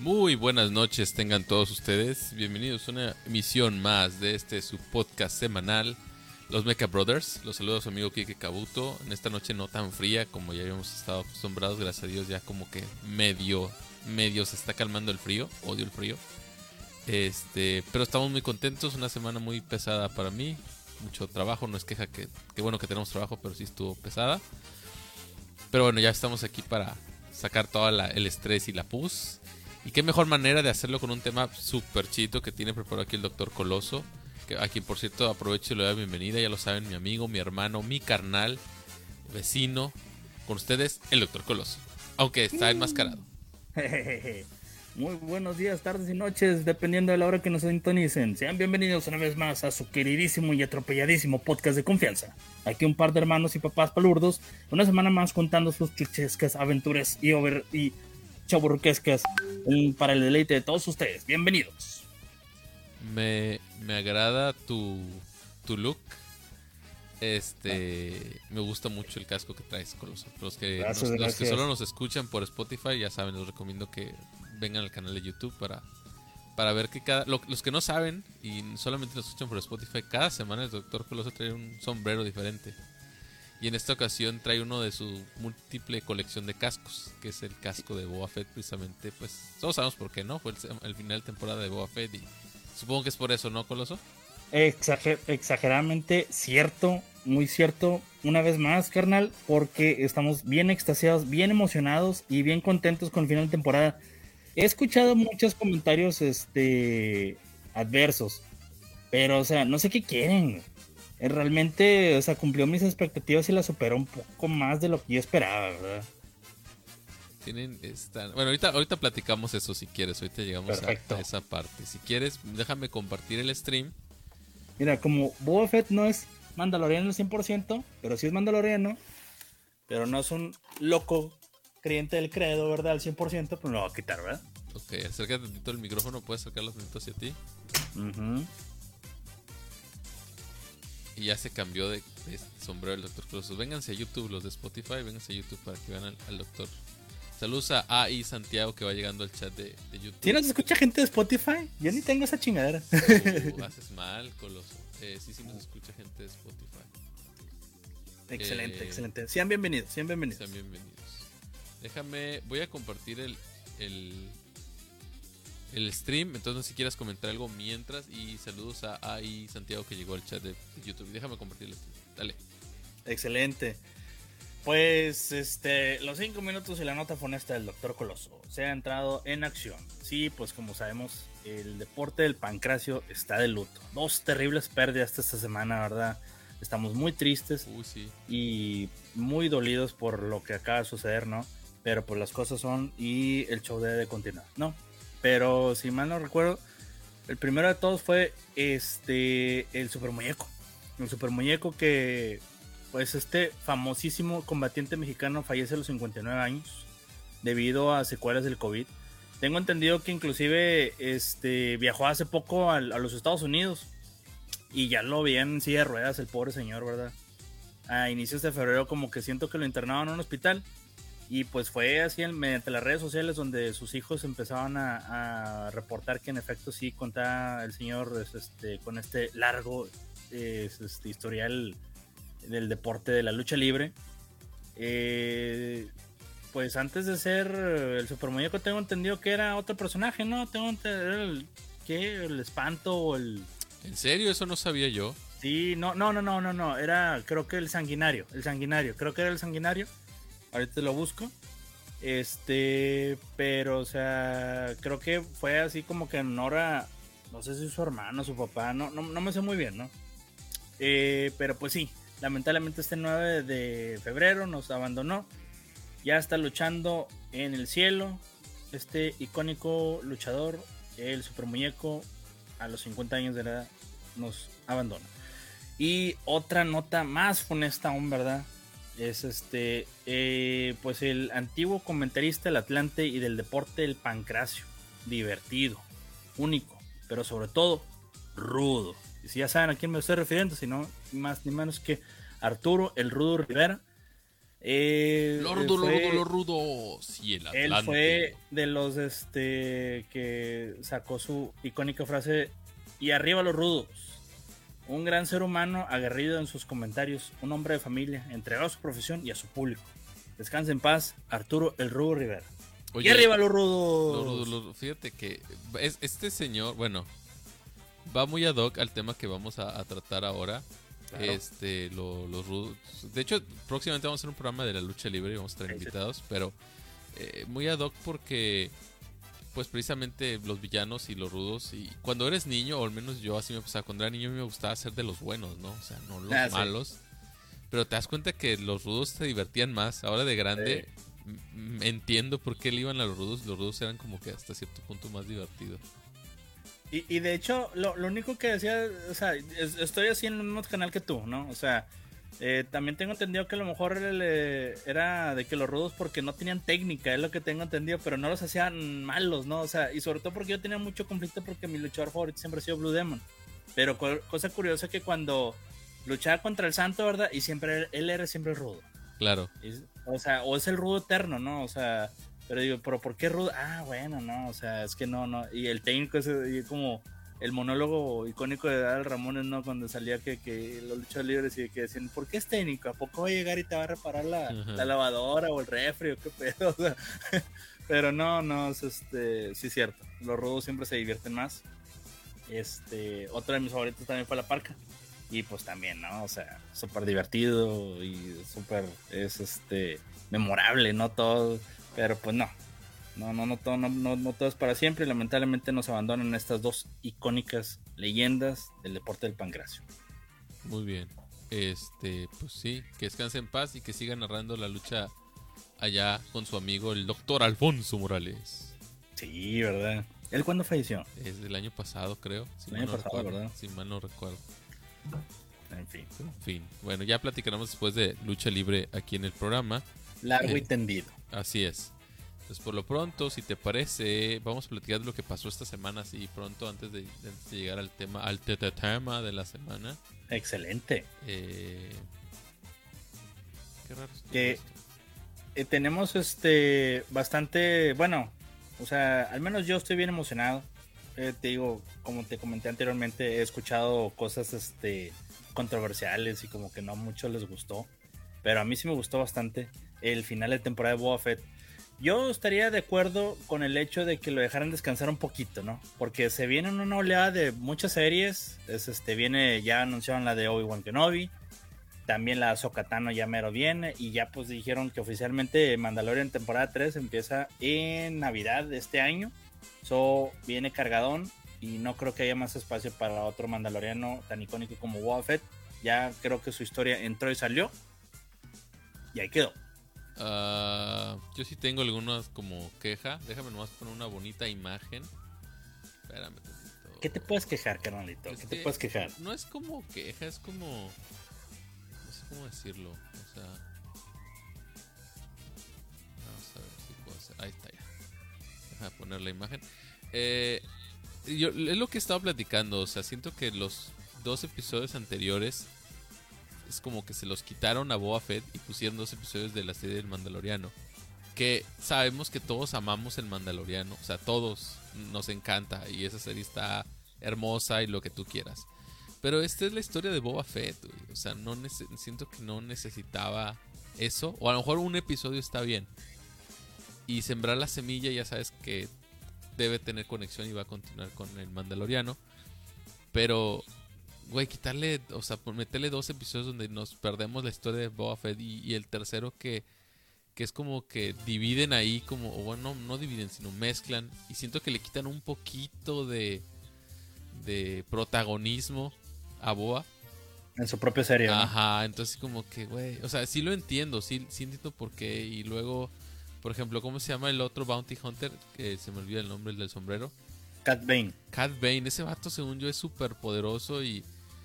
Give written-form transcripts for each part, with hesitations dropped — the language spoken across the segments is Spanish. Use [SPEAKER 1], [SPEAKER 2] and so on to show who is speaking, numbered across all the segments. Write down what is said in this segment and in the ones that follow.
[SPEAKER 1] Muy buenas noches tengan todos ustedes. Bienvenidos a una emisión más de su podcast semanal, Los Mecha Brothers. Los saluda su amigo Kike Kabuto. En esta noche no tan fría como ya habíamos estado acostumbrados. Gracias a Dios ya como que medio se está calmando el frío. Odio el frío. Pero estamos muy contentos. Una semana muy pesada para mí. Mucho trabajo. No es queja que bueno que tenemos trabajo, pero sí estuvo pesada. Pero bueno, ya estamos aquí para sacar todo el estrés y la pus. Y qué mejor manera de hacerlo con un tema súper chito que tiene preparado aquí el Dr. Coloso, a quien por cierto aprovecho y le doy la bienvenida. Ya lo saben, mi amigo, mi hermano, mi carnal, vecino. Con ustedes, el Dr. Coloso, aunque está enmascarado.
[SPEAKER 2] Muy buenos días, tardes y noches, dependiendo de la hora que nos sintonicen. Sean bienvenidos una vez más a su queridísimo y atropelladísimo podcast de confianza. Aquí un par de hermanos y papás palurdos, una semana más contando sus chuchescas aventuras y chaburruquescas para el deleite de todos ustedes. Bienvenidos.
[SPEAKER 1] Me agrada tu look. Me gusta mucho el casco que traes, Coloso. Los que solo nos escuchan por Spotify, ya saben, les recomiendo que vengan al canal de YouTube para ver que los que no saben y solamente nos escuchan por Spotify, cada semana el Dr. Coloso trae un sombrero diferente. Y en esta ocasión trae uno de su múltiple colección de cascos, que es el casco de Boba Fett, precisamente. Pues todos sabemos por qué, ¿no? Fue el final de temporada de Boba Fett y supongo que es por eso, ¿no, Coloso?
[SPEAKER 2] Exageradamente cierto, muy cierto. Una vez más, carnal, porque estamos bien extasiados, bien emocionados y bien contentos con el final de temporada. He escuchado muchos comentarios adversos, pero, o sea, no sé qué quieren. Realmente, o sea, cumplió mis expectativas y la superó un poco más de lo que yo esperaba, ¿verdad?
[SPEAKER 1] Bueno, ahorita platicamos eso si quieres. Ahorita llegamos a esa parte. Si quieres, déjame compartir el stream.
[SPEAKER 2] Mira, como Boba Fett no es mandaloriano al 100%, pero sí es mandaloriano, pero no es un loco creyente del credo, ¿verdad? Al 100%, pues lo va a quitar, ¿verdad?
[SPEAKER 1] Ok, acércate tantito el micrófono. ¿Puedes acercar los minutos hacia ti? Y ya se cambió de sombrero del Dr. Coloso. Vénganse a YouTube, los de Spotify, vénganse a YouTube para que vean al doctor. Saludos a AI Santiago que va llegando al chat de YouTube.
[SPEAKER 2] ¿Sí nos escucha gente de Spotify? Yo ni tengo esa chingadera.
[SPEAKER 1] Haces mal, Coloso. Sí nos escucha gente de Spotify.
[SPEAKER 2] Excelente. Sean bienvenidos.
[SPEAKER 1] Voy a compartir el stream, entonces no sé si quieras comentar algo mientras. Y saludos a AI Santiago que llegó al chat de YouTube. Déjame compartir el stream, dale.
[SPEAKER 2] Excelente. Pues los 5 minutos y la nota funesta del Dr. Coloso se ha entrado en acción. Sí, pues como sabemos, el deporte del pancracio está de luto. 2 terribles pérdidas esta semana, ¿verdad? Estamos muy tristes
[SPEAKER 1] sí.
[SPEAKER 2] Y muy dolidos por lo que acaba de suceder, ¿no? Pero pues las cosas son y el show debe de continuar, ¿no? Pero si mal no recuerdo, el primero de todos fue el Super Muñeco. El Super Muñeco que, pues famosísimo combatiente mexicano fallece a los 59 años debido a secuelas del COVID. Tengo entendido que inclusive viajó hace poco a los Estados Unidos y ya lo veían en silla de ruedas el pobre señor, ¿verdad? A inicios de febrero como que siento que lo internaban en un hospital. Y pues fue así mediante las redes sociales donde sus hijos empezaban a reportar que en efecto sí contaba el señor con largo historial del deporte de la lucha libre. Pues antes de ser el Super Muñeco tengo entendido que era otro personaje, ¿no? El espanto o el...
[SPEAKER 1] ¿En serio? Eso no sabía yo.
[SPEAKER 2] Sí, no, era creo que el sanguinario, creo que era el sanguinario. Ahorita lo busco. Pero, o sea, creo que fue así como que en honor a, no sé si su hermano, su papá, no me sé muy bien, ¿no? Pero pues sí, lamentablemente 9 de febrero nos abandonó. Ya está luchando en el cielo. Icónico luchador, el Super Muñeco, a los 50 años de edad, nos abandona. Y otra nota más funesta aún, ¿verdad? Es pues el antiguo comentarista del Atlante y del deporte del pancracio. Divertido, único, pero sobre todo rudo. Y si ya saben a quién me estoy refiriendo, si no más ni menos que Arturo el Rudo Rivera,
[SPEAKER 1] Los rudos. Y el Atlante.
[SPEAKER 2] Él fue de los que sacó su icónica frase: y arriba los rudos. Un gran ser humano, aguerrido en sus comentarios, un hombre de familia, entregado a su profesión y a su público. Descansa en paz, Arturo el Rudo Rivera.
[SPEAKER 1] Oye,
[SPEAKER 2] y arriba los rudos.
[SPEAKER 1] Fíjate que este señor, bueno, va muy ad hoc al tema que vamos a tratar ahora. Claro. Los rudos. De hecho, próximamente vamos a hacer un programa de la lucha libre y vamos a traer invitados, pero muy ad hoc porque pues precisamente los villanos y los rudos, y cuando eres niño, o al menos yo así me pasaba, cuando era niño me gustaba ser de los buenos, ¿no? O sea, no los malos. Sí. Pero te das cuenta que los rudos se divertían más. Ahora de grande entiendo por qué le iban a los rudos. Los rudos eran como que hasta cierto punto más divertidos.
[SPEAKER 2] Y de hecho, lo único que decía, o sea, estoy así en el mismo canal que tú, ¿no? O sea, también tengo entendido que a lo mejor era de que los rudos porque no tenían técnica, es lo que tengo entendido, pero no los hacían malos, ¿no? O sea, y sobre todo porque yo tenía mucho conflicto porque mi luchador favorito siempre ha sido Blue Demon. Pero cosa curiosa que cuando luchaba contra el Santo, ¿verdad? Y siempre él era siempre el rudo.
[SPEAKER 1] Claro.
[SPEAKER 2] O sea, o es el rudo eterno, ¿no? O sea, pero digo, ¿pero por qué rudo? Ah, bueno, no, o sea, es que no. Y el técnico es como el monólogo icónico de Adal Ramones, ¿no? Cuando salía que los luchadores libres y que decían, ¿por qué es técnico? ¿A poco va a llegar y te va a reparar la lavadora o el refri o qué pedo? O sea, pero no, sí es cierto. Los rudos siempre se divierten más. Otro de mis favoritos también fue La Parca. Y pues también, ¿no? O sea, súper divertido y súper memorable, ¿no? Todo, pero pues no todo es para siempre y lamentablemente nos abandonan estas dos icónicas leyendas del deporte del pancracio.
[SPEAKER 1] Muy bien. Pues sí, que descanse en paz y que siga narrando la lucha allá con su amigo el doctor Alfonso Morales.
[SPEAKER 2] Sí, ¿verdad? ¿Él cuándo falleció?
[SPEAKER 1] Es del año pasado, creo.
[SPEAKER 2] El año pasado, ¿verdad?
[SPEAKER 1] Si mal no recuerdo.
[SPEAKER 2] En
[SPEAKER 1] fin. Bueno, ya platicaremos después de lucha libre aquí en el programa.
[SPEAKER 2] Largo y tendido.
[SPEAKER 1] Así es. Pues por lo pronto, si te parece, vamos a platicar de lo que pasó esta semana, así pronto, antes de llegar al tema de la semana.
[SPEAKER 2] Excelente.
[SPEAKER 1] Qué raro.
[SPEAKER 2] Que tenemos bastante, bueno, o sea, al menos yo estoy bien emocionado. Te digo, como te comenté anteriormente, he escuchado cosas controversiales y como que no a muchos les gustó, pero a mí sí me gustó bastante el final de temporada de Boba Fett. Yo estaría de acuerdo con el hecho de que lo dejaran descansar un poquito, ¿no? Porque se viene una oleada de muchas series. Ya anunciaron la de Obi-Wan Kenobi, también la de Ahsoka Tano ya mero viene, y ya pues dijeron que oficialmente Mandalorian temporada 3 empieza en Navidad de este año. Viene cargadón y no creo que haya más espacio para otro mandaloriano tan icónico como Boba Fett. Ya creo que su historia entró y salió y ahí quedó.
[SPEAKER 1] Yo sí tengo algunas como queja. Déjame nomás poner una bonita imagen. Espérame tantito.
[SPEAKER 2] ¿Qué te puedes quejar, carnalito? ¿Qué te puedes quejar?
[SPEAKER 1] No es como queja, es como... No sé cómo decirlo. O sea... Vamos a ver si puedo hacer... Ahí está ya. Déjame poner la imagen. Es lo que he estado platicando. O sea, siento que los 2 episodios anteriores es como que se los quitaron a Boba Fett y pusieron 2 episodios de la serie del Mandaloriano. Que sabemos que todos amamos el Mandaloriano. O sea, todos nos encanta. Y esa serie está hermosa y lo que tú quieras. Pero esta es la historia de Boba Fett, güey. O sea, siento que no necesitaba eso. O a lo mejor un episodio está bien. Y sembrar la semilla, ya sabes que debe tener conexión y va a continuar con el Mandaloriano. Pero, güey, quitarle, o sea, meterle 2 episodios donde nos perdemos la historia de Boba Fett y el tercero que es como que dividen ahí, como, o bueno, no dividen, sino mezclan. Y siento que le quitan un poquito de protagonismo a Boba.
[SPEAKER 2] En su propia serie, ¿no?
[SPEAKER 1] Ajá, entonces como que, güey, o sea, sí lo entiendo, sí entiendo por qué. Y luego, por ejemplo, ¿cómo se llama el otro Bounty Hunter? Que se me olvida el nombre, el del sombrero.
[SPEAKER 2] Cat Bane.
[SPEAKER 1] Ese vato según yo es súper poderoso y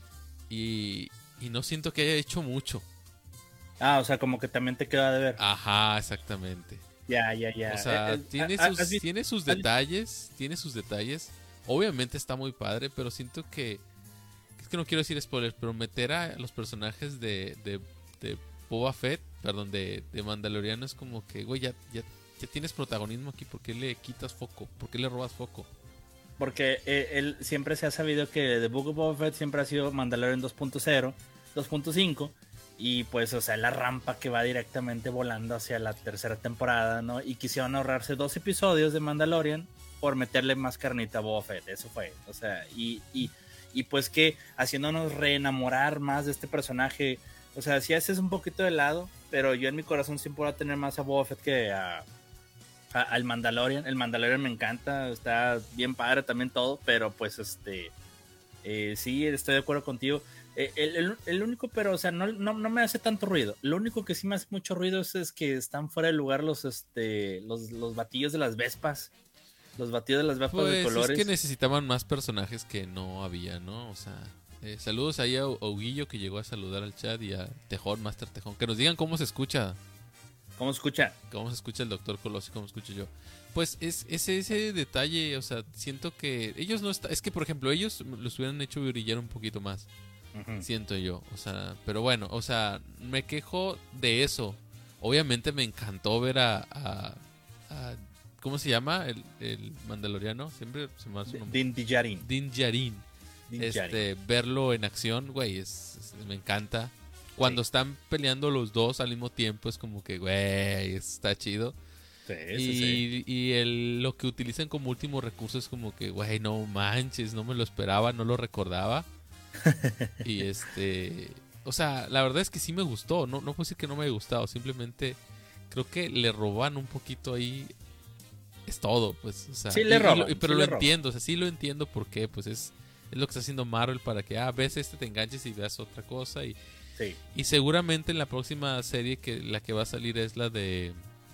[SPEAKER 1] no siento que haya hecho mucho.
[SPEAKER 2] O sea, como que también te queda de ver.
[SPEAKER 1] Ajá, exactamente.
[SPEAKER 2] Ya.
[SPEAKER 1] O sea, tiene sus detalles, Obviamente está muy padre, pero siento que... Es que no quiero decir spoilers, pero meter a los personajes de Boba Fett, perdón, de Mandaloriano es como que, güey, ya tienes protagonismo aquí, ¿por qué le quitas foco? ¿Por qué le robas foco?
[SPEAKER 2] Porque él siempre se ha sabido que The Book of Boba Fett siempre ha sido Mandalorian 2.0, 2.5, y pues, o sea, la rampa que va directamente volando hacia la tercera temporada, ¿no? Y quisieron ahorrarse 2 episodios de Mandalorian por meterle más carnita a Boba Fett, eso fue, o sea, y pues que haciéndonos reenamorar más de este personaje, o sea, si haces un poquito de lado, pero yo en mi corazón siempre voy a tener más a Boba Fett que al Mandalorian. El Mandalorian me encanta, está bien padre también todo, pero pues sí, estoy de acuerdo contigo. El único, pero o sea, no me hace tanto ruido. Lo único que sí me hace mucho ruido es que están fuera de lugar los batillos de las Vespas. Los batidos de las Vespas
[SPEAKER 1] pues
[SPEAKER 2] de colores.
[SPEAKER 1] Es que necesitaban más personajes que no había, ¿no? O sea, saludos ahí a Huguillo que llegó a saludar al chat y a Tejón, Master Tejón. Que nos digan cómo se escucha.
[SPEAKER 2] ¿Cómo se escucha?
[SPEAKER 1] ¿Cómo se escucha el Doctor Colossi? ¿Cómo escucho yo? Pues es ese detalle, o sea, siento que ellos no están... Es que, por ejemplo, ellos los hubieran hecho brillar un poquito más. Siento yo, o sea, pero bueno, o sea, me quejo de eso. Obviamente me encantó ver a ¿cómo se llama? El mandaloriano, siempre se me hace su nombre.
[SPEAKER 2] Din Djarin.
[SPEAKER 1] Din Djarin. Verlo en acción, güey, me encanta. Cuando están peleando los dos al mismo tiempo es como que, güey, está chido.
[SPEAKER 2] Sí.
[SPEAKER 1] Lo que utilizan como último recurso es como que, güey, no manches, no me lo esperaba, no lo recordaba. Y o sea, la verdad es que sí me gustó, no puedo decir que no me haya gustado, simplemente creo que le roban un poquito ahí, es todo, pues, o sea,
[SPEAKER 2] sí le roban,
[SPEAKER 1] pero
[SPEAKER 2] sí
[SPEAKER 1] lo entiendo, o sea, sí lo entiendo porque pues es lo que está haciendo Marvel para que ves te enganches y veas otra cosa y seguramente en la próxima serie la que va a salir es la de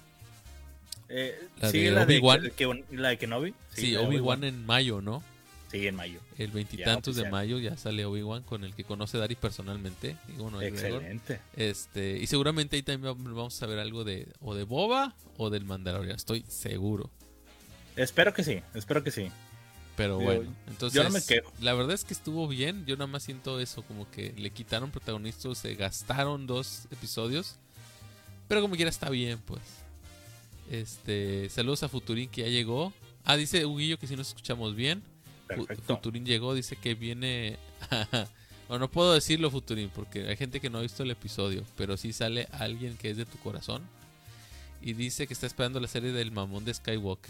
[SPEAKER 1] Obi-Wan.
[SPEAKER 2] La de Kenobi.
[SPEAKER 1] Sí, Obi-Wan en mayo, ¿no?
[SPEAKER 2] Sí, en mayo.
[SPEAKER 1] El 20 y tantos de mayo ya sale Obi-Wan, con el que conoce Dari personalmente. Y bueno,
[SPEAKER 2] excelente.
[SPEAKER 1] Y seguramente ahí también vamos a ver algo o de Boba o del Mandalorian, estoy seguro.
[SPEAKER 2] Espero que sí.
[SPEAKER 1] Pero bueno, entonces
[SPEAKER 2] yo no me quejo.
[SPEAKER 1] La verdad es que estuvo bien. Yo nada más siento eso, como que le quitaron protagonistas, se gastaron 2 episodios. Pero como quiera está bien, pues. Saludos a Futurín que ya llegó. Dice Huguillo que si nos escuchamos bien.
[SPEAKER 2] Perfecto.
[SPEAKER 1] Futurín llegó, dice que viene... no puedo decirlo, Futurín, porque hay gente que no ha visto el episodio, pero sí sale alguien que es de tu corazón y dice que está esperando la serie del mamón de Skywalker.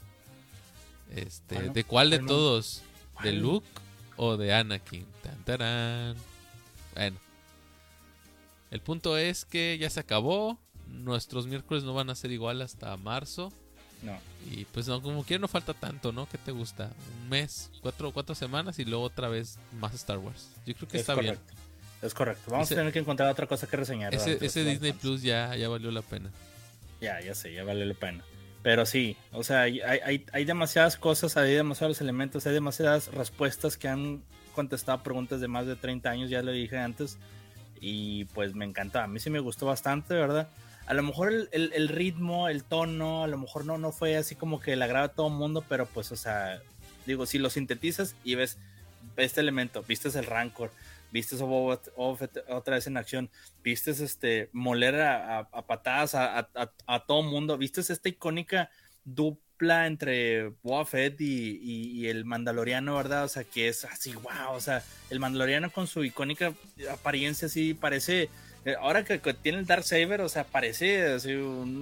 [SPEAKER 1] ¿De cuál de todos? ¿De Luke o de Anakin? Tan, tarán. Bueno, el punto es que ya se acabó. Nuestros miércoles no van a ser igual hasta marzo.
[SPEAKER 2] No.
[SPEAKER 1] Y pues no, como quiera no falta tanto, ¿no? ¿Qué te gusta? Un mes, 4 semanas y luego otra vez más Star Wars. Yo creo que está bien.
[SPEAKER 2] Es correcto. Vamos a tener que encontrar otra cosa que reseñar.
[SPEAKER 1] Ese Disney Plus ya valió la pena.
[SPEAKER 2] Ya sé, ya valió la pena. Pero sí, o sea, hay demasiadas cosas, hay demasiados elementos, hay demasiadas respuestas que han contestado preguntas de más de 30 años, ya lo dije antes. Y pues me encanta, a mí sí me gustó bastante, ¿verdad? A lo mejor el ritmo, el tono, a lo mejor no fue así como que le agrada a todo el mundo, pero pues, o sea, digo, si lo sintetizas y ves este elemento, vistes el Rancor, vistes a Boba Fett otra vez en acción, vistes moler a patadas a todo mundo, vistes esta icónica dupla entre Boba Fett y el Mandaloriano, ¿verdad? O sea, que es así, wow, o sea, el Mandaloriano con su icónica apariencia así parece... Ahora que tiene el Darksaber, o sea, parece así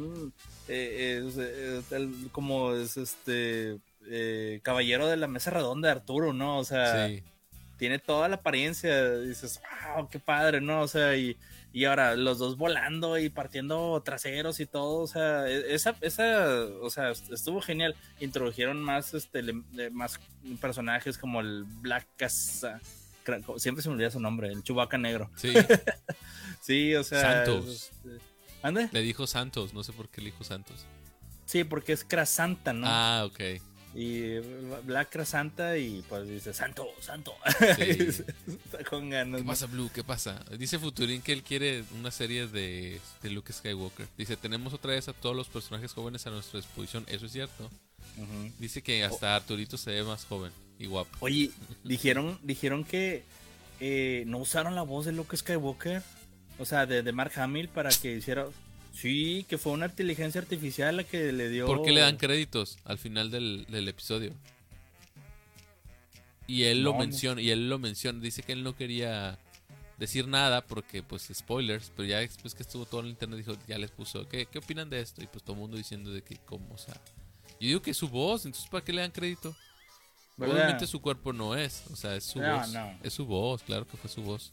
[SPEAKER 2] como es caballero de la mesa redonda de Arturo, ¿no? O sea, sí. Tiene toda la apariencia, dices, wow, qué padre, ¿no? O sea, y ahora los dos volando y partiendo traseros y todo, o sea, o sea, estuvo genial. Introdujeron más, más personajes como el Black Casa, siempre se me olvida su nombre, el Chewbacca negro.
[SPEAKER 1] Sí.
[SPEAKER 2] Sí, o sea...
[SPEAKER 1] Santos.
[SPEAKER 2] ¿Ande?
[SPEAKER 1] Le dijo Santos, no sé por qué le dijo Santos.
[SPEAKER 2] Sí, porque es Krasanta, ¿no?
[SPEAKER 1] Ok.
[SPEAKER 2] Y Black Krasanta y pues dice, Santo. Sí. Está con ganas.
[SPEAKER 1] ¿Qué pasa, Blue? ¿Qué pasa? Dice Futurín que él quiere una serie de Luke Skywalker. Dice, tenemos otra vez a todos los personajes jóvenes a nuestra disposición. Eso es cierto. Uh-huh. Dice que hasta Arturito se ve más joven y guapo.
[SPEAKER 2] Oye, dijeron que no usaron la voz de Luke Skywalker. O sea, de Mark Hamill para que hiciera... Sí, que fue una inteligencia artificial la que le dio...
[SPEAKER 1] ¿Por qué le dan créditos al final del episodio? Y él lo menciona, dice que él no quería decir nada porque pues spoilers, pero ya después que estuvo todo en el internet dijo, ya les puso, ¿qué opinan de esto? Y pues todo el mundo diciendo de que cómo, o sea, yo digo que es su voz, entonces ¿para qué le dan crédito? ¿Verdad? Obviamente su cuerpo no es, o sea, es su voz. No. Es su voz, claro que fue su voz.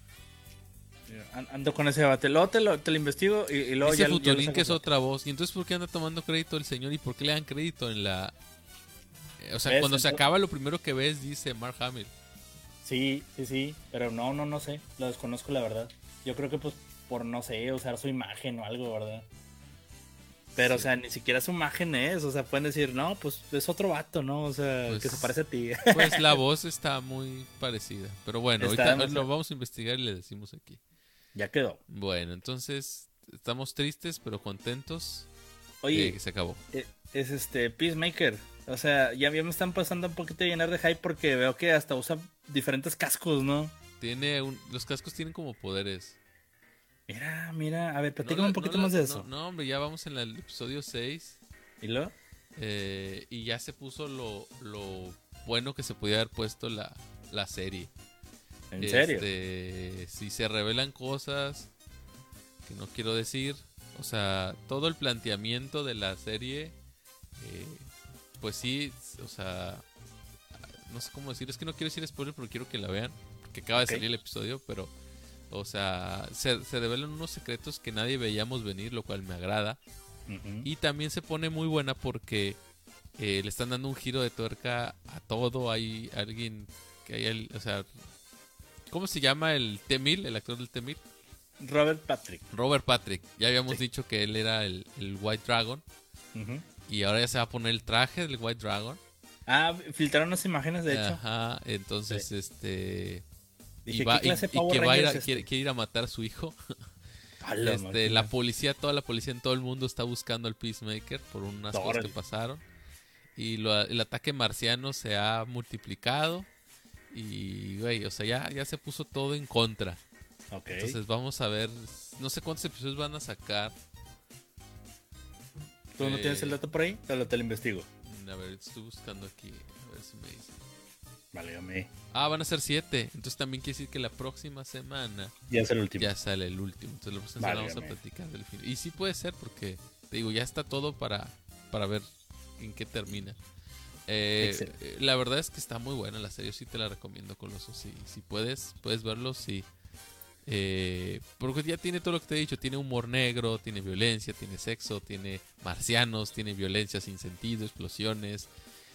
[SPEAKER 2] Ando con ese debate, luego te lo investigo y luego
[SPEAKER 1] dice
[SPEAKER 2] ya...
[SPEAKER 1] Futurín que es otra voz, y entonces ¿por qué anda tomando crédito el señor y por qué le dan crédito en la... O sea, cuando se acaba lo primero que ves dice Mark Hamill.
[SPEAKER 2] Sí, pero no sé, lo desconozco la verdad. Yo creo que pues por, no sé, usar su imagen o algo, ¿verdad? Pero, sí. O sea, ni siquiera su imagen es, o sea, pueden decir, no, pues es otro vato, ¿no? O sea, pues, que se parece a ti.
[SPEAKER 1] Pues la voz está muy parecida, pero bueno, ahorita lo vamos a investigar y le decimos aquí.
[SPEAKER 2] Ya quedó.
[SPEAKER 1] Bueno, entonces, estamos tristes, pero contentos.
[SPEAKER 2] Oye,
[SPEAKER 1] que se acabó.
[SPEAKER 2] Es Peacemaker. O sea, ya me están pasando un poquito de llenar de hype porque veo que hasta usa diferentes cascos, ¿no?
[SPEAKER 1] Los cascos tienen como poderes.
[SPEAKER 2] Mira, a ver, platícame un poquito más de eso.
[SPEAKER 1] No, hombre, ya vamos en el episodio 6.
[SPEAKER 2] ¿Y luego?
[SPEAKER 1] Y ya se puso lo bueno que se podía haber puesto la serie.
[SPEAKER 2] ¿En serio?
[SPEAKER 1] Si se revelan cosas que no quiero decir, o sea, todo el planteamiento de la serie, pues sí, o sea, no sé cómo decir, es que no quiero decir spoiler porque quiero que la vean, porque acaba de salir el episodio, pero, o sea, se revelan unos secretos que nadie veíamos venir, lo cual me agrada. Uh-huh. Y también se pone muy buena porque le están dando un giro de tuerca a todo. Hay alguien que hay, o sea, ¿cómo se llama el T-1000, el actor del T-1000?
[SPEAKER 2] Robert Patrick.
[SPEAKER 1] Ya habíamos dicho que él era el White Dragon. Uh-huh. Y ahora ya se va a poner el traje del White Dragon.
[SPEAKER 2] Filtraron unas imágenes, de hecho.
[SPEAKER 1] Ajá, entonces
[SPEAKER 2] Dije,
[SPEAKER 1] quiere ir a matar a su hijo. La policía, toda la policía en todo el mundo está buscando al Peacemaker por unas cosas que pasaron. Y el ataque marciano se ha multiplicado. Y, güey, o sea, ya se puso todo en contra.
[SPEAKER 2] Okay.
[SPEAKER 1] Entonces vamos a ver, no sé cuántos episodios van a sacar.
[SPEAKER 2] ¿Tú no tienes el dato por ahí? Te lo investigo.
[SPEAKER 1] A ver, estoy buscando aquí, a ver si me dice.
[SPEAKER 2] Válgame.
[SPEAKER 1] Van a ser 7. Entonces también quiere decir que la próxima semana
[SPEAKER 2] ya sale el último.
[SPEAKER 1] Entonces la próxima semana vamos a platicar del fin. Y sí puede ser porque, te digo, ya está todo para ver en qué termina. La verdad es que está muy buena la serie. Sí te la recomiendo, Coloso. Si puedes verlo, sí. Porque ya tiene todo lo que te he dicho. Tiene humor negro, tiene violencia, tiene sexo, tiene marcianos, tiene violencia sin sentido, explosiones.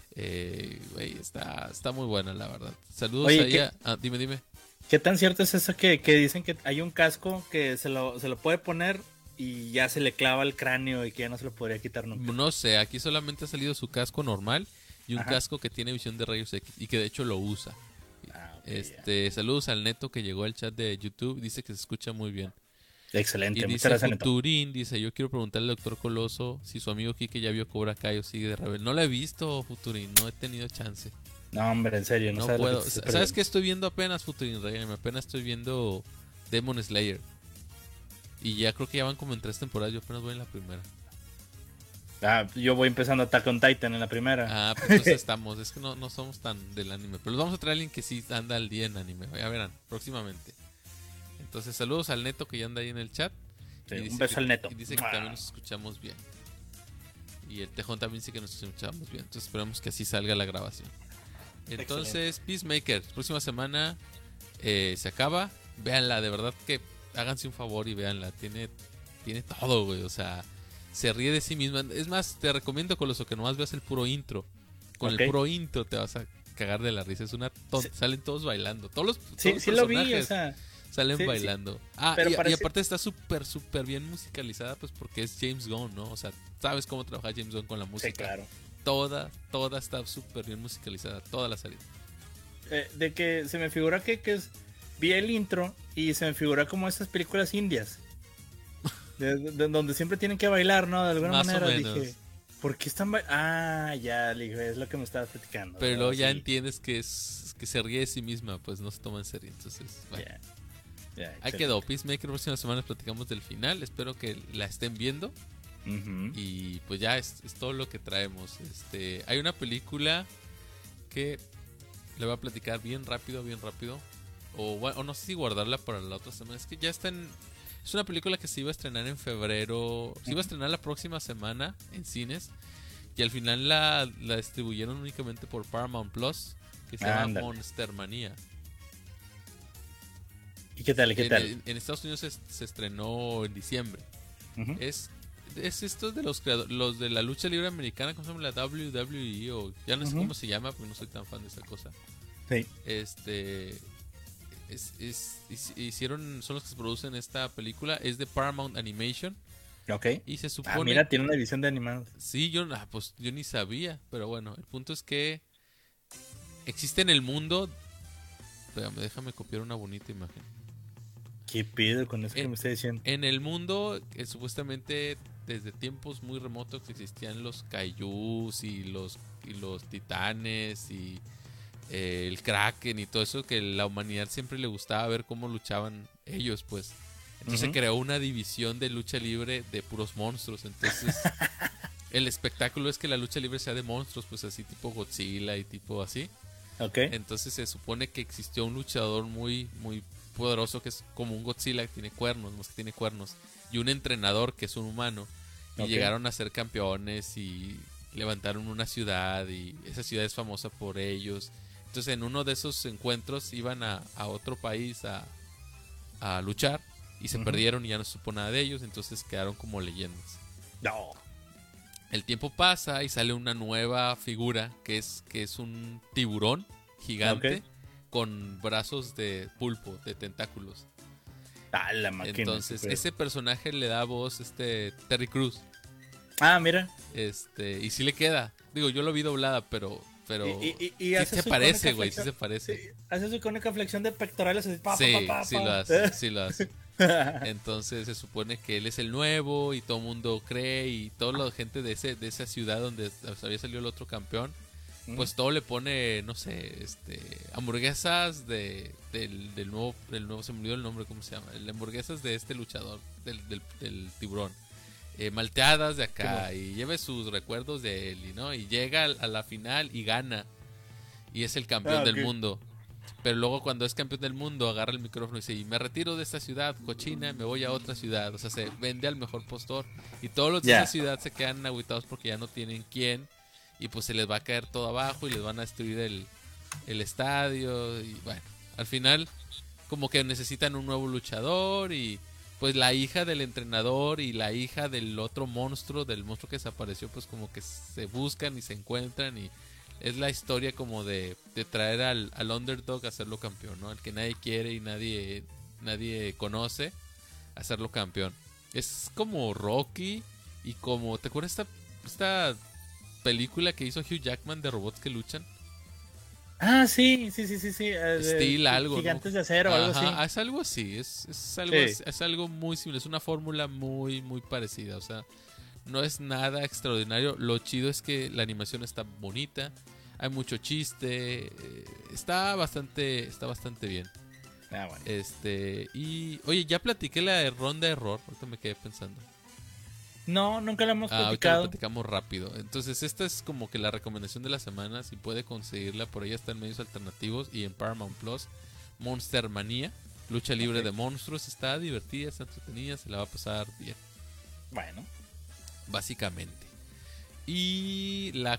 [SPEAKER 1] Está muy buena, la verdad. Saludos.
[SPEAKER 2] Oye,
[SPEAKER 1] a ella. Dime.
[SPEAKER 2] ¿Qué tan cierto es eso que dicen que hay un casco que se lo puede poner y ya se le clava el cráneo y que ya no se lo podría quitar nunca?
[SPEAKER 1] No sé, aquí solamente ha salido su casco normal y un casco que tiene visión de rayos X y que de hecho lo usa. Okay, saludos al Neto que llegó al chat de YouTube, dice que se escucha muy bien.
[SPEAKER 2] Excelente.
[SPEAKER 1] Y dice Futurín, dice, yo quiero preguntarle al doctor Coloso si su amigo Kike ya vio Cobra Kai o sigue de rebelde. No lo he visto, Futurín, no he tenido chance.
[SPEAKER 2] No, hombre, en serio,
[SPEAKER 1] no puedo. ¿Sabes qué estoy viendo apenas, Futurín? Apenas estoy viendo Demon Slayer. Y ya creo que ya van como en 3 temporadas, yo apenas voy en la primera.
[SPEAKER 2] Yo voy empezando Attack on Titan en la primera.
[SPEAKER 1] Pues entonces es que no somos tan del anime. Pero los vamos a traer a alguien que sí anda al día en anime. Ya verán, próximamente. Entonces, saludos al Neto que ya anda ahí en el chat.
[SPEAKER 2] Sí, un beso al Neto.
[SPEAKER 1] Y dice que también nos escuchamos bien. Y el Tejón también dice que nos escuchamos bien. Entonces, esperamos que así salga la grabación. Entonces, excelente. Peacemaker, próxima semana se acaba. Véanla, de verdad que háganse un favor y véanla. Tiene todo, güey. O sea, se ríe de sí misma. Es más, te recomiendo, Coloso, que nomás veas el puro intro. Con el puro intro te vas a cagar de la risa. Es una salen todos bailando. Todos los personajes
[SPEAKER 2] lo vi, o sea,
[SPEAKER 1] salen bailando. Y aparte está súper bien musicalizada, pues porque es James Gunn, ¿no? O sea, sabes cómo trabaja James Gunn con la música.
[SPEAKER 2] Sí, claro.
[SPEAKER 1] Toda está súper bien musicalizada, toda la serie.
[SPEAKER 2] De que se me figura que vi el intro y se me figura como esas películas indias. De donde siempre tienen que bailar, ¿no? De alguna manera. Dije, ¿por qué están bailando? Ya, le dije, es lo que me estabas platicando.
[SPEAKER 1] Pero luego ya entiendes que se ríe de sí misma, pues no se toma en serio, entonces, bueno. Ahí quedó Peacemaker. La próxima semana platicamos del final. Espero que la estén viendo. Y pues ya es todo lo que traemos. Hay una película que le voy a platicar bien rápido. O no sé si guardarla para la otra semana. Es que ya está en... Es una película que se iba a estrenar en febrero. Se iba a estrenar la próxima semana en cines. Y al final la distribuyeron únicamente por Paramount Plus. Que se llama Monstermanía.
[SPEAKER 2] ¿Y qué tal?
[SPEAKER 1] En Estados Unidos se estrenó en diciembre. Es estos de los de la lucha libre americana, ¿cómo se llama? La WWE o ya no sé cómo se llama porque no soy tan fan de esa cosa.
[SPEAKER 2] Sí.
[SPEAKER 1] Hicieron, son los que se producen esta película, es de Paramount Animation.
[SPEAKER 2] Ok.
[SPEAKER 1] Y se supone...
[SPEAKER 2] mira, tiene una división de animados.
[SPEAKER 1] Sí, yo ni sabía, pero bueno, el punto es que existe en el mundo... Déjame copiar una bonita imagen.
[SPEAKER 2] ¿Qué pido con eso que me está diciendo?
[SPEAKER 1] En el mundo, supuestamente desde tiempos muy remotos existían los kaijus y los titanes y el kraken y todo eso, que la humanidad siempre le gustaba ver cómo luchaban ellos, pues. Entonces se creó una división de lucha libre de puros monstruos. Entonces el espectáculo es que la lucha libre sea de monstruos, pues así tipo Godzilla y tipo así.
[SPEAKER 2] Okay.
[SPEAKER 1] Entonces se supone que existió un luchador muy, muy poderoso que es como un Godzilla que tiene cuernos, y un entrenador que es un humano. Y llegaron a ser campeones y levantaron una ciudad y esa ciudad es famosa por ellos. Entonces en uno de esos encuentros iban a otro país a luchar y se perdieron y ya no se supo nada de ellos, entonces quedaron como leyendas.
[SPEAKER 2] No.
[SPEAKER 1] El tiempo pasa y sale una nueva figura que es un tiburón gigante con brazos de pulpo, de tentáculos.
[SPEAKER 2] La máquina.
[SPEAKER 1] Entonces ese personaje le da voz Terry Crews.
[SPEAKER 2] Mira.
[SPEAKER 1] Y sí le queda. Digo, yo lo vi doblada, pero
[SPEAKER 2] y
[SPEAKER 1] sí se parece, güey, sí se parece.
[SPEAKER 2] Sí, hace su icónica flexión de pectorales así,
[SPEAKER 1] sí lo hace. Entonces se supone que él es el nuevo y todo el mundo cree y toda la gente de esa ciudad donde había salido el otro campeón, pues todo le pone, no sé, hamburguesas del nuevo, se me olvidó el nombre, ¿cómo se llama? Hamburguesas de este luchador, del tiburón. Malteadas de acá y lleve sus recuerdos de él y llega a la final y gana y es el campeón del mundo. Pero luego cuando es campeón del mundo agarra el micrófono y dice: y me retiro de esta ciudad cochina, me voy a otra ciudad. O sea, se vende al mejor postor y todos los de esa ciudad se quedan agüitados porque ya no tienen quién y pues se les va a caer todo abajo y les van a destruir el estadio. Y bueno, al final como que necesitan un nuevo luchador y pues la hija del entrenador y la hija del otro monstruo, del monstruo que desapareció, pues como que se buscan y se encuentran y es la historia como de traer al underdog a hacerlo campeón, ¿no? Al que nadie quiere y nadie conoce, a hacerlo campeón. Es como Rocky y como... ¿Te acuerdas esta película que hizo Hugh Jackman de robots que luchan?
[SPEAKER 2] Sí.
[SPEAKER 1] Steel algo,
[SPEAKER 2] Gigantes de acero o algo así.
[SPEAKER 1] Es algo así, es algo muy similar, es una fórmula muy, muy parecida, o sea, no es nada extraordinario. Lo chido es que la animación está bonita, hay mucho chiste, está bastante bien.
[SPEAKER 2] Bueno.
[SPEAKER 1] Y oye, ya platiqué la de Ronda Error, ahorita me quedé pensando.
[SPEAKER 2] No, nunca la hemos
[SPEAKER 1] Ahorita
[SPEAKER 2] platicado.
[SPEAKER 1] lo platicamos rápido. Entonces esta es como que la recomendación de la semana. Si puede conseguirla, por ahí está en medios alternativos y en Paramount Plus. Monstermanía, lucha libre de monstruos. Está divertida, está entretenida, se la va a pasar bien.
[SPEAKER 2] Bueno,
[SPEAKER 1] básicamente. Y la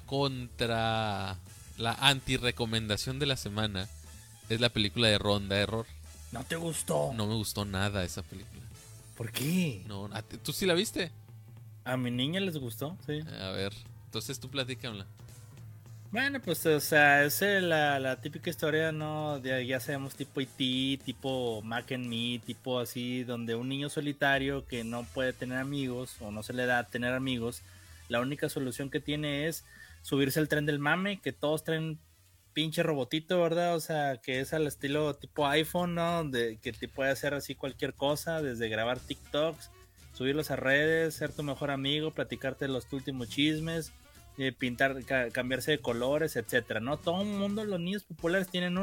[SPEAKER 1] anti-recomendación de la semana es la película de Ronda Error.
[SPEAKER 2] ¿No te gustó?
[SPEAKER 1] No me gustó nada esa película.
[SPEAKER 2] ¿Por qué?
[SPEAKER 1] No, ¿tú sí la viste?
[SPEAKER 2] A mi niña les gustó, sí.
[SPEAKER 1] A ver, entonces tú platícamela.
[SPEAKER 2] Bueno, pues, o sea, es la típica historia, ¿no? Ya sabemos, tipo E.T., tipo Mac and Me, tipo así, donde un niño solitario que no puede tener amigos o no se le da tener amigos, la única solución que tiene es subirse al tren del mame, que todos traen pinche robotito, ¿verdad? O sea, que es al estilo tipo iPhone, ¿no? Que te puede hacer así cualquier cosa, desde grabar TikToks, subirlos a redes, ser tu mejor amigo, platicarte los últimos chismes, pintar, cambiarse de colores, etcétera, ¿no? Todo el mundo, los niños populares tienen uno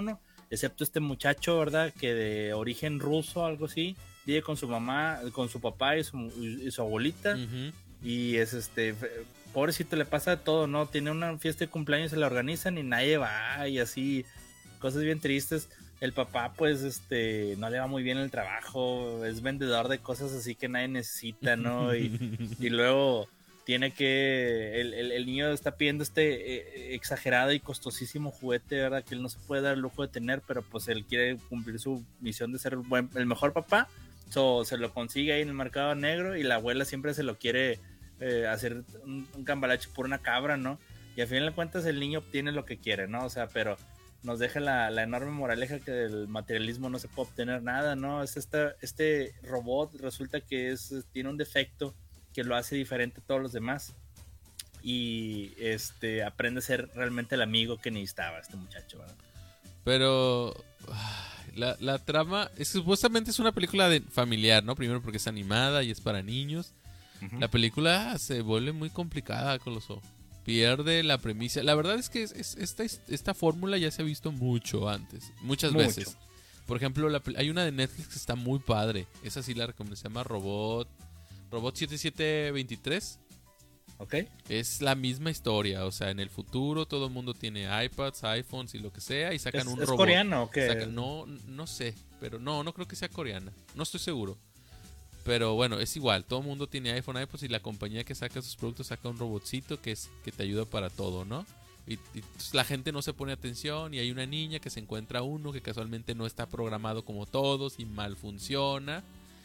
[SPEAKER 2] excepto este muchacho, ¿verdad? Que de origen ruso, algo así, vive con su mamá, con su papá y su abuelita.
[SPEAKER 1] Uh-huh.
[SPEAKER 2] Y es pobrecito, le pasa todo, ¿no? Tiene una fiesta de cumpleaños, se la organizan y nadie va, y así, cosas bien tristes. El papá, pues, no le va muy bien el trabajo, es vendedor de cosas así que nadie necesita, ¿no? Y luego tiene que, el niño está pidiendo exagerado y costosísimo juguete, ¿verdad? Que él no se puede dar el lujo de tener, pero pues él quiere cumplir su misión de ser el mejor papá. Se lo consigue ahí en el mercado negro y la abuela siempre se lo quiere hacer un cambalache por una cabra, ¿no? Y al final de cuentas el niño obtiene lo que quiere, ¿no? O sea, pero nos deja la enorme moraleja que del materialismo no se puede obtener nada, ¿no? Este robot resulta que tiene un defecto que lo hace diferente a todos los demás y aprende a ser realmente el amigo que necesitaba este muchacho, ¿verdad?
[SPEAKER 1] Pero la trama supuestamente es una película familiar, ¿no? Primero porque es animada y es para niños. Uh-huh. La película se vuelve muy complicada, Coloso. Pierde la premisa. La verdad es que esta fórmula ya se ha visto mucho antes, muchas veces. Por ejemplo, hay una de Netflix que está muy padre. Esa sí la recomiendo, se llama Robot 7723.
[SPEAKER 2] Ok.
[SPEAKER 1] Es la misma historia, o sea, en el futuro todo el mundo tiene iPads, iPhones y lo que sea y sacan un robot.
[SPEAKER 2] ¿Es coreano o qué?
[SPEAKER 1] No sé, pero no creo que sea coreana, no estoy seguro. Pero bueno, es igual, todo el mundo tiene iPhone, iPods y la compañía que saca sus productos saca un robotcito que te ayuda para todo, ¿no? Y la gente no se pone atención y hay una niña que se encuentra uno que casualmente no está programado como todos y mal funciona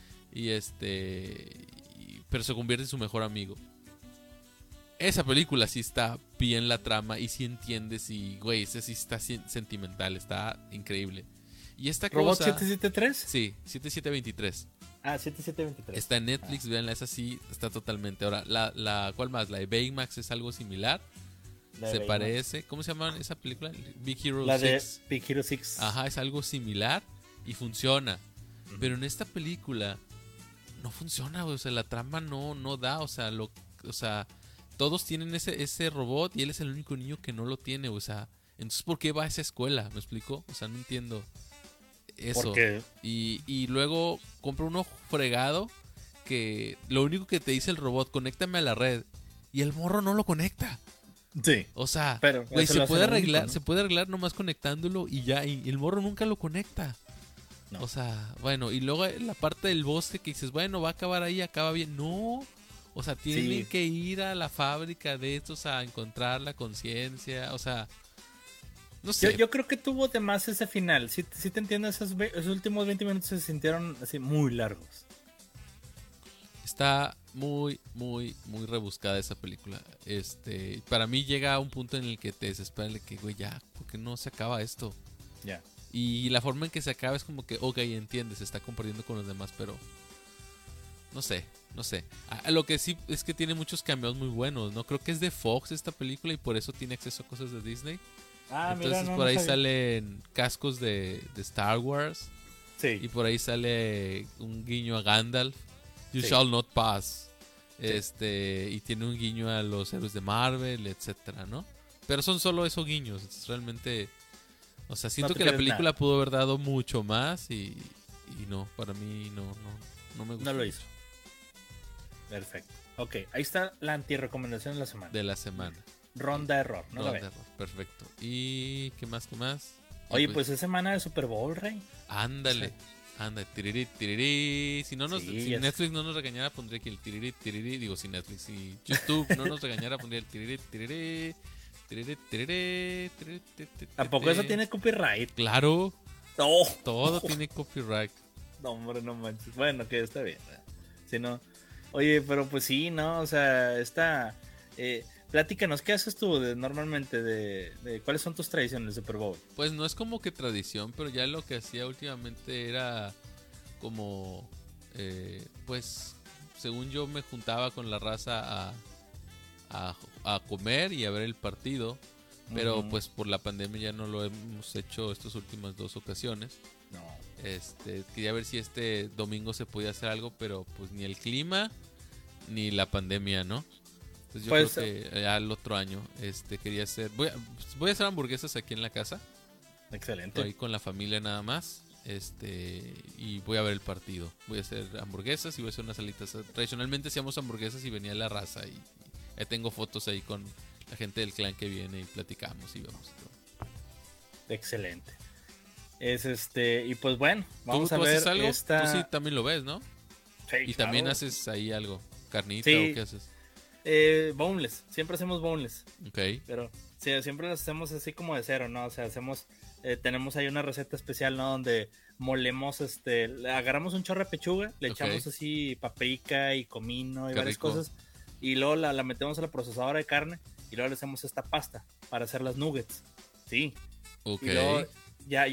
[SPEAKER 1] pero se convierte en su mejor amigo. Esa película sí está bien la trama y sí entiendes y, güey, ese sí está sentimental, está increíble. Y esta
[SPEAKER 2] ¿Robot
[SPEAKER 1] cosa...
[SPEAKER 2] 773?
[SPEAKER 1] Sí, 7723.
[SPEAKER 2] Ah, 7723.
[SPEAKER 1] Está en Netflix, véanla, esa sí está totalmente. Ahora, ¿cuál más? La de Baymax es algo similar. Se parece. ¿Cómo se llama esa película? Big Hero 6.
[SPEAKER 2] La de Big Hero 6.
[SPEAKER 1] Ajá, es algo similar y funciona. Uh-huh. Pero en esta película no funciona, güey. O sea, la trama no da. O sea, todos tienen ese robot y él es el único niño que no lo tiene. O sea, entonces ¿por qué va a esa escuela? ¿Me explico? O sea, no entiendo eso.
[SPEAKER 2] ¿Por qué?
[SPEAKER 1] Y luego compra uno fregado que lo único que te dice el robot, conéctame a la red. Y el morro no lo conecta.
[SPEAKER 2] Sí.
[SPEAKER 1] O sea,
[SPEAKER 2] pero
[SPEAKER 1] güey, se puede arreglar, ¿no? Se puede arreglar nomás conectándolo y ya. Y el morro nunca lo conecta. No. O sea, bueno, y luego la parte del bosque que dices, bueno, va a acabar ahí, acaba bien. No. O sea, tienen que ir a la fábrica de estos a encontrar la conciencia. O sea, no sé.
[SPEAKER 2] Yo creo que tuvo de más ese final. Sí te entiendo, esos últimos 20 minutos se sintieron así muy largos.
[SPEAKER 1] Está muy, muy, muy rebuscada esa película. Para mí llega a un punto en el que te desesperas de que, güey, ya, ¿por qué no se acaba esto?
[SPEAKER 2] Ya. Yeah.
[SPEAKER 1] Y la forma en que se acaba es como que, ok, entiendes, se está compartiendo con los demás, pero no sé. Lo que sí es que tiene muchos cameos muy buenos, ¿no? Creo que es de Fox esta película y por eso tiene acceso a cosas de Disney. Entonces
[SPEAKER 2] mira,
[SPEAKER 1] por ahí salen cascos de Star Wars.
[SPEAKER 2] Sí.
[SPEAKER 1] Y por ahí sale un guiño a Gandalf. You shall not pass. Sí. Y tiene un guiño a los héroes de Marvel, etcétera, ¿no? Pero son solo esos guiños. Realmente, o sea, siento que la película pudo haber dado mucho más y no, para mí no me gustó.
[SPEAKER 2] No lo hizo. Perfecto. Ok, ahí está la anti-recomendación de la semana. Ronda error, ¿no?
[SPEAKER 1] Ronda error, perfecto. ¿Y qué más?
[SPEAKER 2] Oye, pues es semana de Super Bowl, Rey.
[SPEAKER 1] Ándale. Sí. Anda, tiriri. Si Netflix no nos regañara, pondría aquí el tiriri. Digo, si Netflix, si YouTube no nos regañara, pondría el tiriri.
[SPEAKER 2] ¿Tampoco eso tiene copyright?
[SPEAKER 1] Claro.
[SPEAKER 2] No.
[SPEAKER 1] Todo tiene copyright.
[SPEAKER 2] No, hombre, no manches. Bueno, que está bien. Si no. Oye, pero pues sí, ¿no? O sea, platícanos, ¿qué haces tú normalmente de cuáles son tus tradiciones de Super Bowl?
[SPEAKER 1] Pues no es como que tradición, pero ya lo que hacía últimamente era como, pues, según yo me juntaba con la raza a comer y a ver el partido, pero uh-huh. Pues por la pandemia ya no lo hemos hecho estas últimas 2 ocasiones.
[SPEAKER 2] No.
[SPEAKER 1] Quería ver si este domingo se podía hacer algo, pero pues ni el clima ni la pandemia, ¿no? Entonces yo creo que ya el otro año quería hacer... Voy a hacer hamburguesas aquí en la casa.
[SPEAKER 2] Excelente.
[SPEAKER 1] Ahí con la familia nada más. Y voy a ver el partido. Voy a hacer hamburguesas y voy a hacer unas alitas. Tradicionalmente hacíamos hamburguesas y venía la raza. Y tengo fotos ahí con la gente del clan que viene y platicamos y vemos todo.
[SPEAKER 2] Excelente. Y pues bueno, vamos a
[SPEAKER 1] ¿Tú
[SPEAKER 2] ver
[SPEAKER 1] haces algo?
[SPEAKER 2] esta...
[SPEAKER 1] Tú sí también lo ves, ¿no?
[SPEAKER 2] Sí,
[SPEAKER 1] Y
[SPEAKER 2] claro.
[SPEAKER 1] también haces ahí algo. ¿Carnita
[SPEAKER 2] Sí.
[SPEAKER 1] o qué haces?
[SPEAKER 2] Boneless, siempre hacemos boneless.
[SPEAKER 1] Ok.
[SPEAKER 2] Pero sí, siempre las hacemos así como de cero, ¿no? O sea, tenemos ahí una receta especial, ¿no? Donde molemos, agarramos un chorro de pechuga, le echamos así paprika y comino y
[SPEAKER 1] Qué
[SPEAKER 2] varias
[SPEAKER 1] rico.
[SPEAKER 2] cosas. Y luego la metemos a la procesadora de carne y luego le hacemos esta pasta para hacer las nuggets. Sí.
[SPEAKER 1] Ok.
[SPEAKER 2] Y luego ya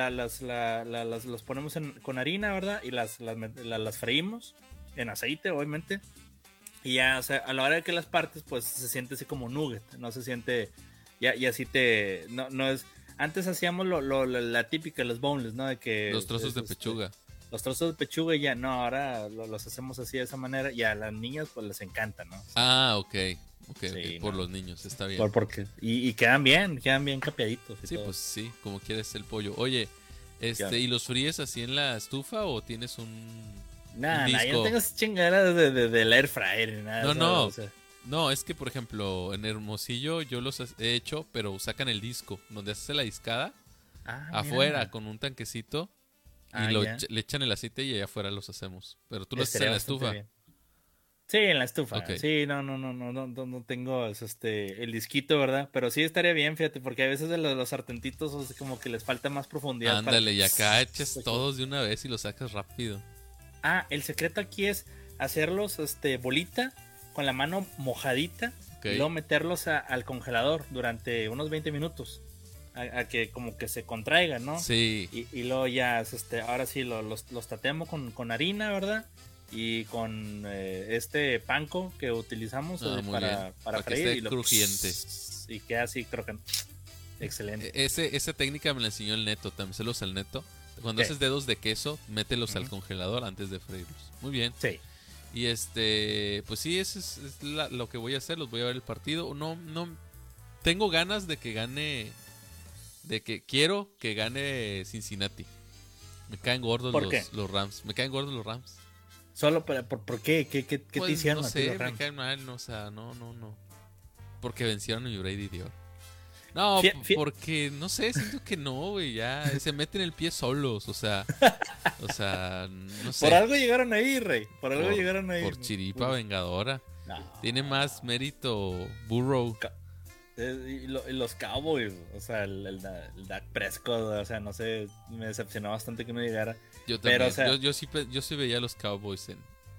[SPEAKER 2] las ponemos con harina, ¿verdad? Y las freímos en aceite, obviamente. Y ya, o sea, a la hora de que las partes, pues se siente así como nugget, no se siente, ya así no es, antes hacíamos la típica, los boneless, ¿no? De que
[SPEAKER 1] Los trozos de pechuga.
[SPEAKER 2] Los trozos de pechuga y ya, no, ahora los hacemos así de esa manera y a las niñas pues les encanta, ¿no? O sea,
[SPEAKER 1] Ok. Sí, por los niños, está bien.
[SPEAKER 2] Y quedan bien capeaditos.
[SPEAKER 1] Sí,
[SPEAKER 2] todo.
[SPEAKER 1] pues sí, como quieres el pollo. Oye, ¿y los fríes así en la estufa o tienes un
[SPEAKER 2] Nah,
[SPEAKER 1] disco?
[SPEAKER 2] yo no tengo esa chingadera del air fryer ni nada.
[SPEAKER 1] No.
[SPEAKER 2] O sea.
[SPEAKER 1] No, es que por ejemplo en Hermosillo yo los he hecho, pero sacan el disco, donde hace la discada, afuera
[SPEAKER 2] Mira.
[SPEAKER 1] con un tanquecito y le echan el aceite y allá afuera los hacemos. Pero tú lo haces en la estufa.
[SPEAKER 2] Bien. Sí, en la estufa.
[SPEAKER 1] Okay.
[SPEAKER 2] Sí, no tengo el disquito, ¿verdad? Pero sí estaría bien, fíjate, porque a veces de los sartentitos o sea, como que les falta más profundidad.
[SPEAKER 1] Ándale, y acá echas todos de una vez y los sacas rápido.
[SPEAKER 2] El secreto aquí es hacerlos bolita con la mano mojadita y luego meterlos al congelador durante unos 20 minutos a que como que se contraigan, ¿no?
[SPEAKER 1] Sí.
[SPEAKER 2] Y luego ya ahora sí los tatemos con harina, ¿verdad? Y con panko que utilizamos para freír
[SPEAKER 1] que esté crujiente
[SPEAKER 2] y queda así crocante. Excelente.
[SPEAKER 1] Esa técnica me la enseñó el Neto, también se los al Neto. Cuando haces dedos de queso, mételos al congelador antes de freírlos. Muy bien.
[SPEAKER 2] Sí.
[SPEAKER 1] Y pues sí, eso es lo que voy a hacer. Los voy a ver el partido. No, tengo ganas de que gane. Quiero que gane Cincinnati. Me caen gordos los Rams. Me caen gordos los Rams.
[SPEAKER 2] ¿Solo por qué? ¿Qué
[SPEAKER 1] Pues,
[SPEAKER 2] te hicieron?
[SPEAKER 1] No sé, me caen mal. No, o sea, no. Porque vencieron a mi Brady Dior. No, porque, no sé, siento que no, güey, ya se meten el pie solos, o sea, no sé.
[SPEAKER 2] Por algo llegaron ahí, Rey, llegaron ahí.
[SPEAKER 1] Por chiripa vengadora. Tiene más mérito Burrow.
[SPEAKER 2] Y los Cowboys, o sea, el Dak Prescott, o sea, no sé, me decepcionó bastante que no llegara.
[SPEAKER 1] Yo también,
[SPEAKER 2] pero, o sea,
[SPEAKER 1] yo sí veía a los Cowboys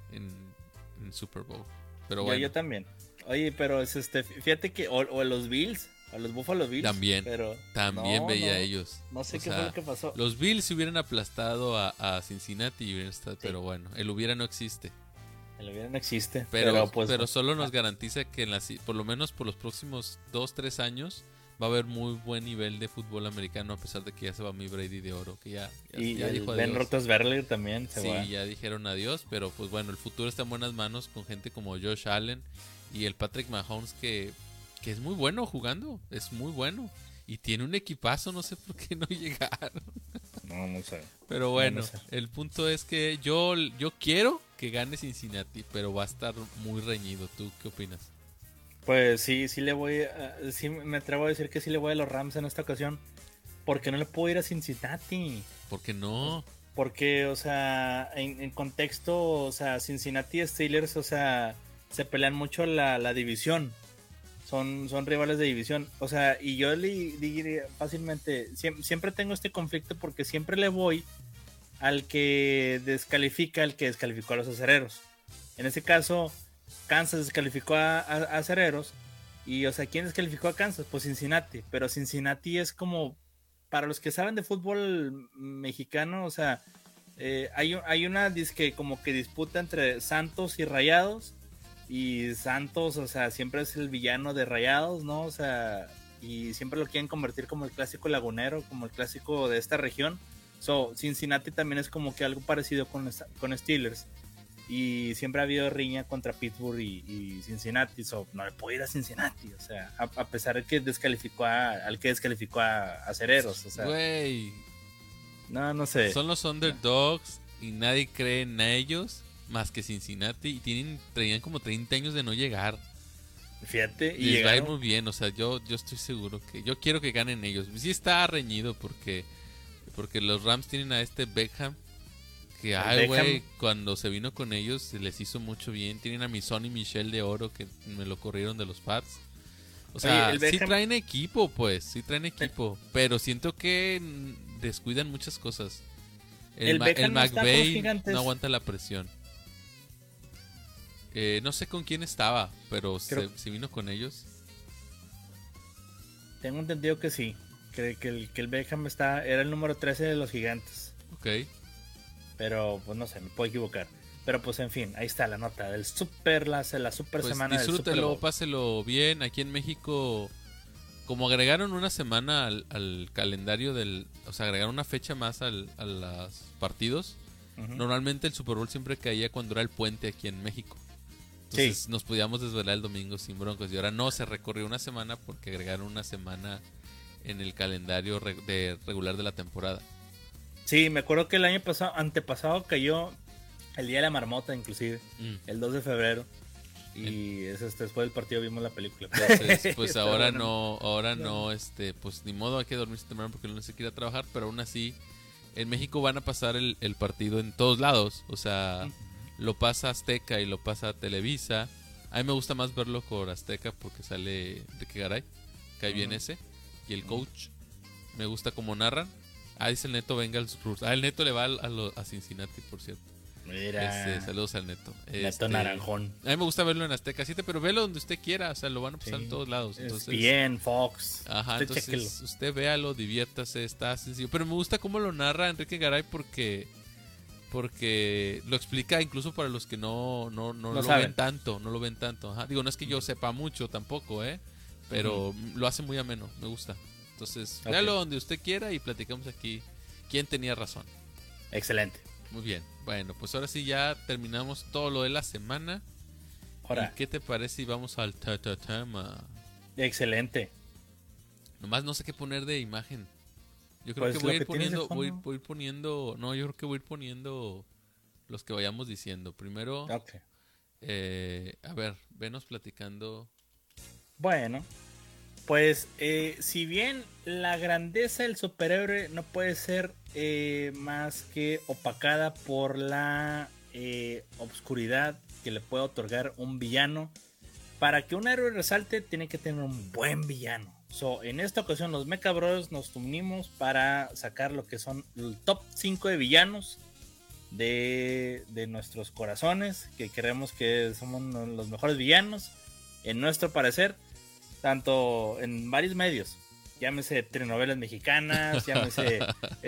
[SPEAKER 1] en Super Bowl, pero bueno.
[SPEAKER 2] Yo también. Oye, pero fíjate que, o los Bills, a los Buffalo Bills.
[SPEAKER 1] También veía a ellos.
[SPEAKER 2] No sé qué fue lo que pasó.
[SPEAKER 1] Los Bills se hubieran aplastado a Cincinnati y hubieran estado, pero bueno, el hubiera no existe.
[SPEAKER 2] El hubiera no existe.
[SPEAKER 1] Pero solo nos garantiza que por lo menos por los próximos 2-3 años va a haber muy buen nivel de fútbol americano, a pesar de que ya se va mi Brady de oro, que ya dijo adiós.
[SPEAKER 2] Ben Roethlisberger también se va.
[SPEAKER 1] Sí, ya dijeron adiós, pero pues bueno, el futuro está en buenas manos con gente como Josh Allen y el Patrick Mahomes que es muy bueno jugando, es muy bueno. Y tiene un equipazo, no sé por qué no llegaron.
[SPEAKER 2] No sé.
[SPEAKER 1] Pero bueno, el punto es que yo quiero que gane Cincinnati, pero va a estar muy reñido. ¿Tú qué opinas?
[SPEAKER 2] Pues sí sí me atrevo a decir que sí le voy a los Rams en esta ocasión. Porque no le puedo ir a Cincinnati.
[SPEAKER 1] ¿Por qué no?
[SPEAKER 2] Porque, o sea, en contexto, o sea, Cincinnati y Steelers, o sea, se pelean mucho la división. Son rivales de división. O sea, y yo le diría fácilmente, siempre tengo este conflicto porque siempre le voy al que descalifica, al que descalificó a los acereros. En este caso, Kansas descalificó a acereros. Y, o sea, ¿quién descalificó a Kansas? Pues Cincinnati. Pero Cincinnati es como, para los que saben de fútbol mexicano, o sea, hay una como que disputa entre Santos y Rayados. Y Santos, o sea, siempre es el villano de Rayados, ¿no? O sea, y siempre lo quieren convertir como el clásico lagunero, como el clásico de esta región. Cincinnati también es como que algo parecido con Steelers. y siempre ha habido riña contra Pittsburgh y Cincinnati, no le puede ir a Cincinnati, o sea, a pesar de que descalificó al que descalificó a Acereros, o sea.
[SPEAKER 1] Güey.
[SPEAKER 2] No sé.
[SPEAKER 1] Son los underdogs y nadie cree en ellos más que Cincinnati y traían como 30 años de no llegar.
[SPEAKER 2] Fíjate, y
[SPEAKER 1] les va a ir muy bien, o sea, yo estoy seguro que yo quiero que ganen ellos. Sí está reñido porque los Rams tienen a este Beckham que güey, cuando se vino con ellos se les hizo mucho bien. Tienen a mi Sonny Michel de oro que me lo corrieron de los Pats. O sea, sí traen equipo, pero siento que descuidan muchas cosas. El McVay no aguanta la presión. No sé con quién estaba, pero se vino con ellos.
[SPEAKER 2] Tengo entendido que sí. Que el Beckham era el número 13 de los Gigantes.
[SPEAKER 1] Ok.
[SPEAKER 2] Pero pues no sé, me puedo equivocar. Pero pues en fin, ahí está la nota del la super
[SPEAKER 1] pues
[SPEAKER 2] semana del Super
[SPEAKER 1] Bowl. Disfrútelo,
[SPEAKER 2] páselo
[SPEAKER 1] bien. Aquí en México, como agregaron una semana al calendario o sea, agregaron una fecha más a los partidos. Uh-huh. Normalmente el Super Bowl siempre caía cuando era el puente aquí en México. Entonces nos podíamos desvelar el domingo sin broncos. Y ahora no, se recorrió una semana porque agregaron una semana en el calendario regular de la temporada.
[SPEAKER 2] Sí, me acuerdo que el año antepasado cayó el Día de la Marmota, inclusive, el 2 de febrero. Y después del partido vimos la película.
[SPEAKER 1] Entonces, pues ahora no, pues ni modo, hay que dormirse temprano porque no se quiere trabajar, pero aún así, en México van a pasar el partido en todos lados, o sea, lo pasa Azteca y lo pasa Televisa. A mí me gusta más verlo por Azteca porque sale Enrique Garay, cae bien ese, y el coach, me gusta cómo narran. Dice el Neto Bengals Rurs. El Neto le va a Cincinnati, por cierto.
[SPEAKER 2] Mira.
[SPEAKER 1] Saludos al Neto.
[SPEAKER 2] Neto Naranjón.
[SPEAKER 1] A mí me gusta verlo en Azteca 7, pero véalo donde usted quiera. O sea, lo van a pasar en todos lados. Entonces,
[SPEAKER 2] bien, Fox.
[SPEAKER 1] Ajá, entonces usted véalo, diviértase, está sencillo. Pero me gusta cómo lo narra Enrique Garay porque lo explica incluso para los que no lo ven tanto. No lo ven tanto. Ajá. Digo, no es que yo sepa mucho tampoco, pero lo hace muy ameno. Me gusta. Entonces, véalo donde usted quiera y platicamos aquí quién tenía razón.
[SPEAKER 2] Excelente.
[SPEAKER 1] Muy bien. Bueno, pues ahora sí ya terminamos todo lo de la semana. ¿Y qué te parece si vamos al tema?
[SPEAKER 2] Excelente.
[SPEAKER 1] Nomás no sé qué poner de imagen. Yo creo que voy a ir poniendo... No, yo creo que voy a ir poniendo los que vayamos diciendo. Primero, a ver, venos platicando.
[SPEAKER 2] Bueno, pues si bien la grandeza del superhéroe no puede ser más que opacada por la obscuridad que le puede otorgar un villano, para que un héroe resalte tiene que tener un buen villano. En esta ocasión los Mecha Bros nos unimos para sacar lo que son el top 5 de villanos de nuestros corazones, que creemos que somos los mejores villanos en nuestro parecer, tanto en varios medios, llámese telenovelas mexicanas, llámese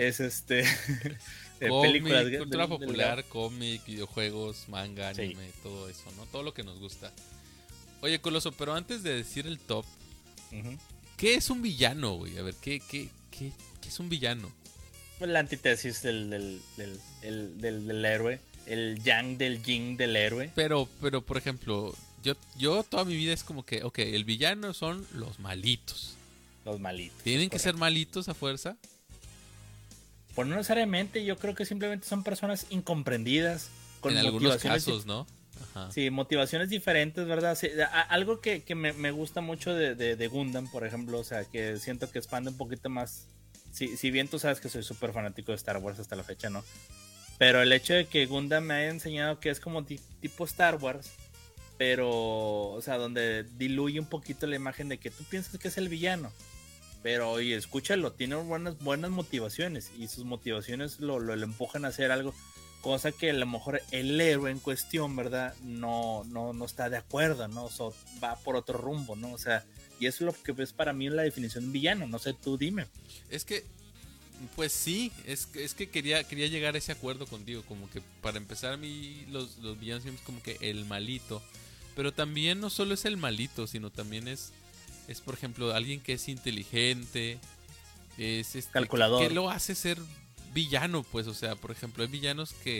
[SPEAKER 1] películas, cultura popular, cómic, videojuegos, manga, anime, todo eso, ¿no? Todo lo que nos gusta. Oye, Coloso, pero antes de decir el top, ¿qué es un villano, güey? A ver, ¿qué es un villano?
[SPEAKER 2] Pues la antítesis del héroe, el yang del yin del héroe.
[SPEAKER 1] Pero por ejemplo, yo toda mi vida es como que, el villano son los malitos.
[SPEAKER 2] Los malitos.
[SPEAKER 1] ¿Tienen que ser malitos a fuerza?
[SPEAKER 2] Pues no necesariamente, yo creo que simplemente son personas incomprendidas.
[SPEAKER 1] En algunos casos, ¿no?
[SPEAKER 2] Ajá. Sí, motivaciones diferentes, ¿verdad? Sí, algo que me gusta mucho de Gundam, por ejemplo, o sea, que siento que expande un poquito más. Si bien tú sabes que soy súper fanático de Star Wars hasta la fecha, ¿no? Pero el hecho de que Gundam me haya enseñado que es como tipo Star Wars, pero, o sea, donde diluye un poquito la imagen de que tú piensas que es el villano. Pero, oye, escúchalo, tiene buenas motivaciones y sus motivaciones lo empujan a hacer algo, cosa que a lo mejor el héroe en cuestión, ¿verdad? No está de acuerdo, ¿no? Va por otro rumbo, ¿no? O sea, y eso es lo que ves para mí en la definición de un villano, no sé, tú dime.
[SPEAKER 1] Es que, pues sí, es que quería llegar a ese acuerdo contigo, como que para empezar a mí los villanos siempre es como que el malito, pero también no solo es el malito, sino también es por ejemplo alguien que es inteligente, es
[SPEAKER 2] calculador,
[SPEAKER 1] que lo hace ser villano, pues, o sea, por ejemplo, hay villanos que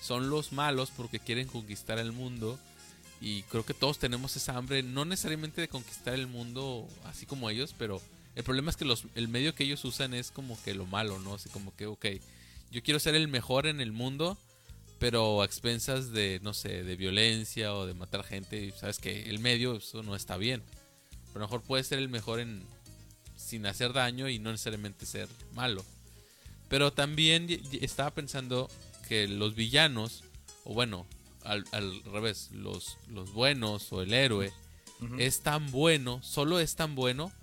[SPEAKER 1] son los malos porque quieren conquistar el mundo. Y creo que todos tenemos esa hambre, no necesariamente de conquistar el mundo así como ellos, pero el problema es que el medio que ellos usan es como que lo malo, ¿no? Así como que, ok, yo quiero ser el mejor en el mundo, pero a expensas de, no sé, de violencia o de matar gente. Y sabes que el medio, eso no está bien. A lo mejor puede ser el mejor sin hacer daño y no necesariamente ser malo. Pero también estaba pensando que los villanos, o bueno, al revés, los buenos o el héroe, es tan bueno, solo es tan bueno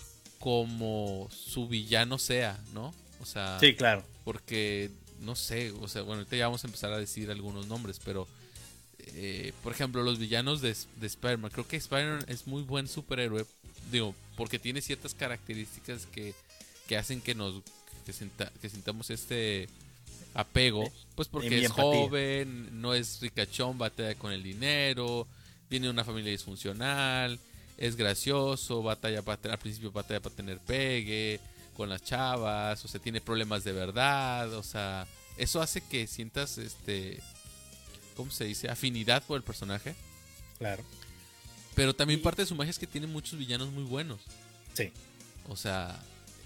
[SPEAKER 1] como su villano sea, ¿no? O sea,
[SPEAKER 2] sí, claro.
[SPEAKER 1] Porque, no sé, o sea, bueno, ahorita ya vamos a empezar a decir algunos nombres, pero, por ejemplo, los villanos de Spider-Man, creo que Spider-Man es muy buen superhéroe, digo, porque tiene ciertas características que hacen que sintamos este apego, pues porque es joven, no es ricachón, batalla con el dinero, viene de una familia disfuncional, es gracioso, al principio batalla para tener pegue con las chavas, o sea, tiene problemas de verdad, o sea, eso hace que sientas ¿cómo se dice? Afinidad por el personaje.
[SPEAKER 2] Claro.
[SPEAKER 1] Pero también parte de su magia es que tiene muchos villanos muy buenos.
[SPEAKER 2] Sí.
[SPEAKER 1] O sea,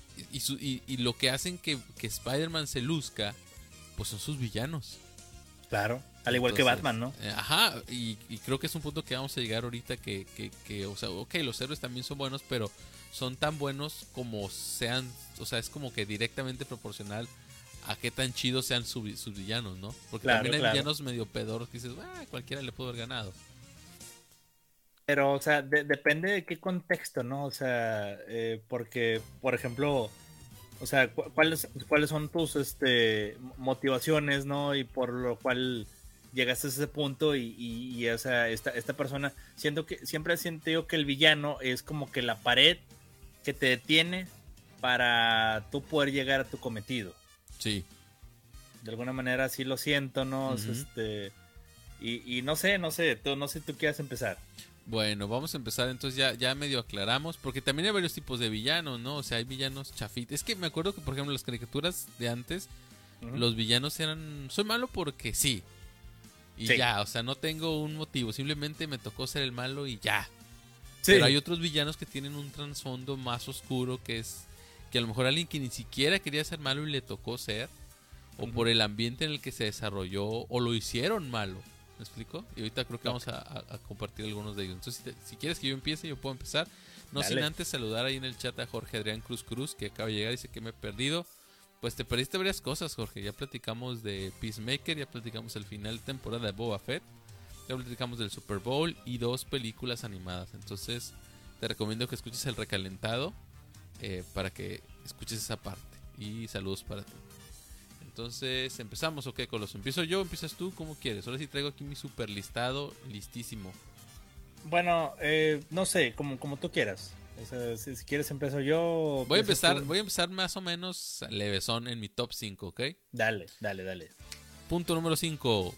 [SPEAKER 1] y lo que hacen que Spider-Man se luzca, pues son sus villanos.
[SPEAKER 2] Claro, al igual que Batman, ¿no?
[SPEAKER 1] Ajá, y creo que es un punto que vamos a llegar ahorita que, o sea, ok, los héroes también son buenos, pero son tan buenos como sean, o sea, es como que directamente proporcional a qué tan chidos sean sus villanos, ¿no? Porque claro, también hay villanos medio pedoros que dices, cualquiera le pudo haber ganado.
[SPEAKER 2] Pero, o sea, depende de qué contexto, ¿no? O sea, porque, por ejemplo, o sea, ¿cuáles son tus motivaciones, ¿no? Y por lo cual llegaste a ese punto y o sea, esta persona, siempre he sentido que el villano es como que la pared que te detiene para tú poder llegar a tu cometido.
[SPEAKER 1] Sí.
[SPEAKER 2] De alguna manera así lo siento, ¿no? Uh-huh. Y no sé, tú quieres empezar.
[SPEAKER 1] Bueno, vamos a empezar, entonces ya medio aclaramos, porque también hay varios tipos de villanos, ¿no? O sea, hay villanos chafitos. Es que me acuerdo que, por ejemplo, las caricaturas de antes, uh-huh, los villanos eran, soy malo porque sí. Y sí, ya, o sea, no tengo un motivo, simplemente me tocó ser el malo y ya. Sí. Pero hay otros villanos que tienen un trasfondo más oscuro, que es que a lo mejor alguien que ni siquiera quería ser malo y le tocó ser, o uh-huh, por el ambiente en el que se desarrolló, o lo hicieron malo. ¿Me explico? Y ahorita creo que vamos a compartir algunos de ellos. Entonces, si quieres que yo empiece, yo puedo empezar. No Dale. Sin antes saludar ahí en el chat a Jorge Adrián Cruz, que acaba de llegar y dice que me he perdido. Pues te perdiste varias cosas, Jorge. Ya platicamos de Peacemaker, ya platicamos el final de temporada de Boba Fett, ya platicamos del Super Bowl y 2 películas animadas. Entonces, te recomiendo que escuches el recalentado para que escuches esa parte. Y saludos para ti. Entonces, ¿empezamos o qué, Coloso? ¿Empiezo yo? ¿Empiezas tú? ¿Cómo quieres? Ahora sí traigo aquí mi super listado, listísimo.
[SPEAKER 2] Bueno, no sé, como tú quieras. O sea, si quieres empiezo yo.
[SPEAKER 1] Voy a empezar más o menos levesón en mi top 5, ¿ok?
[SPEAKER 2] Dale.
[SPEAKER 1] Punto número 5,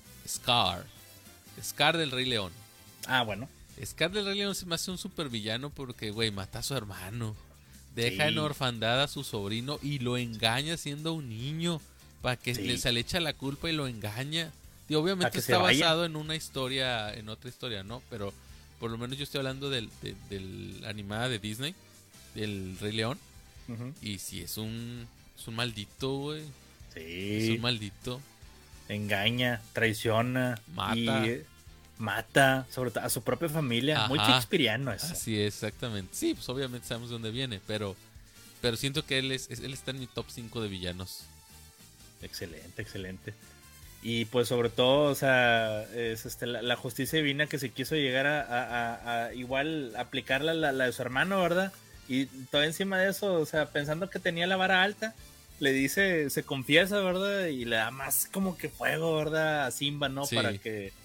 [SPEAKER 1] Scar del Rey León.
[SPEAKER 2] Ah, bueno.
[SPEAKER 1] Scar del Rey León se me hace un super villano porque, güey, mata a su hermano. Deja en orfandad a su sobrino y lo engaña siendo un niño. Para que se le echa la culpa y lo engaña. Y obviamente está basado en una historia, en otra historia, ¿no? Pero por lo menos yo estoy hablando del animada de Disney, del Rey León. Uh-huh. Y sí, es un maldito, güey.
[SPEAKER 2] Sí.
[SPEAKER 1] Es un maldito.
[SPEAKER 2] Engaña, traiciona. Mata, sobre todo a su propia familia. Ajá. Muy shakespeariano eso.
[SPEAKER 1] Así es, exactamente. Sí, pues obviamente sabemos de dónde viene, pero siento que él está en mi top 5 de villanos.
[SPEAKER 2] Excelente. Y pues sobre todo, o sea, es la justicia divina que se quiso llegar a igual aplicarla la de su hermano, ¿verdad? Y todo encima de eso, o sea, pensando que tenía la vara alta, le dice, se confiesa, ¿verdad? Y le da más como que fuego, ¿verdad? A Simba, ¿no? Sí. Para que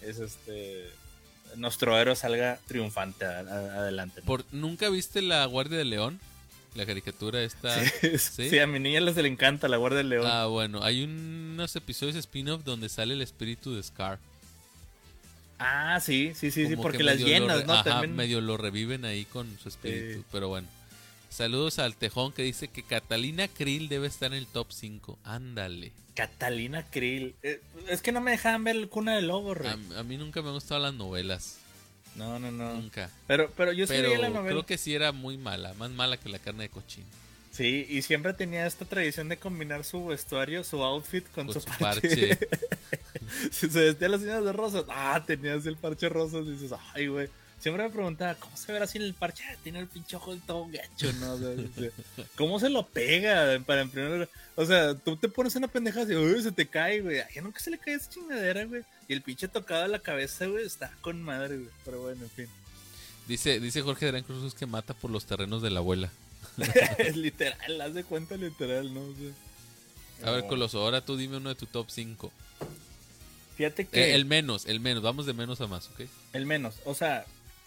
[SPEAKER 2] nuestro héroe salga triunfante adelante, ¿no?
[SPEAKER 1] ¿Nunca viste La Guardia del León? La caricatura esta.
[SPEAKER 2] Sí, a mi niña le encanta La Guardia del León.
[SPEAKER 1] Ah, bueno, hay unos episodios spin-off donde sale el espíritu de Scar.
[SPEAKER 2] Ah, sí, porque las llenas, ¿no?
[SPEAKER 1] Ajá, también medio lo reviven ahí con su espíritu, pero bueno. Saludos al Tejón que dice que Catalina Krill debe estar en el top 5. Ándale.
[SPEAKER 2] Catalina Krill. Es que no me dejaban ver el Cuna de Lobos, Rey.
[SPEAKER 1] A mí nunca me han gustado las novelas.
[SPEAKER 2] No.
[SPEAKER 1] Nunca.
[SPEAKER 2] Pero yo sí veía la novela.
[SPEAKER 1] Creo que sí era muy mala. Más mala que la carne de cochino.
[SPEAKER 2] Sí, y siempre tenía esta tradición de combinar su vestuario, su outfit con su
[SPEAKER 1] parche.
[SPEAKER 2] Si se vestía las uñas de rosas, tenías el parche rosa, y dices, ay, güey. Siempre me preguntaba, ¿cómo se verá así en el parche? Tiene el pinche ojo todo gacho, ¿no? O sea, ¿cómo se lo pega para imprimir? O sea, tú te pones una pendejada y uy, se te cae, güey. Ay, nunca se le cae esa chingadera, güey. Y el pinche tocado a la cabeza, güey, está con madre, güey. Pero bueno, en fin.
[SPEAKER 1] Dice Jorge Adrián Cruz que mata por los terrenos de la abuela.
[SPEAKER 2] Es literal, haz de cuenta literal, ¿no? O sea,
[SPEAKER 1] a ver, Coloso, ahora tú dime uno de tu top 5.
[SPEAKER 2] Fíjate que...
[SPEAKER 1] el menos, vamos de menos a más, ¿ok?
[SPEAKER 2] El menos, o sea...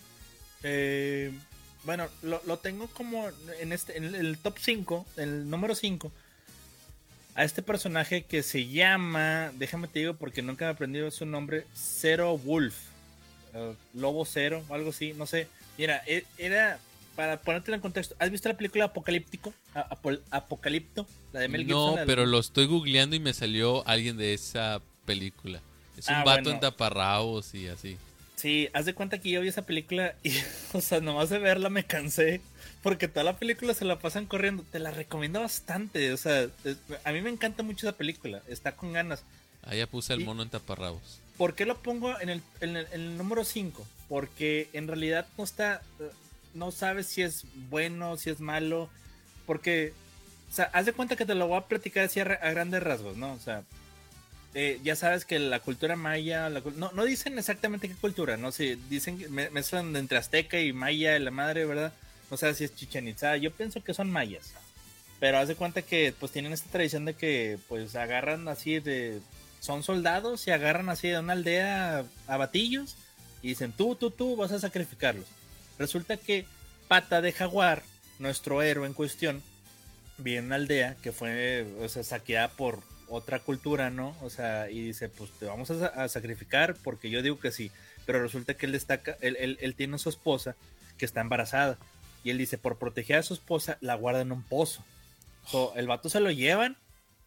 [SPEAKER 2] bueno, lo tengo como en el top 5, el número 5. A este personaje que se llama, déjame te digo porque nunca he aprendido su nombre, Zero Wolf. Lobo Cero o algo así, no sé. Mira, era... Para ponértelo en contexto, ¿has visto la película Apocalíptico? Apocalipto, la de Mel Gibson.
[SPEAKER 1] No, pero lo estoy googleando y me salió alguien de esa película. Es un vato en taparrabos y así.
[SPEAKER 2] Sí, haz de cuenta que yo vi esa película y, o sea, nomás de verla me cansé. Porque toda la película se la pasan corriendo. Te la recomiendo bastante. O sea, a mí me encanta mucho esa película. Está con ganas.
[SPEAKER 1] Ah, ya puse el mono en taparrabos.
[SPEAKER 2] ¿Por qué lo pongo en el número 5? Porque en realidad no está... No sabes si es bueno, si es malo. Porque, o sea, haz de cuenta que te lo voy a platicar así a grandes rasgos, ¿no? O sea, ya sabes que la cultura maya, no dicen exactamente qué cultura, ¿no? Si dicen, mezclan entre azteca y maya, la madre, ¿verdad? No sé si es Chichén Itzá, yo pienso que son mayas. Pero haz de cuenta que pues tienen esta tradición de que pues agarran así son soldados y agarran así de una aldea a batillos y dicen, tú vas a sacrificarlos. Resulta que Pata de Jaguar, nuestro héroe en cuestión, vive en una aldea que fue, o sea, saqueada por otra cultura, ¿no? O sea, y dice, pues te vamos a sacrificar porque yo digo que sí. Pero resulta que él tiene a su esposa que está embarazada. Y él dice, por proteger a su esposa, la guarda en un pozo. El vato se lo llevan.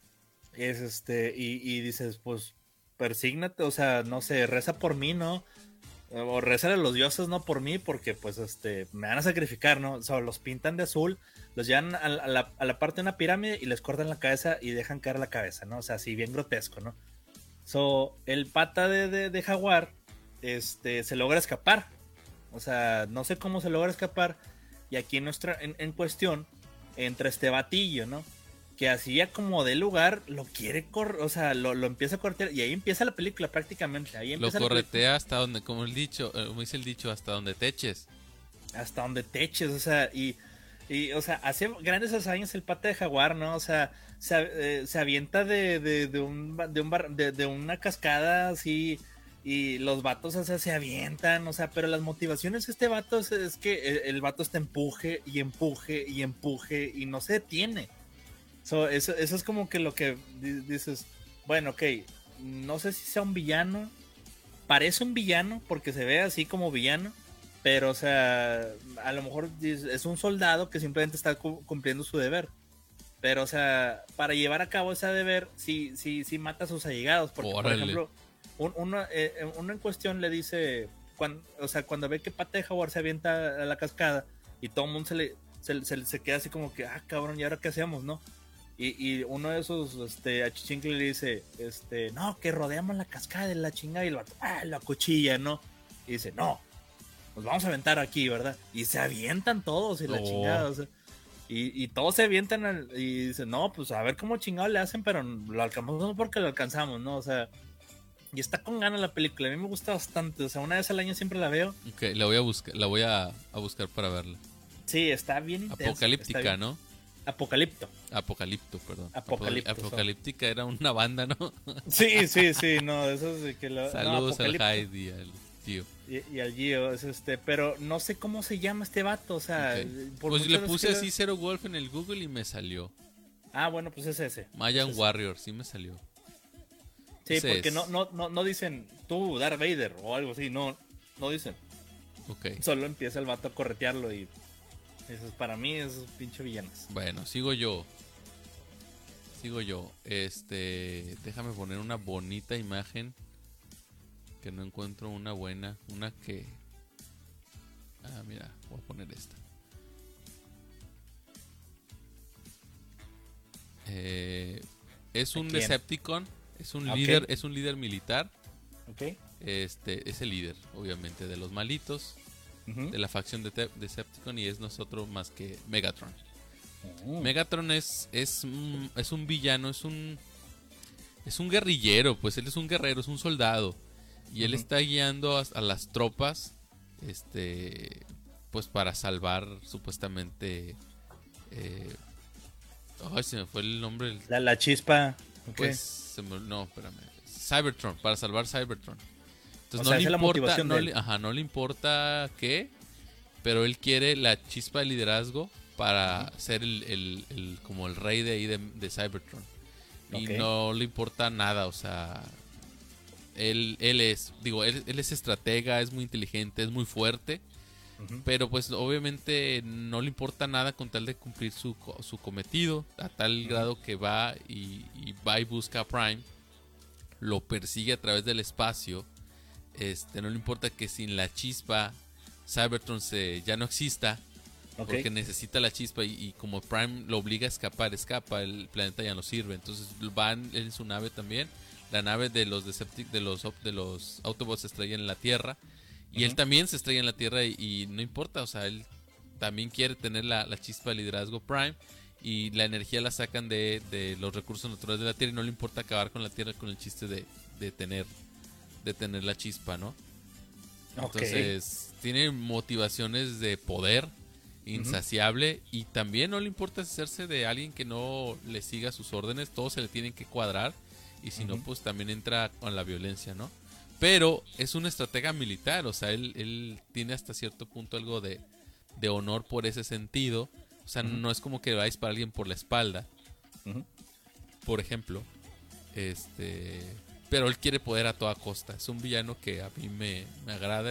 [SPEAKER 2] Y dices, pues, persígnate, o sea, no sé, reza por mí, ¿no? O rezar a los dioses, no por mí, porque pues me van a sacrificar, ¿no? O sea, los pintan de azul, los llevan a la parte de una pirámide y les cortan la cabeza y dejan caer la cabeza, ¿no? O sea, así bien grotesco, ¿no? El pata de Jaguar, se logra escapar. O sea, no sé cómo se logra escapar. Y aquí en cuestión, entra este batillo, ¿no? Que así ya como de lugar lo quiere o sea, lo empieza a corretear y ahí empieza la película prácticamente. Ahí empieza
[SPEAKER 1] lo corretea hasta donde, como dice el dicho, hasta donde te eches.
[SPEAKER 2] Hasta donde te eches, o sea, y o sea, hace grandes hazañas el pata de Jaguar, ¿no? O sea, se avienta de una cascada así y los vatos, o sea, se avientan, o sea, pero las motivaciones de este vato es que el vato está empuje y empuje y empuje y no se detiene. Eso es como que lo que dices, bueno, ok, no sé si sea un villano, parece un villano porque se ve así como villano, pero o sea, a lo mejor es un soldado que simplemente está cumpliendo su deber, pero o sea, para llevar a cabo ese deber, sí mata a sus allegados, porque por ejemplo, uno en cuestión le dice, cuando ve que Pata de Jaguar se avienta a la cascada y todo el mundo se queda así como que, cabrón, ¿y ahora qué hacemos, no? Y uno de esos achichincle le dice, no, que rodeamos la cascada de la chingada, y el vato, la cuchilla, ¿no? Y dice, no, nos vamos a aventar aquí, ¿verdad? Y se avientan todos y la chingada, o sea, y todos se avientan y dicen, no, pues a ver cómo chingado le hacen, pero lo alcanzamos porque lo alcanzamos, ¿no? O sea, y está con ganas la película, a mí me gusta bastante, o sea, una vez al año siempre la veo.
[SPEAKER 1] Ok, la voy a buscar para verla.
[SPEAKER 2] Sí, está bien intensa.
[SPEAKER 1] Apocalíptica,
[SPEAKER 2] bien.
[SPEAKER 1] ¿no?
[SPEAKER 2] Apocalipto,
[SPEAKER 1] perdón.
[SPEAKER 2] Apocalíptica
[SPEAKER 1] era una banda, ¿no?
[SPEAKER 2] Sí, no, eso es que
[SPEAKER 1] Saludos al Hyde y al Gio.
[SPEAKER 2] Y al Gio, pero no sé cómo se llama este vato, o sea,
[SPEAKER 1] pues le puse así Zero Wolf en el Google y me salió.
[SPEAKER 2] Bueno, pues es ese.
[SPEAKER 1] Mayan Warrior, sí me salió.
[SPEAKER 2] Sí, ese porque no dicen tú, Darth Vader o algo así, no dicen.
[SPEAKER 1] Okay.
[SPEAKER 2] Solo empieza el vato a corretearlo y Eso es para mí, esos pinche villanos.
[SPEAKER 1] Bueno, sigo yo. Déjame poner una bonita imagen. Que no encuentro una buena. Una que... Ah, mira, voy a poner esta. Es un Decepticon. Es un líder, es un líder militar.
[SPEAKER 2] Okay.
[SPEAKER 1] Es el líder, obviamente, de los malitos. De la facción de Decepticon. Y es nosotros más que Megatron. Megatron es un villano, es un guerrillero, pues él es un guerrero, es un soldado. Y él está guiando a las tropas, pues para salvar supuestamente... ay, se me fue el nombre.
[SPEAKER 2] La chispa. Okay.
[SPEAKER 1] Pues, no, espérame. Cybertron, para salvar Cybertron. Entonces no le importa qué, pero él quiere la chispa de liderazgo para ser como el rey de ahí de Cybertron. Y no le importa nada, o sea, él es estratega, es muy inteligente, es muy fuerte, pero pues obviamente no le importa nada con tal de cumplir su cometido, a tal grado que va y busca a Prime, lo persigue a través del espacio, no le importa que sin la chispa Cybertron ya no exista. Porque necesita la chispa y como Prime lo obliga a escapa, el planeta ya no sirve. Entonces van en su nave también. La nave de los Autobots se estrella en la Tierra. Y él también se estrella en la Tierra y no importa. O sea, él también quiere tener la chispa de liderazgo Prime. Y la energía la sacan de los recursos naturales de la Tierra. Y no le importa acabar con la Tierra con el chiste de tener la chispa, ¿no? Entonces tiene motivaciones de poder insaciable, y también no le importa hacerse de alguien que no le siga sus órdenes. Todos se le tienen que cuadrar, y si no, pues también entra con la violencia, ¿no? Pero es un estratega militar, o sea, él tiene hasta cierto punto algo de honor por ese sentido. O sea, no es como que vais para alguien por la espalda, por ejemplo. Pero él quiere poder a toda costa. Es un villano que a mí me agrada.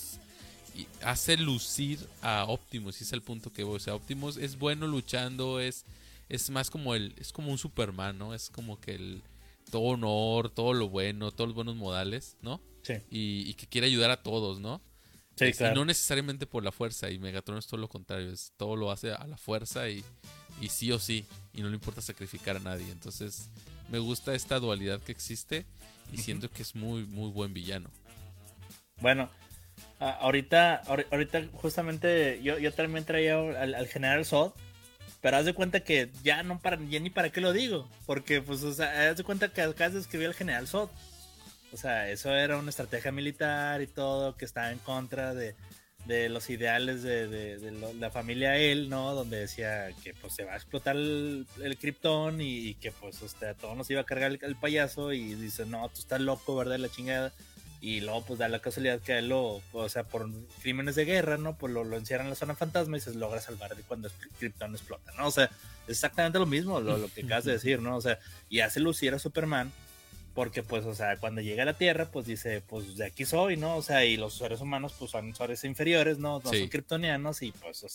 [SPEAKER 1] Y hace lucir a Optimus, y es el punto que voy. O sea, Optimus es bueno luchando, es más como es como un Superman, ¿no? Es como que todo honor, todo lo bueno, todos los buenos modales, ¿no?
[SPEAKER 2] Sí.
[SPEAKER 1] Y que quiere ayudar a todos, ¿no?
[SPEAKER 2] Sí, claro.
[SPEAKER 1] Y no necesariamente por la fuerza, y Megatron es todo lo contrario, todo lo hace a la fuerza y sí o sí, y no le importa sacrificar a nadie. Entonces, me gusta esta dualidad que existe, y siento que es muy, muy buen villano.
[SPEAKER 2] Bueno, ahorita justamente yo también traía al General Zod, pero haz de cuenta que ya ni para qué lo digo, porque pues, o sea, haz de cuenta que acá se escribió el General Zod. O sea, eso era una estrategia militar y todo, que estaba en contra de los ideales de la familia él, ¿no? Donde decía que pues se va a explotar el Krypton, y que pues a todos nos iba a cargar el payaso, y dice, no, tú estás loco, ¿verdad? La chingada. Y luego pues da la casualidad que a él o sea, por crímenes de guerra, ¿no? Pues lo encierran en la zona fantasma y se logra salvar de cuando Krypton explota, ¿no? O sea, exactamente lo mismo, lo que acabas de decir, ¿no? O sea, y hace lucir a Superman, porque pues, o sea, cuando llega a la Tierra, pues dice, pues de aquí soy, ¿no? O sea, y los seres humanos pues son seres inferiores, ¿no? No son kryptonianos, y pues,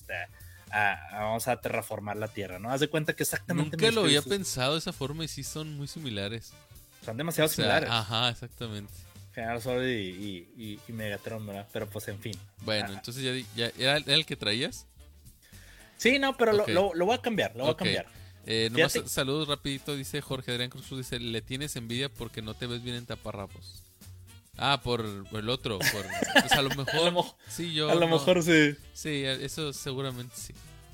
[SPEAKER 2] vamos a terraformar la Tierra, ¿no? Haz de cuenta que exactamente...
[SPEAKER 1] Nunca lo había pensado de esa forma, y sí son muy similares.
[SPEAKER 2] Son demasiado similares.
[SPEAKER 1] Ajá, exactamente.
[SPEAKER 2] General Zod y Megatron, ¿verdad? Pero pues en fin.
[SPEAKER 1] Bueno, entonces ya ¿era el que traías?
[SPEAKER 2] Sí, no, pero lo voy a cambiar, voy a cambiar.
[SPEAKER 1] Nomás saludos rapidito, dice Jorge Adrián Cruz, dice, le tienes envidia porque no te ves bien en taparrapos. Ah, por el otro, pues a lo mejor sí, yo.
[SPEAKER 2] A lo mejor sí.
[SPEAKER 1] Sí, eso seguramente sí.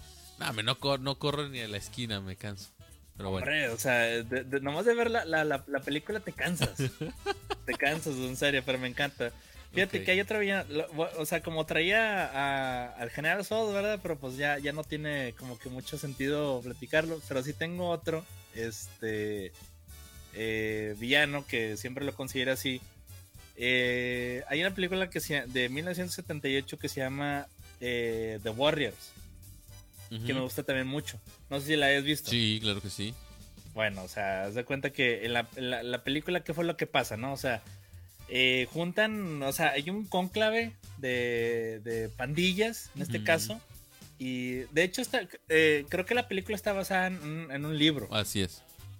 [SPEAKER 1] No corro ni a la esquina, me canso. Pero
[SPEAKER 2] hombre,
[SPEAKER 1] bueno.
[SPEAKER 2] O sea, nomás de ver la película te cansas. Te cansas, en serio, pero me encanta. Fíjate que hay otro villano, o sea, como traía al General Zod, ¿verdad? Pero pues ya no tiene como que mucho sentido platicarlo. Pero sí tengo otro, villano que siempre lo considero así. Hay una película de 1978 que se llama The Warriors, que me gusta también mucho. No sé si la hayas visto.
[SPEAKER 1] Sí, claro que sí.
[SPEAKER 2] Bueno, o sea, haz de cuenta que en la película, ¿qué fue lo que pasa, no? O sea, juntan, o sea, hay un cónclave de pandillas, en este caso, Y de hecho creo que la película está basada en un libro.
[SPEAKER 1] Así es.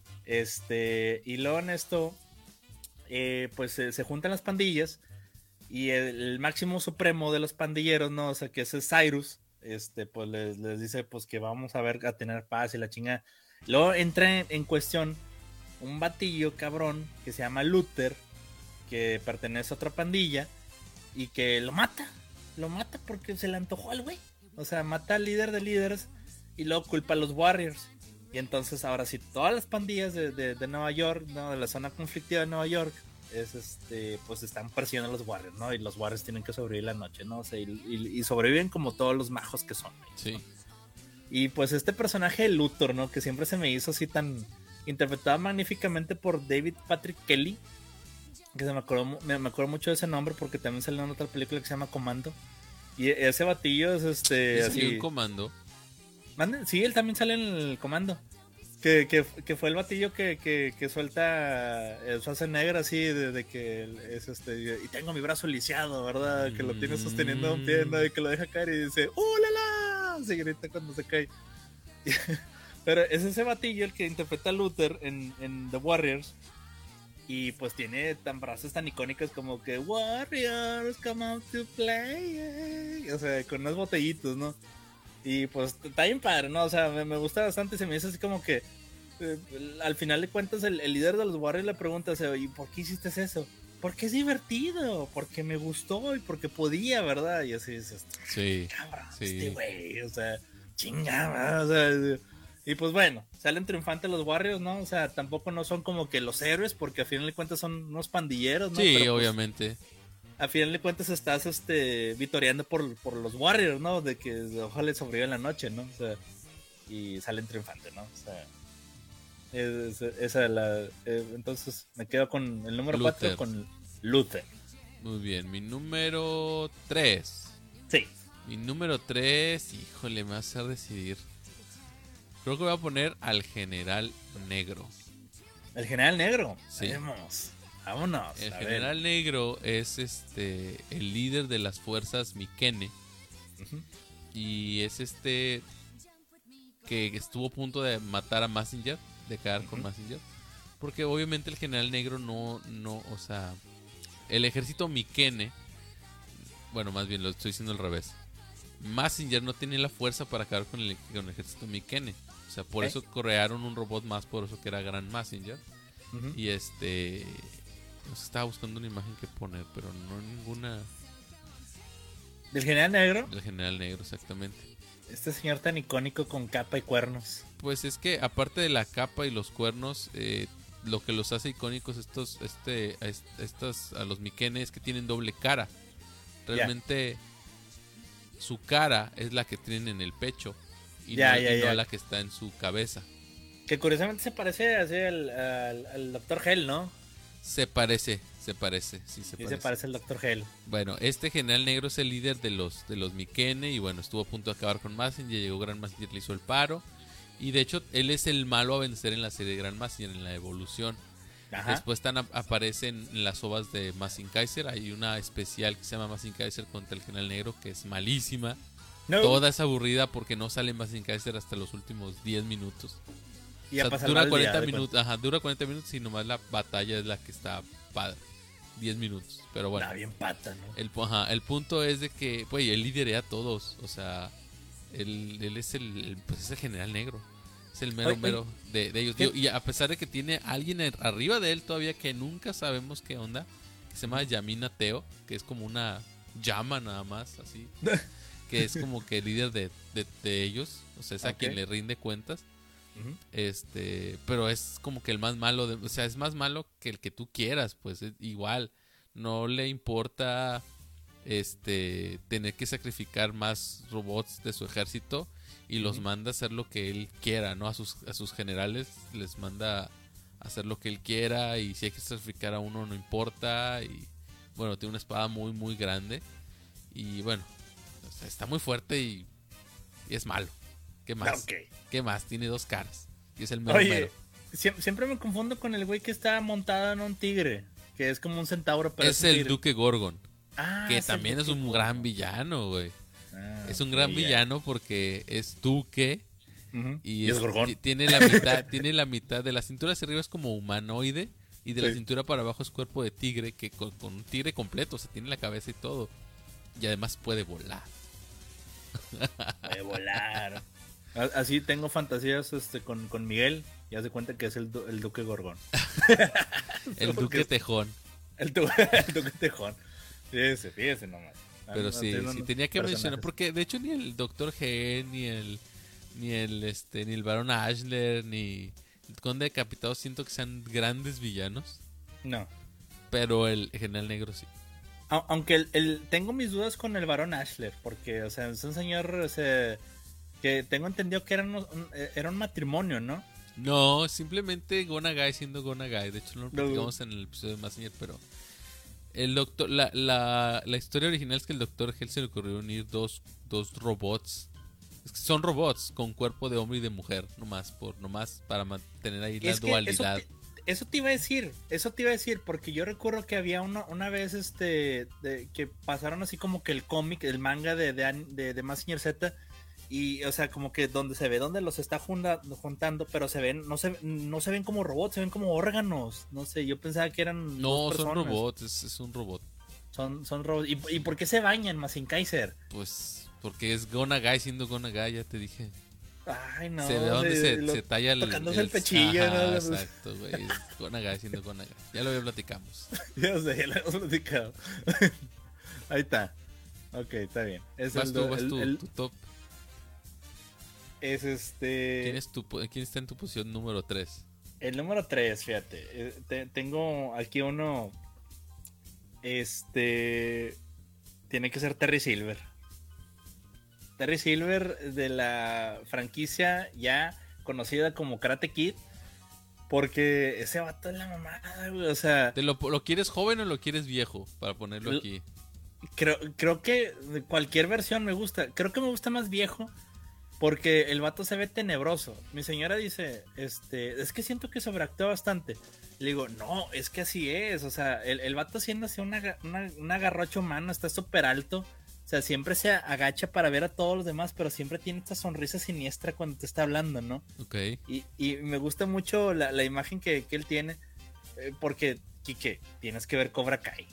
[SPEAKER 2] Y luego en esto, pues se juntan las pandillas y el máximo supremo de los pandilleros, ¿no? O sea, que ese es Cyrus, pues les dice pues que vamos a tener paz y la chingada. Luego entra en cuestión un batillo cabrón que se llama Luther, que pertenece a otra pandilla y que lo mata porque se le antojó al güey. O sea, mata al líder de líderes y luego culpa a los Warriors. Y entonces ahora sí, todas las pandillas de Nueva York, ¿no? De la zona conflictiva de Nueva York, pues están persiguiendo a los Warriors, ¿no? Y los Warriors tienen que sobrevivir la noche, ¿no? O sea, y sobreviven como todos los majos que son.
[SPEAKER 1] Sí.
[SPEAKER 2] ¿no? Y pues este personaje de Luthor, ¿no? Que siempre se me hizo así tan interpretado magníficamente por David Patrick Kelly, que me acuerdo mucho de ese nombre porque también salió en otra película que se llama Comando. Y ese batillo es
[SPEAKER 1] así. Un Comando.
[SPEAKER 2] Sí, él también sale en el Comando. Que fue el batillo que suelta el Schwarzenegger así de que es y tengo mi brazo lisiado, ¿verdad? Que lo tiene sosteniendo un pie, ¿no? Y que lo deja caer y dice ¡oh, la la! Se grita cuando se cae. Pero es ese batillo el que interpreta a Luther en The Warriors. Y pues tiene frases tan icónicas como que Warriors come out to play. O sea, con unos botellitos, ¿no? Y pues está bien padre, ¿no? O sea, me gusta bastante. Se me dice así como que al final de cuentas el líder de los Warriors le pregunta, o sea, ¿y por qué hiciste eso? Porque es divertido, porque me gustó y porque podía, ¿verdad? Y así dices,
[SPEAKER 1] sí,
[SPEAKER 2] cabrón,
[SPEAKER 1] sí.
[SPEAKER 2] güey, o sea, chingada, o sea... Y pues bueno, salen triunfantes los Warriors, ¿no? O sea, tampoco no son como que los héroes, porque a final de cuentas son unos pandilleros, ¿no?
[SPEAKER 1] Sí,
[SPEAKER 2] pero, pues,
[SPEAKER 1] obviamente.
[SPEAKER 2] A final de cuentas estás vitoreando por los Warriors, ¿no? De que ojalá sobrevivan la noche, ¿no? O sea, y salen triunfantes, ¿no? O sea, esa es la... entonces me quedo con el número 4, con Luther.
[SPEAKER 1] Muy bien, mi número 3.
[SPEAKER 2] Sí.
[SPEAKER 1] Mi número 3, híjole, me va a hacer decidir. Creo que voy a poner al General Negro.
[SPEAKER 2] ¿El General Negro?
[SPEAKER 1] Sí.
[SPEAKER 2] Vámonos.
[SPEAKER 1] El General Negro es el líder de las fuerzas Miquene.
[SPEAKER 2] Uh-huh.
[SPEAKER 1] Y es que estuvo a punto de matar a Messenger, de acabar con Messenger. Porque obviamente el General Negro no, o sea, el ejército Miquene, bueno, más bien lo estoy diciendo al revés. Messenger no tenía la fuerza para acabar con el ejército Miquene. O sea, por eso crearon un robot más poderoso que era Grand Messenger. Uh-huh. Y estaba buscando una imagen que poner, pero no ninguna.
[SPEAKER 2] ¿Del General Negro?
[SPEAKER 1] Del General Negro, exactamente.
[SPEAKER 2] Este señor tan icónico con capa y cuernos.
[SPEAKER 1] Pues es que aparte de la capa y los cuernos, lo que los hace icónicos a los Miquene es que tienen doble cara. Realmente su cara es la que tienen en el pecho y no la que está en su cabeza.
[SPEAKER 2] Que curiosamente se parece al Dr. Hell, ¿no?
[SPEAKER 1] Se parece.
[SPEAKER 2] Sí, se parece al Dr. Hell.
[SPEAKER 1] Bueno, este General Negro es el líder de los Miquene y bueno, estuvo a punto de acabar con Messenger, llegó Grand Messenger, le hizo el paro y de hecho él es el malo a vencer en la serie de Grand Messenger, en la evolución. Ajá. Después aparecen en las ovas de Mazin Kaiser, hay una especial que se llama Mazin Kaiser contra el General Negro que es malísima. No. Toda es aburrida porque no sale Mazin Kaiser hasta los últimos 10 minutos.
[SPEAKER 2] Y
[SPEAKER 1] o sea, dura 40 minutos, dura 40 minutos y nomás la batalla es la que está padre. 10 minutos, pero bueno.
[SPEAKER 2] Está bien pata, ¿no?
[SPEAKER 1] El punto es de que, pues, él liderea a todos, o sea, él es pues es el General Negro. Es el mero de ellos. Digo, y a pesar de que tiene alguien arriba de él todavía que nunca sabemos qué onda, que se llama Yamina Teo, que es como una llama nada más, así. Que es como que líder de ellos, o sea, es a quien le rinde cuentas. Uh-huh. Pero es como que el más malo, o sea, es más malo que el que tú quieras, pues igual, no le importa tener que sacrificar más robots de su ejército y los manda a hacer lo que él quiera, ¿no? A sus generales les manda a hacer lo que él quiera y si hay que sacrificar a uno no importa y bueno, tiene una espada muy muy grande y bueno, o sea, está muy fuerte y es malo. ¿Qué más?
[SPEAKER 2] Okay.
[SPEAKER 1] ¿Qué más? Tiene 2 caras y es el mero.
[SPEAKER 2] Siempre me confundo con el güey que está montado en un tigre, que es como un centauro, pero
[SPEAKER 1] es el Duque Gorgon.
[SPEAKER 2] Ah,
[SPEAKER 1] que también es un gran villano, güey. Es un gran villano porque es Duque. Y
[SPEAKER 2] es Gorgón.
[SPEAKER 1] Tiene la mitad de la cintura hacia arriba es como humanoide y de la cintura para abajo es cuerpo de tigre, que con un tigre completo, o sea, tiene la cabeza y todo. Y además puede volar.
[SPEAKER 2] Puede volar. Así tengo fantasías con Miguel, y haz de cuenta que es el Duque Gorgón.
[SPEAKER 1] El Duque Tejón.
[SPEAKER 2] El Duque Tejón. Fíjese nomás.
[SPEAKER 1] Pero sí tenía que mencionar, porque de hecho ni el Dr. G, ni el Barón Ashler, ni el Conde Decapitado siento que sean grandes villanos.
[SPEAKER 2] No.
[SPEAKER 1] Pero el General Negro sí.
[SPEAKER 2] Aunque tengo mis dudas con el Barón Ashler, porque, o sea, es un señor, o sea, que tengo entendido que era un matrimonio, ¿no?
[SPEAKER 1] No, simplemente Go-Nagai siendo Go-Nagai. De hecho, no lo platicamos en el episodio de Mazinger, pero el doctor, la historia original es que el Dr. Hell se le ocurrió unir dos robots. Es que son robots con cuerpo de hombre y de mujer, nomás para mantener ahí la dualidad.
[SPEAKER 2] Eso te iba a decir, porque yo recuerdo que había una vez que pasaron así como que el cómic, el manga de Mazinger Z, y o sea, como que donde los está juntando, pero no se ven como robots, se ven como órganos. No sé, yo pensaba que eran
[SPEAKER 1] no, son robots, es un robot.
[SPEAKER 2] Son robots. ¿Y por qué se bañan, Mazin Kaiser?
[SPEAKER 1] Pues porque es Go-Nagai siendo Go-Nagai, ya te dije.
[SPEAKER 2] Ay, no.
[SPEAKER 1] Se ve donde se talla
[SPEAKER 2] tocándose el pechillo.
[SPEAKER 1] Ajá, ¿no? Exacto, güey. Go-Nagai siendo Go-Nagai. Ya lo platicamos.
[SPEAKER 2] Ya sé, ya lo hemos platicado. Ahí está. Ok, está bien.
[SPEAKER 1] Vas tú, tu top.
[SPEAKER 2] Es
[SPEAKER 1] ¿Quién está en tu posición número 3?
[SPEAKER 2] El número 3, fíjate. Tengo aquí uno. Tiene que ser Terry Silver. Terry Silver de la franquicia ya conocida como Karate Kid. Porque ese vato es la mamada, güey. O sea.
[SPEAKER 1] ¿Lo quieres joven o lo quieres viejo? Para ponerlo aquí.
[SPEAKER 2] Creo que cualquier versión me gusta. Creo que me gusta más viejo. Porque el vato se ve tenebroso. Mi señora dice, es que siento que sobreactúa bastante. Le digo, no, es que así es. O sea, el vato siendo así una garrocha humana, está súper alto. O sea, siempre se agacha para ver a todos los demás, pero siempre tiene esta sonrisa siniestra cuando te está hablando, ¿no?
[SPEAKER 1] Ok.
[SPEAKER 2] Y me gusta mucho la imagen que él tiene. Porque, Quique, tienes que ver Cobra Kai.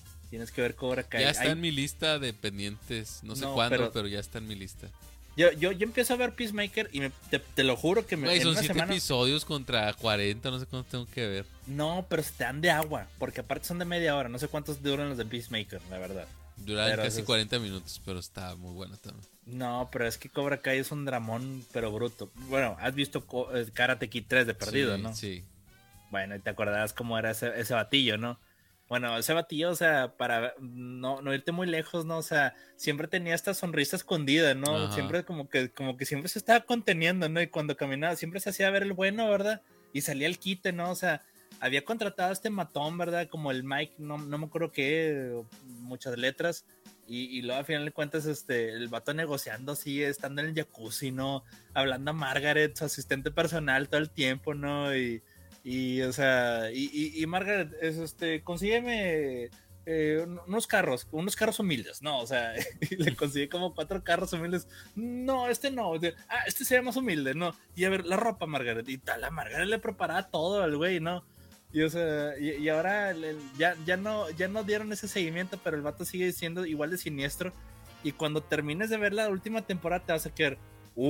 [SPEAKER 1] Ya está en mi lista de pendientes. No sé cuándo, pero ya está en mi lista.
[SPEAKER 2] Yo empiezo a ver Peacemaker y te lo juro que
[SPEAKER 1] Güey, son 7 episodios contra 40, no sé cuántos tengo que ver.
[SPEAKER 2] No, pero se te dan de agua, porque aparte son de media hora, no sé cuántos duran los de Peacemaker, la verdad.
[SPEAKER 1] Duran casi 40 minutos, pero está muy buena también.
[SPEAKER 2] No, pero es que Cobra Kai es un dramón, pero bruto. Bueno, has visto Karate Kid 3 de perdido,
[SPEAKER 1] sí,
[SPEAKER 2] ¿no?
[SPEAKER 1] Sí.
[SPEAKER 2] Bueno, y te acordarás cómo era ese batillo, ¿no? Bueno, ese batillo, o sea, para no irte muy lejos, ¿no? O sea, siempre tenía esta sonrisa escondida, ¿no? Ajá. Siempre como que siempre se estaba conteniendo, ¿no? Y cuando caminaba siempre se hacía ver el bueno, ¿verdad? Y salía el quite, ¿no? O sea, había contratado a este matón, ¿verdad? Como el Mike, no me acuerdo qué, muchas letras. Y luego al final de cuentas, el vato negociando así, estando en el jacuzzi, ¿no? Hablando a Margaret, su asistente personal todo el tiempo, ¿no? Y o sea, y Margaret, consígueme unos carros humildes, ¿no? O sea, y le consigue como 4 carros humildes. No, no. Este sería más humilde, ¿no? Y a ver, la ropa, Margaret. Y tal, a Margaret le preparaba todo al güey, ¿no? Y o sea, y ahora ya no dieron ese seguimiento, pero el vato sigue siendo igual de siniestro. Y cuando termines de ver la última temporada, te vas a quedar.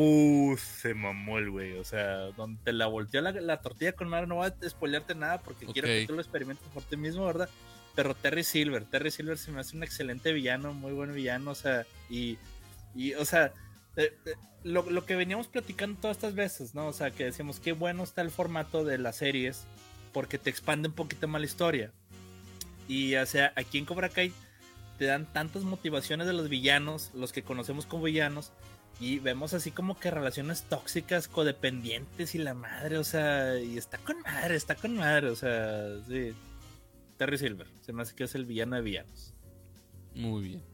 [SPEAKER 2] Se mamó el güey. O sea, donde te la volteó la tortilla con madre. No voy a spoilearte nada porque quiero que tú lo experimentes por ti mismo, ¿verdad? Pero Terry Silver se me hace un excelente villano, muy buen villano. O sea, y o sea, lo que veníamos platicando todas estas veces, ¿no? O sea, que decíamos qué bueno está el formato de las series porque te expande un poquito más la historia. Y o sea, aquí en Cobra Kai te dan tantas motivaciones de los villanos, los que conocemos como villanos. Y vemos así como que relaciones tóxicas, codependientes y la madre, o sea, y está con madre, o sea, sí. Terry Silver, se me hace que es el villano de villanos.
[SPEAKER 1] Muy bien.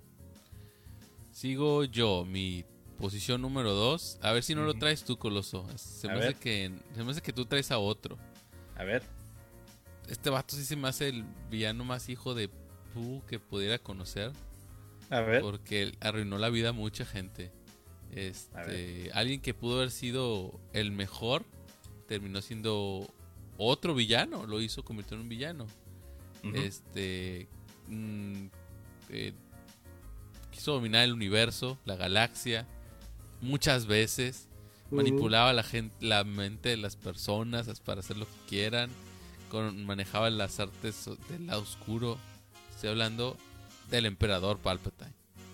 [SPEAKER 1] Sigo yo, mi posición número 2. A ver si no lo traes tú, Coloso. Se me hace que tú traes a otro.
[SPEAKER 2] A ver.
[SPEAKER 1] Este vato sí se me hace el villano más hijo de pu que pudiera conocer.
[SPEAKER 2] A ver.
[SPEAKER 1] Porque arruinó la vida a mucha gente. Alguien que pudo haber sido el mejor terminó siendo otro villano, lo hizo convirtió en un villano. Quiso dominar el universo, la galaxia, muchas veces. Manipulaba la mente de las personas para hacer lo que quieran. Manejaba las artes del lado oscuro. Estoy hablando del emperador Palpatine.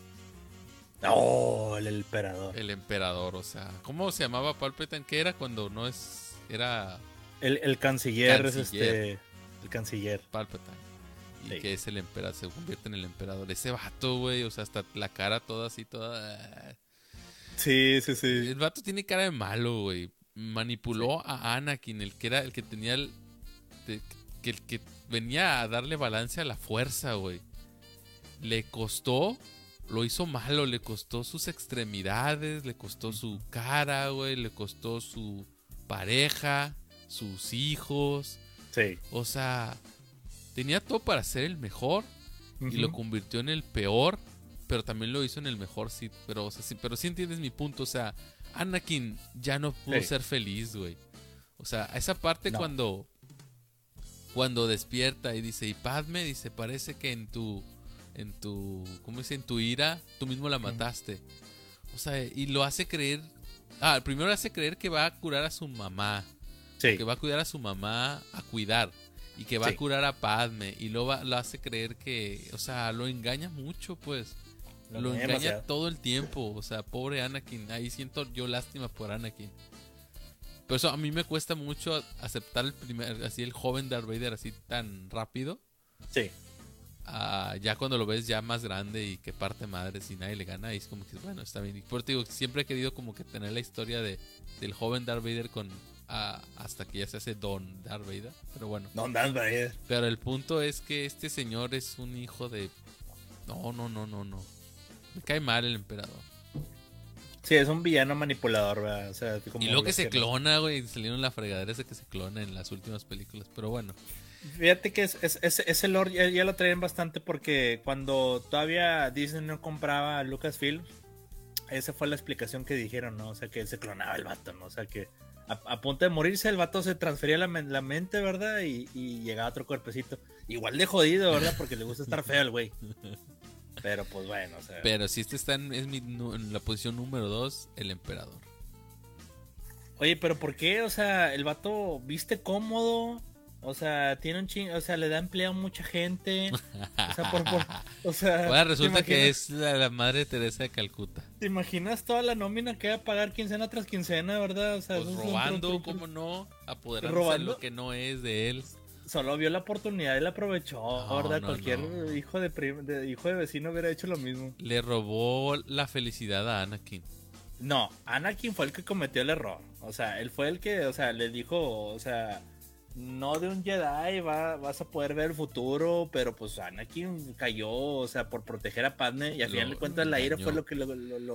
[SPEAKER 2] Oh, el emperador.
[SPEAKER 1] El emperador, o sea, ¿cómo se llamaba Palpatine? ¿Qué era cuando no era
[SPEAKER 2] el canciller? El canciller
[SPEAKER 1] Palpatine. Y que es el emperador, se convierte en el emperador. Ese vato, güey, o sea, hasta la cara toda así, toda...
[SPEAKER 2] Sí.
[SPEAKER 1] El vato tiene cara de malo, güey. Manipuló a Anakin, el que tenía el que venía a darle balance a la fuerza, güey. Le costó, lo hizo malo, le costó sus extremidades, le costó su cara, güey, le costó su pareja, sus hijos.
[SPEAKER 2] Sí.
[SPEAKER 1] O sea, tenía todo para ser el mejor y lo convirtió en el peor, pero también lo hizo en el mejor, sí. Pero, o sea, pero sí entiendes mi punto, o sea, Anakin ya no pudo ser feliz, güey. O sea, esa parte cuando despierta y dice, y Padme, dice, parece que en tu, ¿cómo dice? En tu ira, tú mismo la mataste. O sea, y lo hace creer, primero le hace creer que va a curar a su mamá. Sí. Que va a cuidar a su mamá, a cuidar. Y que va a curar a Padme. Y lo hace creer que, o sea, lo engaña mucho, pues. Lo engaña demasiado. Todo el tiempo. O sea, pobre Anakin. Ahí siento yo lástima por Anakin. Pero eso a mí me cuesta mucho aceptar el joven Darth Vader así tan rápido.
[SPEAKER 2] Sí.
[SPEAKER 1] Ya cuando lo ves ya más grande y que parte madres y nadie le gana, y es como que bueno, está bien. Y por eso te digo, siempre he querido como que tener la historia del joven Darth Vader hasta que ya se hace Don Darth Vader. Pero bueno.
[SPEAKER 2] Don Darth Vader.
[SPEAKER 1] Pero el punto es que este señor es un hijo de... No. Me cae mal el emperador.
[SPEAKER 2] Sí, es un villano manipulador, ¿verdad? O sea, como
[SPEAKER 1] y luego que se clona, güey. Salieron la fregadera ese que se clona en las últimas películas. Pero bueno.
[SPEAKER 2] Fíjate que ese lore ya lo traían bastante porque cuando todavía Disney no compraba a Lucasfilm, esa fue la explicación que dijeron, ¿no? O sea, que se clonaba el vato, ¿no? O sea, que a punto de morirse el vato se transfería la mente, ¿verdad? Y llegaba a otro cuerpecito. Igual de jodido, ¿verdad? Porque le gusta estar feo al güey. Pero pues bueno, o sea.
[SPEAKER 1] Pero si está en la posición número 2, el emperador.
[SPEAKER 2] Oye, pero ¿por qué? O sea, el vato viste cómodo. O sea, tiene o sea, le da empleo a mucha gente. O sea, o sea,
[SPEAKER 1] bueno, resulta que es la madre Teresa de Calcuta.
[SPEAKER 2] ¿Te imaginas toda la nómina que va a pagar quincena tras quincena, verdad? O sea,
[SPEAKER 1] pues robando, ¿cómo no? Apoderándose de lo que no es de él.
[SPEAKER 2] Solo vio la oportunidad y la aprovechó, ¿verdad? Cualquier hijo de vecino hubiera hecho lo mismo.
[SPEAKER 1] Le robó la felicidad a Anakin.
[SPEAKER 2] No, Anakin fue el que cometió el error. O sea, él fue el que, o sea, le dijo, o sea, no de un Jedi vas a poder ver el futuro, pero pues Anakin cayó, o sea, por proteger a Padme y al final de cuentas la ira fue lo que lo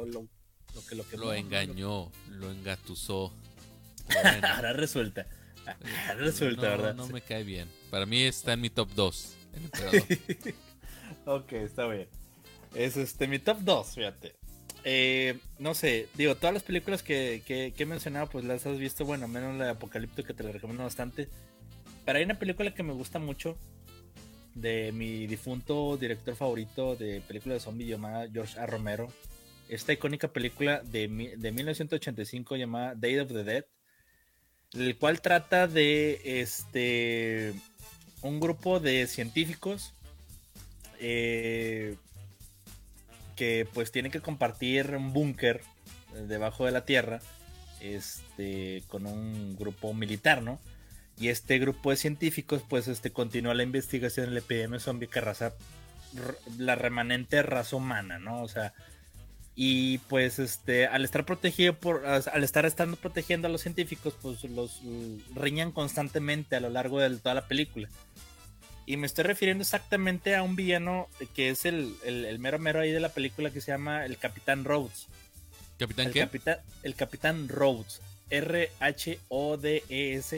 [SPEAKER 1] engañó, lo engatusó.
[SPEAKER 2] Bueno. Ahora resulta, ¿verdad?
[SPEAKER 1] No me cae bien. Para mí está en mi top 2, el emperador.
[SPEAKER 2] Ok, está bien. Es mi top 2, fíjate. No sé, digo, todas las películas que he mencionado, pues las has visto, bueno, menos la de Apocalipto, que te la recomiendo bastante. Pero hay una película que me gusta mucho, de mi difunto director favorito de películas de zombies, llamada George A. Romero. Esta icónica película de 1985 llamada Day of the Dead, el cual trata de un grupo de científicos que pues tienen que compartir un búnker debajo de la tierra con un grupo militar, ¿no? Y este grupo de científicos pues continúa la investigación de la epidemia zombie que arrasa la remanente raza humana, ¿no? O sea, y pues al estar estando protegiendo a los científicos, pues los riñan constantemente a lo largo de toda la película. Y me estoy refiriendo exactamente a un villano que es el mero ahí de la película, que se llama el Capitán Rhodes.
[SPEAKER 1] ¿Capitán qué?
[SPEAKER 2] El Capitán Rhodes. R-H-O-D-E-S.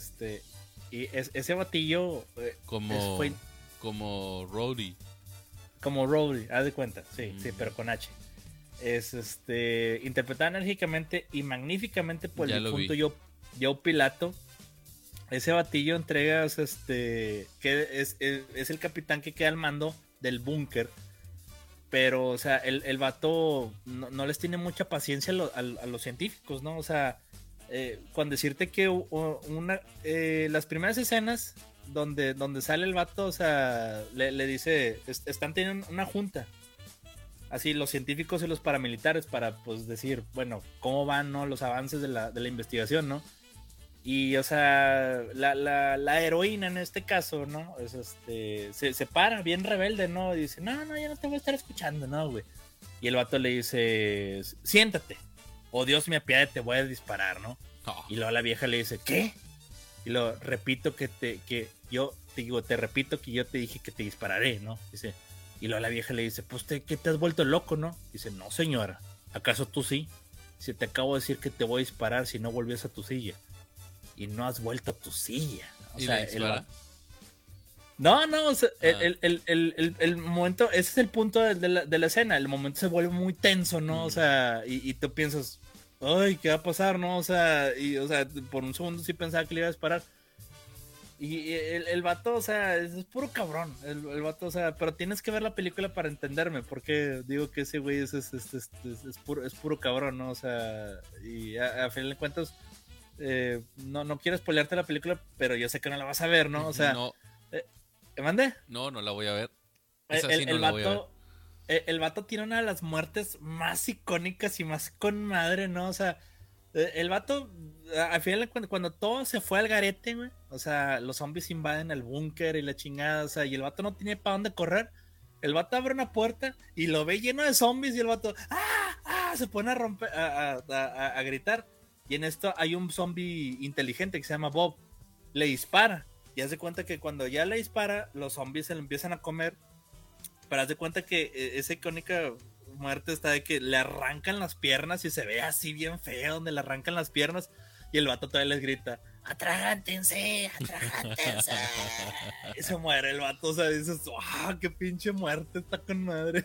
[SPEAKER 2] Y ese batillo
[SPEAKER 1] como Rhodey.
[SPEAKER 2] como Rhodey, haz de cuenta, sí, pero con H. Es interpretada enérgicamente y magníficamente por el difunto Joe Pilato. Ese batillo entregas, que es el capitán que queda al mando del búnker. Pero, o sea, el vato no les tiene mucha paciencia a los científicos, ¿no? O sea, con decirte que las primeras escenas donde sale el vato, o sea, le dice, están teniendo una junta. Así, los científicos y los paramilitares para, pues, decir, bueno, cómo van, ¿no? Los avances de la investigación, ¿no? Y, o sea, la heroína en este caso, ¿no? Es se para bien rebelde, ¿no? Y dice, no, ya no te voy a estar escuchando, ¿no, güey? Y el vato le dice, siéntate, o Dios me apiade, te voy a disparar, ¿no? Oh. Y luego la vieja le dice, ¿qué? Y lo repito te repito que yo te dije que te dispararé, ¿no? Dice, y luego la vieja le dice, pues, ¿qué te has vuelto loco, no? Dice, no, señora, ¿acaso tú sí? Si te acabo de decir que te voy a disparar si no volvías a tu silla. Y no has vuelto a tu silla. O sea, No, o sea, el momento, ese es el punto de la escena. El momento se vuelve muy tenso, ¿no? O sea, y tú piensas, ay, ¿qué va a pasar, no? O sea, por un segundo sí pensaba que le iba a disparar. Y el vato, o sea, es puro cabrón. El vato, o sea, pero tienes que ver la película para entenderme. Porque digo que ese güey es puro cabrón, ¿no? O sea, y a fin de cuentas. No quiero spoilearte la película, pero yo sé que no la vas a ver, ¿no? O sea,
[SPEAKER 1] no.
[SPEAKER 2] ¿te mandé?
[SPEAKER 1] No la voy a ver.
[SPEAKER 2] El vato tiene una de las muertes más icónicas y más con madre, ¿no? O sea, el vato, al final, cuando todo se fue al garete, güey, o sea, los zombies invaden el búnker y la chingada, o sea, y el vato no tiene para dónde correr. El vato abre una puerta y lo ve lleno de zombies y el vato, se pone a romper, a gritar. Y en esto hay un zombie inteligente que se llama Bob. Le dispara. Y haz de cuenta que cuando ya le dispara, los zombies se le empiezan a comer. Pero haz de cuenta que esa icónica muerte está de que le arrancan las piernas y se ve así bien feo donde le arrancan las piernas. Y el vato todavía les grita, ¡atragántense! Y se muere el vato. O sea, dices, ¡qué pinche muerte! Está con madre.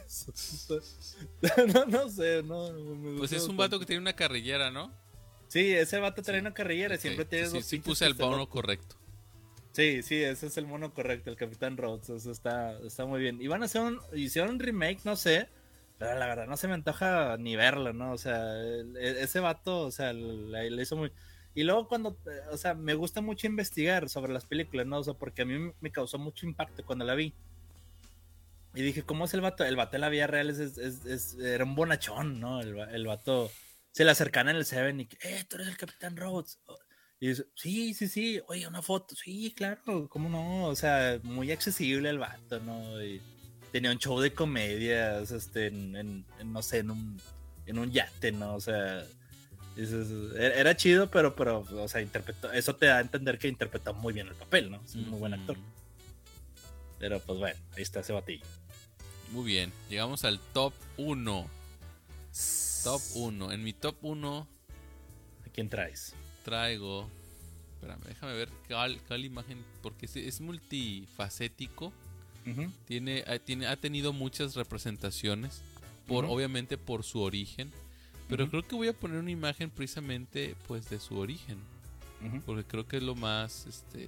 [SPEAKER 2] No sé, no.
[SPEAKER 1] Pues es un vato que tiene una carrillera, ¿no?
[SPEAKER 2] Sí, ese vato trae una carrillera, okay. Siempre tiene dos.
[SPEAKER 1] Sí, puse el mono correcto.
[SPEAKER 2] Sí, ese es el mono correcto, el Capitán Rhodes. Eso está muy bien. Hicieron un remake, no sé, pero la verdad no se me antoja ni verlo, ¿no? O sea, ese vato, o sea, le hizo muy. Y luego o sea, me gusta mucho investigar sobre las películas, ¿no? O sea, porque a mí me causó mucho impacto cuando la vi. Y dije, ¿cómo es el vato? El vato en la vida real era un bonachón, ¿no? El vato. Se le acercan en el Seven y que, tú eres el Capitán Rhodes. Y dice, sí, oye, una foto. Sí, claro, ¿cómo no? O sea, muy accesible el vato, ¿no? Y tenía un show de comedias, no sé, en un yate, ¿no? O sea, era chido, pero, o sea, interpretó, eso te da a entender que interpretó muy bien el papel, ¿no? Es un muy buen actor. Pero, pues bueno, ahí está ese batillo.
[SPEAKER 1] Muy bien, llegamos al top 1. Top 1. En mi top 1.
[SPEAKER 2] ¿A quién traes?
[SPEAKER 1] Traigo. Espérame, déjame ver cuál imagen. Porque es multifacético. Uh-huh. Ha tenido muchas representaciones. Obviamente por su origen. Pero creo que voy a poner una imagen precisamente pues de su origen. Uh-huh. Porque creo que es lo más.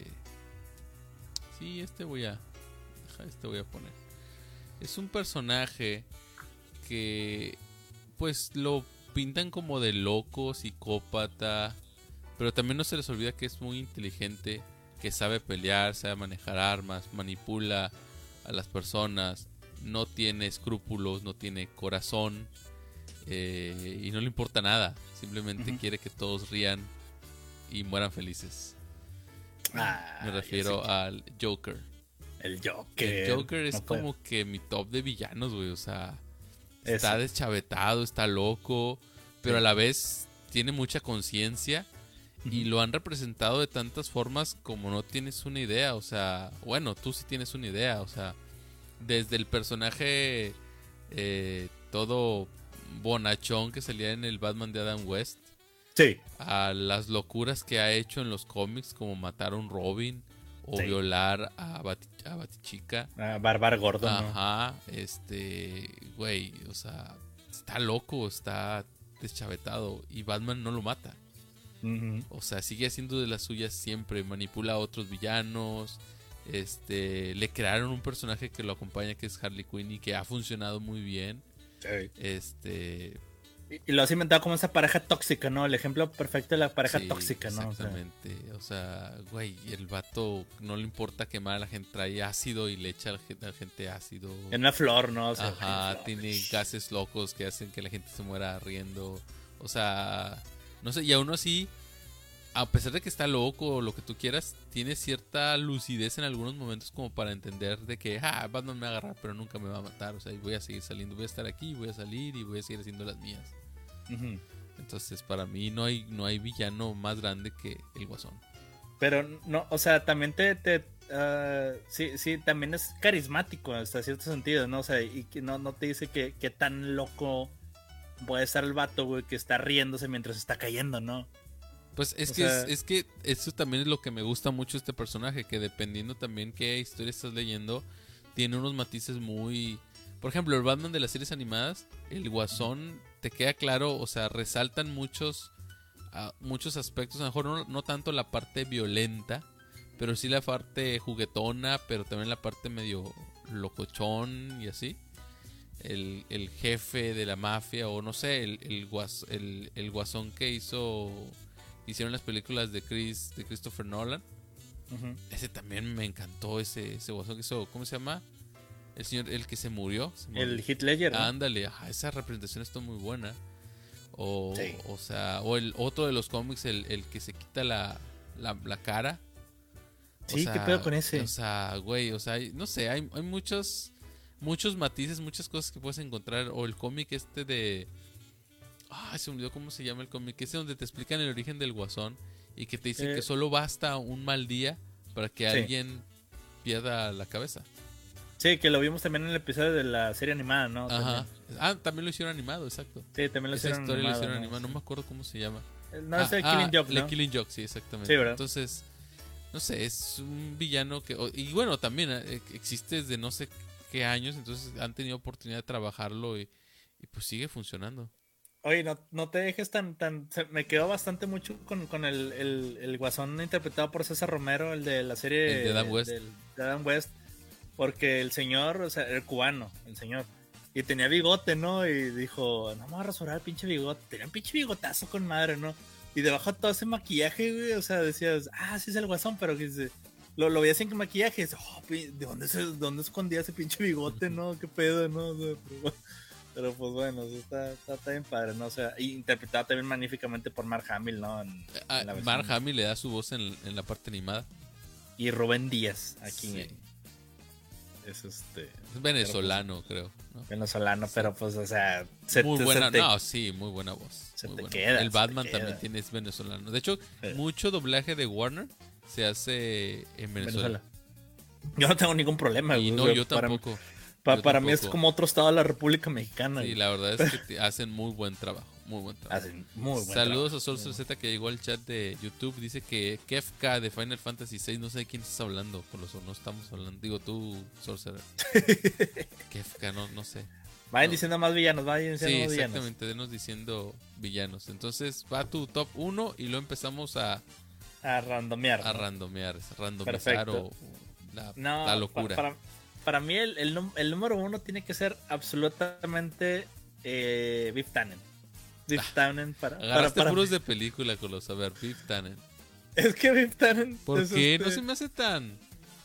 [SPEAKER 1] Sí, voy a poner. Es un personaje que pues lo pintan como de loco, psicópata, pero también no se les olvida que es muy inteligente, que sabe pelear, sabe manejar armas, manipula a las personas, no tiene escrúpulos, no tiene corazón, y no le importa nada, simplemente quiere que todos rían y mueran felices. Me refiero al Joker.
[SPEAKER 2] El Joker.
[SPEAKER 1] El Joker es como que mi top de villanos, güey, o sea, está deschavetado, está loco, pero a la vez tiene mucha conciencia y lo han representado de tantas formas como no tienes una idea, o sea, bueno, tú sí tienes una idea, o sea, desde el personaje todo bonachón que salía en el Batman de Adam West,
[SPEAKER 2] sí,
[SPEAKER 1] a las locuras que ha hecho en los cómics como matar a un Robin o violar a Batichica.
[SPEAKER 2] Bárbara Gordon,
[SPEAKER 1] ajá, güey, o sea, está loco, está deschavetado y Batman no lo mata.
[SPEAKER 2] Uh-huh.
[SPEAKER 1] O sea, sigue haciendo de las suyas siempre, manipula a otros villanos. Le crearon un personaje que lo acompaña, que es Harley Quinn, y que ha funcionado muy bien.
[SPEAKER 2] Sí. Y lo has inventado como esa pareja tóxica, ¿no? El ejemplo perfecto de la pareja tóxica, ¿no?
[SPEAKER 1] Exactamente. O sea, güey, el vato no le importa quemar a la gente, trae ácido y le echa a la gente ácido.
[SPEAKER 2] En una flor, ¿no? O sea,
[SPEAKER 1] ajá, tiene gases locos que hacen que la gente se muera riendo. O sea, no sé, y aún así, a pesar de que está loco o lo que tú quieras, tiene cierta lucidez en algunos momentos como para entender de que, Batman me va a agarrar, pero nunca me va a matar. O sea, voy a seguir saliendo, voy a estar aquí, voy a salir y voy a seguir haciendo las mías.
[SPEAKER 2] Uh-huh.
[SPEAKER 1] Entonces, para mí no hay villano más grande que el Guasón.
[SPEAKER 2] Pero no, o sea, también sí, también es carismático hasta cierto sentido, ¿no? O sea, y que no te dice que tan loco puede estar el vato, güey, que está riéndose mientras está cayendo, ¿no?
[SPEAKER 1] Pues es que eso también es lo que me gusta mucho de este personaje, que dependiendo también qué historia estás leyendo, tiene unos matices muy... Por ejemplo, el Batman de las series animadas, el Guasón, te queda claro, o sea, resaltan muchos aspectos, a lo mejor no tanto la parte violenta, pero sí la parte juguetona, pero también la parte medio locochón y así. El jefe de la mafia, o no sé, el Guasón que hicieron las películas de Christopher Nolan.
[SPEAKER 2] Uh-huh.
[SPEAKER 1] Ese también me encantó, ese Guasón que hizo, ¿cómo se llama? El que se murió.
[SPEAKER 2] El Heath Ledger, ¿no?
[SPEAKER 1] Ándale, esa representación está muy buena.
[SPEAKER 2] Sí.
[SPEAKER 1] O sea, o el otro de los cómics, el que se quita la cara.
[SPEAKER 2] Sí, ¿qué pedo con ese?
[SPEAKER 1] O sea, güey, o sea, no sé, hay muchos matices, muchas cosas que puedes encontrar. O el cómic de... se me olvidó cómo se llama el cómic. Ese donde te explican el origen del Guasón y que te dicen que solo basta un mal día para que alguien pierda la cabeza.
[SPEAKER 2] Sí, que lo vimos también en el episodio de la serie animada, ¿no?
[SPEAKER 1] Ajá. También lo hicieron animado, exacto.
[SPEAKER 2] Sí, también lo hicieron animado.
[SPEAKER 1] Esa historia lo hicieron animado, no me acuerdo cómo se llama.
[SPEAKER 2] No, es el Killing Joke, ¿no?
[SPEAKER 1] El Killing Joke, sí, exactamente.
[SPEAKER 2] Sí, ¿verdad?
[SPEAKER 1] Entonces, no sé, es un villano que... Y bueno, también existe desde no sé qué años, entonces han tenido oportunidad de trabajarlo y pues sigue funcionando.
[SPEAKER 2] Oye, no te dejes me quedó bastante mucho con el Guasón interpretado por César Romero, el de la serie...
[SPEAKER 1] El de Adam West.
[SPEAKER 2] De Adam West. Porque el señor, o sea, era cubano, el señor. Y tenía bigote, ¿no? Y dijo, no me voy a rasurar el pinche bigote. Tenía un pinche bigotazo con madre, ¿no? Y debajo de todo ese maquillaje, güey, o sea, decías, sí es el Guasón, pero que lo veías sin maquillaje. Y dices, ¿de dónde escondía ese pinche bigote, no? ¿Qué pedo, no? O sea, pero pues bueno, está bien padre, ¿no? O sea, interpretado también magníficamente por Mark Hamill, ¿no?
[SPEAKER 1] Mark Hamill le da su voz en la parte animada.
[SPEAKER 2] Y Rubén Díaz, aquí.
[SPEAKER 1] Sí.
[SPEAKER 2] Es
[SPEAKER 1] venezolano, creo, ¿no?
[SPEAKER 2] Venezolano, pero pues, o sea...
[SPEAKER 1] muy buena voz.
[SPEAKER 2] Se
[SPEAKER 1] muy
[SPEAKER 2] te
[SPEAKER 1] buena.
[SPEAKER 2] queda.
[SPEAKER 1] El Batman también es venezolano. De hecho, mucho doblaje de Warner se hace en Venezuela.
[SPEAKER 2] Yo no tengo ningún problema.
[SPEAKER 1] Y no, yo tampoco.
[SPEAKER 2] Para mí es como otro estado de la República Mexicana.
[SPEAKER 1] Sí, la verdad es que hacen muy buen trabajo. Muy buen trabajo.
[SPEAKER 2] Hacen muy buen
[SPEAKER 1] Saludos
[SPEAKER 2] trabajo.
[SPEAKER 1] a Sorcerer Z que llegó al chat de YouTube. Dice que Kefka de Final Fantasy VI. No sé de quién estás hablando. Por lo no estamos hablando. Digo tú, Sorcerer. Kefka, no sé.
[SPEAKER 2] Vayan diciendo más villanos.
[SPEAKER 1] Sí, exactamente. Denos diciendo villanos. Entonces va tu top 1 y luego empezamos a
[SPEAKER 2] randomear.
[SPEAKER 1] A randomizar o la locura.
[SPEAKER 2] Para mí el número 1 tiene que ser absolutamente Biff Tannen. Biff Tannen
[SPEAKER 1] Agarraste puros de película con los... A ver, Biff Tannen.
[SPEAKER 2] Es que Biff Tannen...
[SPEAKER 1] ¿Por qué? No se me hace tan...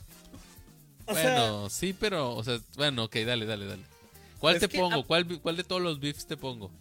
[SPEAKER 1] Bueno, sí, pero... O sea, bueno, ok, dale. ¿Cuál te pongo? ¿Cuál de todos los Biffs te pongo?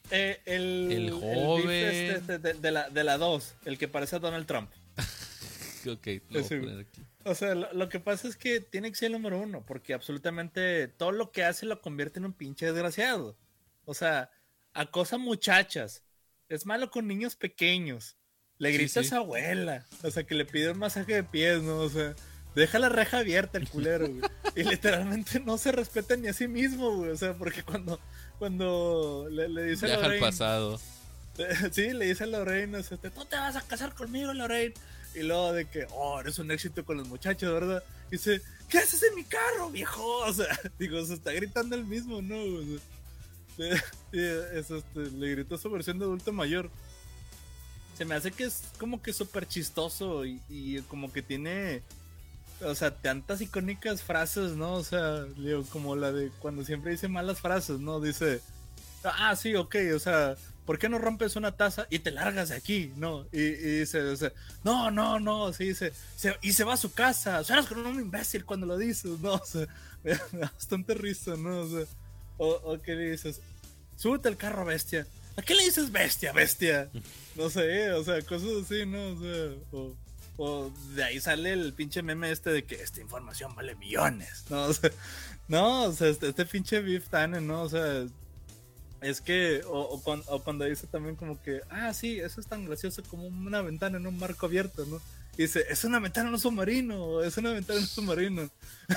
[SPEAKER 2] El
[SPEAKER 1] joven...
[SPEAKER 2] El Biff de la 2, el que parece a Donald Trump.
[SPEAKER 1] Ok, lo voy a poner aquí.
[SPEAKER 2] O sea, lo que pasa es que tiene que ser el número 1, porque absolutamente todo lo que hace lo convierte en un pinche desgraciado. O sea, acosa muchachas, es malo con niños pequeños, le grita a su abuela, o sea, que le pide un masaje de pies, ¿no? O sea, deja la reja abierta el culero, güey. Y literalmente no se respeta ni a sí mismo, güey. O sea, porque cuando le dice
[SPEAKER 1] viaja al pasado.
[SPEAKER 2] Sí, le dice a Lorraine, tú te vas a casar conmigo, Lorraine. Y luego de que, eres un éxito con los muchachos, ¿verdad? Y dice, ¿qué haces en mi carro, viejo? O sea, digo, se está gritando el mismo, ¿no? O sea, le gritó su versión de adulto mayor. Se me hace que es como que súper chistoso y como que tiene, o sea, tantas icónicas frases, ¿no? O sea, digo, como la de cuando siempre dice malas frases, ¿no? Dice, sí, ok, o sea, ¿por qué no rompes una taza y te largas de aquí? No, y dice, o sea, no, sí, dice, y se va a su casa, suenas con un imbécil cuando lo dices, ¿no? O sea, me da bastante risa, ¿no? O sea, o que dices, súbete al carro, bestia. ¿A qué le dices bestia? No sé, o sea, cosas así, ¿no? O sea, o de ahí sale el pinche meme de que esta información vale millones, ¿no? O sea, este pinche Biff Tannen, ¿no? O sea, es que, o cuando dice también como que, sí, eso es tan gracioso como una ventana en un marco abierto, ¿no? Y dice, es una ventana en un submarino, es una ventana en un submarino.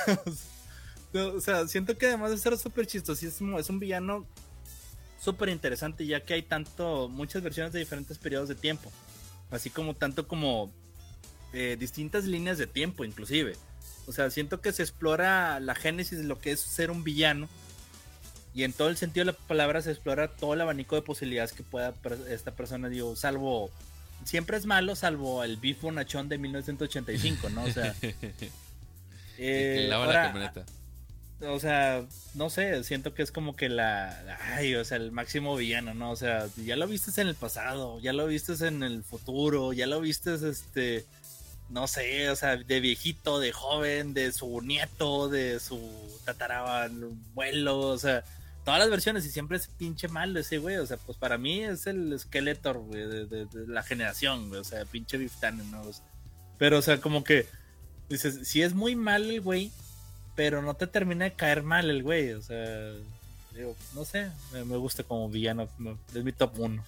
[SPEAKER 2] O sea, siento que además de ser súper chistosísimo, es un villano súper interesante, ya que hay muchas versiones de diferentes periodos de tiempo, así como tanto como distintas líneas de tiempo inclusive. O sea, siento que se explora la génesis de lo que es ser un villano, y en todo el sentido de la palabra se explora todo el abanico de posibilidades que pueda esta persona, digo, salvo, siempre es malo, salvo el Biff bonachón de 1985, ¿no? O sea,
[SPEAKER 1] que lava la camioneta.
[SPEAKER 2] O sea, no sé, siento que es como que o sea, el máximo villano, ¿no? O sea, ya lo vistes en el pasado, ya lo vistes en el futuro, ya lo vistes, no sé, o sea, de viejito, de joven, de su nieto, de su tatarabuelo, o sea, todas las versiones, y siempre es pinche malo ese güey, o sea, pues para mí es el Skeletor, güey, de la generación, güey, o sea, pinche Biff Tannen, ¿no? O sea, pero, o sea, como que, dices, si es muy mal el güey, pero no te termina de caer mal el güey, o sea, digo, no sé, me gusta como villano, es mi top 1.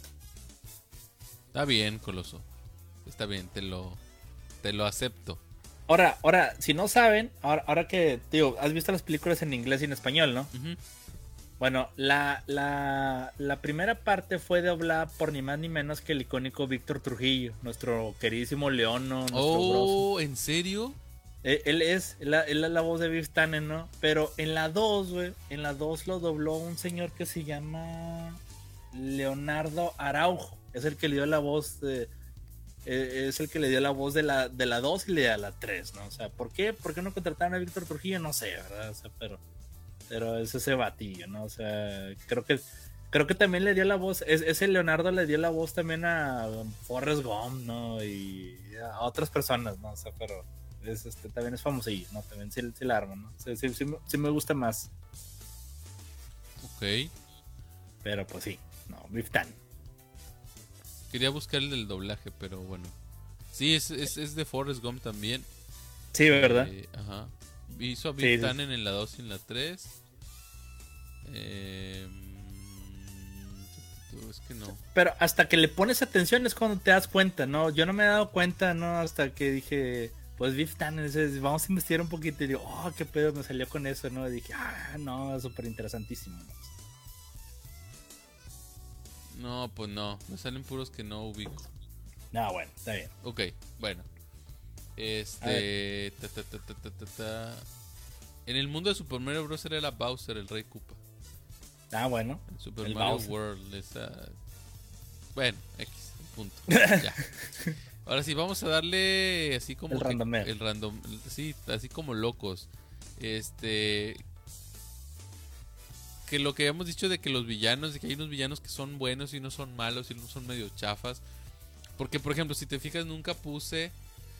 [SPEAKER 1] Está bien, Coloso, está bien, te lo acepto.
[SPEAKER 2] Ahora, si no saben, ahora que, digo, has visto las películas en inglés y en español, ¿no?
[SPEAKER 1] Uh-huh.
[SPEAKER 2] Bueno, la primera parte fue doblada por ni más ni menos que el icónico Víctor Trujillo, nuestro queridísimo Leono.
[SPEAKER 1] Oh, ¿en serio?
[SPEAKER 2] Él es la voz de Biff Tannen, ¿no? Pero en la 2, güey, en la 2 lo dobló un señor que se llama Leonardo Araujo. Es el que le dio la voz es el que le dio la voz de la 2 y le dio la 3, ¿no? O sea, ¿por qué no contrataron a Víctor Trujillo? No sé, ¿verdad? O sea, pero es ese batillo, ¿no? O sea, creo que también le dio la voz, ese Leonardo le dio la voz también a Forrest Gump, ¿no? Y a otras personas, ¿no? O sea, pero también es famosillo, ¿no? También sí la arma, ¿no? O sea, sí me gusta más.
[SPEAKER 1] Ok.
[SPEAKER 2] Pero pues sí, no, Biff Tannen.
[SPEAKER 1] Quería buscar el del doblaje, pero bueno. Sí, es de Forrest Gump también.
[SPEAKER 2] Sí, ¿verdad?
[SPEAKER 1] Ajá. Hizo a Biff Tannen en la 2 y en la 3. Es que no.
[SPEAKER 2] Pero hasta que le pones atención es cuando te das cuenta, ¿no? Yo no me he dado cuenta, ¿no? Hasta que dije, pues Biff Tannen, vamos a investigar un poquito. Y digo, qué pedo, me salió con eso, ¿no? Y dije, no, es súper interesantísimo, ¿no?
[SPEAKER 1] No, pues no. Me salen puros que no ubico.
[SPEAKER 2] No, bueno, está bien.
[SPEAKER 1] Ok, bueno. En el mundo de Super Mario Bros. Era Bowser, el Rey Koopa.
[SPEAKER 2] Bueno.
[SPEAKER 1] En Super Mario
[SPEAKER 2] Bowser.
[SPEAKER 1] World. Bueno, X, punto. Ya. Ahora sí, vamos a darle así como
[SPEAKER 2] el
[SPEAKER 1] random, sí, así como locos. Que lo que habíamos dicho de que los villanos, de que hay unos villanos que son buenos y no son malos y no son medio chafas. Porque, por ejemplo, si te fijas, nunca puse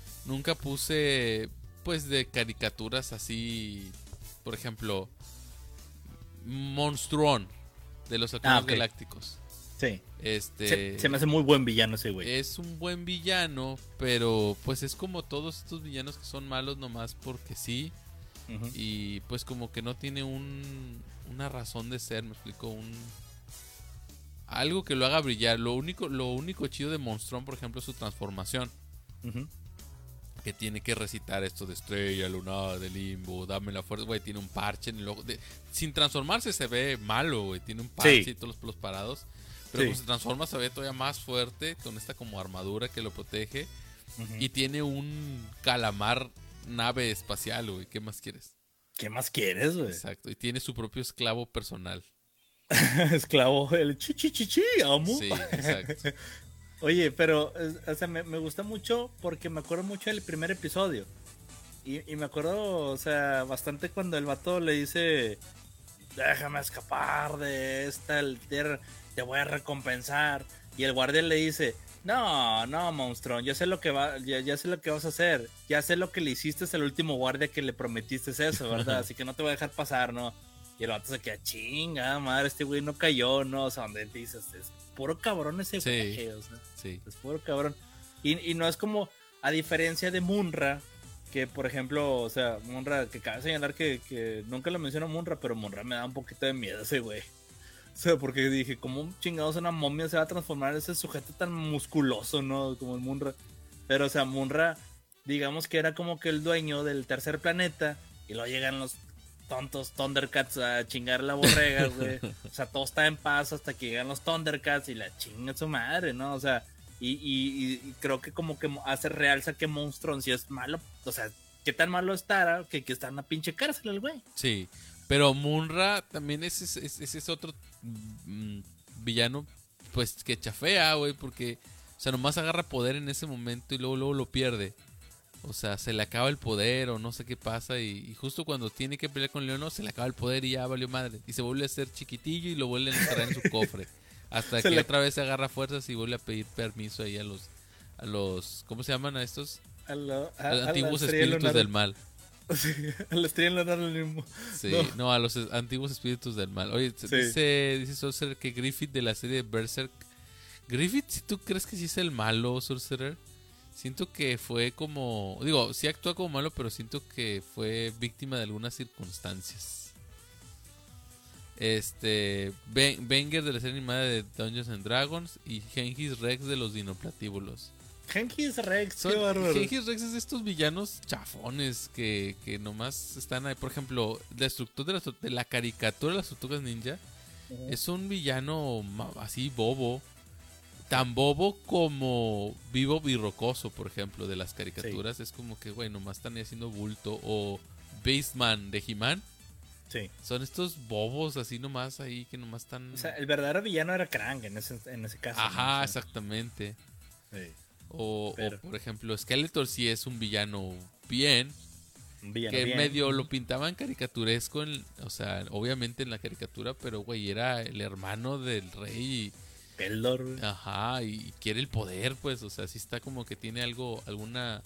[SPEAKER 1] pues de caricaturas así, por ejemplo, Monstruón de los Halcones Galácticos.
[SPEAKER 2] Sí. Se me hace muy buen villano ese güey.
[SPEAKER 1] Es un buen villano, pero pues es como todos estos villanos que son malos nomás porque sí. Uh-huh. Y pues como que no tiene una razón de ser, me explico, algo que lo haga brillar. Lo único chido de Monstrón, por ejemplo, es su transformación. Uh-huh. Que tiene que recitar esto de estrella, lunar, de limbo, dame la fuerza, güey, tiene un parche en el ojo. Sin transformarse se ve malo, güey, tiene un parche y todos los pelos parados. Pero
[SPEAKER 2] Sí.
[SPEAKER 1] pues se transforma, se ve todavía más fuerte con esta como armadura que lo protege.
[SPEAKER 2] Ujú.
[SPEAKER 1] Y tiene un calamar nave espacial, güey. ¿Qué más quieres?
[SPEAKER 2] ¿Qué más quieres, güey?
[SPEAKER 1] Exacto. Y tiene su propio esclavo personal.
[SPEAKER 2] Esclavo, el chi, amo.
[SPEAKER 1] Sí, exacto.
[SPEAKER 2] Oye, pero, o sea, me gusta mucho porque me acuerdo mucho del primer episodio. Y me acuerdo, o sea, bastante cuando el vato le dice, déjame escapar de esta aldea, te voy a recompensar. Y el guardia le dice, no, no, monstruo, ya sé lo que ya sé lo que vas a hacer. Ya sé lo que le hiciste al último guardia que le prometiste eso, ¿verdad? Así que no te voy a dejar pasar, ¿no? Y el vato se queda, chinga, madre, este güey no cayó, ¿no? O sea, donde te dices, es puro cabrón ese
[SPEAKER 1] Sí.
[SPEAKER 2] güey, o sea,
[SPEAKER 1] Sí.
[SPEAKER 2] es puro cabrón. Y no es como, a diferencia de Munra, que por ejemplo, o sea, Munra, que cabe señalar que nunca lo menciono Munra, pero Munra me da un poquito de miedo ese güey. O sea, porque dije, ¿cómo chingados una momia se va a transformar en ese sujeto tan musculoso, ¿no? Como el Munra. Pero, o sea, Munra, digamos que era como que el dueño del tercer planeta, y luego llegan los tontos Thundercats a chingar la borrega, güey. O sea, todo está en paz hasta que llegan los Thundercats y la chinga su madre, ¿no? O sea, y creo que como que realza que Monstrón si es malo, o sea, qué tan malo estará que está en una pinche cárcel el güey.
[SPEAKER 1] Sí. Pero Munra también ese es otro villano, pues que chafea, güey, porque, o sea, nomás agarra poder en ese momento y luego lo pierde. O sea, se le acaba el poder o no sé qué pasa y justo cuando tiene que pelear con Leono se le acaba el poder y ya valió madre. Y se vuelve a ser chiquitillo y lo vuelven a encerrar en su cofre. Hasta que otra vez se agarra fuerzas y vuelve a pedir permiso ahí a los ¿cómo se llaman a estos?
[SPEAKER 2] A
[SPEAKER 1] Los antiguos espíritus del mal.
[SPEAKER 2] Sí, a la estrella lunar mismo.
[SPEAKER 1] Sí, no, a los antiguos espíritus del mal. Oye,
[SPEAKER 2] Sí.
[SPEAKER 1] dice Sorcerer que Griffith de la serie de Berserk. Griffith, si tú crees que sí es el malo, Sorcerer, siento que fue como, digo, sí actúa como malo, pero siento que fue víctima de algunas circunstancias. Wenger de la serie animada de Dungeons and Dragons y Genghis Rex de los Dinoplatíbulos.
[SPEAKER 2] Genghis Rex, qué bárbaro.
[SPEAKER 1] Genghis Rex es de estos villanos chafones que nomás están ahí. Por ejemplo, el destructor de la caricatura de las Tortugas Ninja es un villano así bobo. Tan bobo como Vivo Birrocoso, por ejemplo, de las caricaturas. Sí. Es como que, güey, nomás están ahí haciendo bulto. O Baseman de He-Man.
[SPEAKER 2] Sí.
[SPEAKER 1] Son estos bobos así nomás ahí que nomás están...
[SPEAKER 2] O sea, el verdadero villano era Krang en ese caso.
[SPEAKER 1] Ajá,
[SPEAKER 2] ¿no?
[SPEAKER 1] Exactamente.
[SPEAKER 2] Sí.
[SPEAKER 1] O, por ejemplo, Skeletor sí es un villano bien.
[SPEAKER 2] Un villano
[SPEAKER 1] que
[SPEAKER 2] bien.
[SPEAKER 1] medio lo pintaban caricaturesco, o sea, obviamente en la caricatura, pero güey, era el hermano del rey.
[SPEAKER 2] Peldor.
[SPEAKER 1] Ajá, y quiere el poder, pues, o sea, sí está como que tiene alguna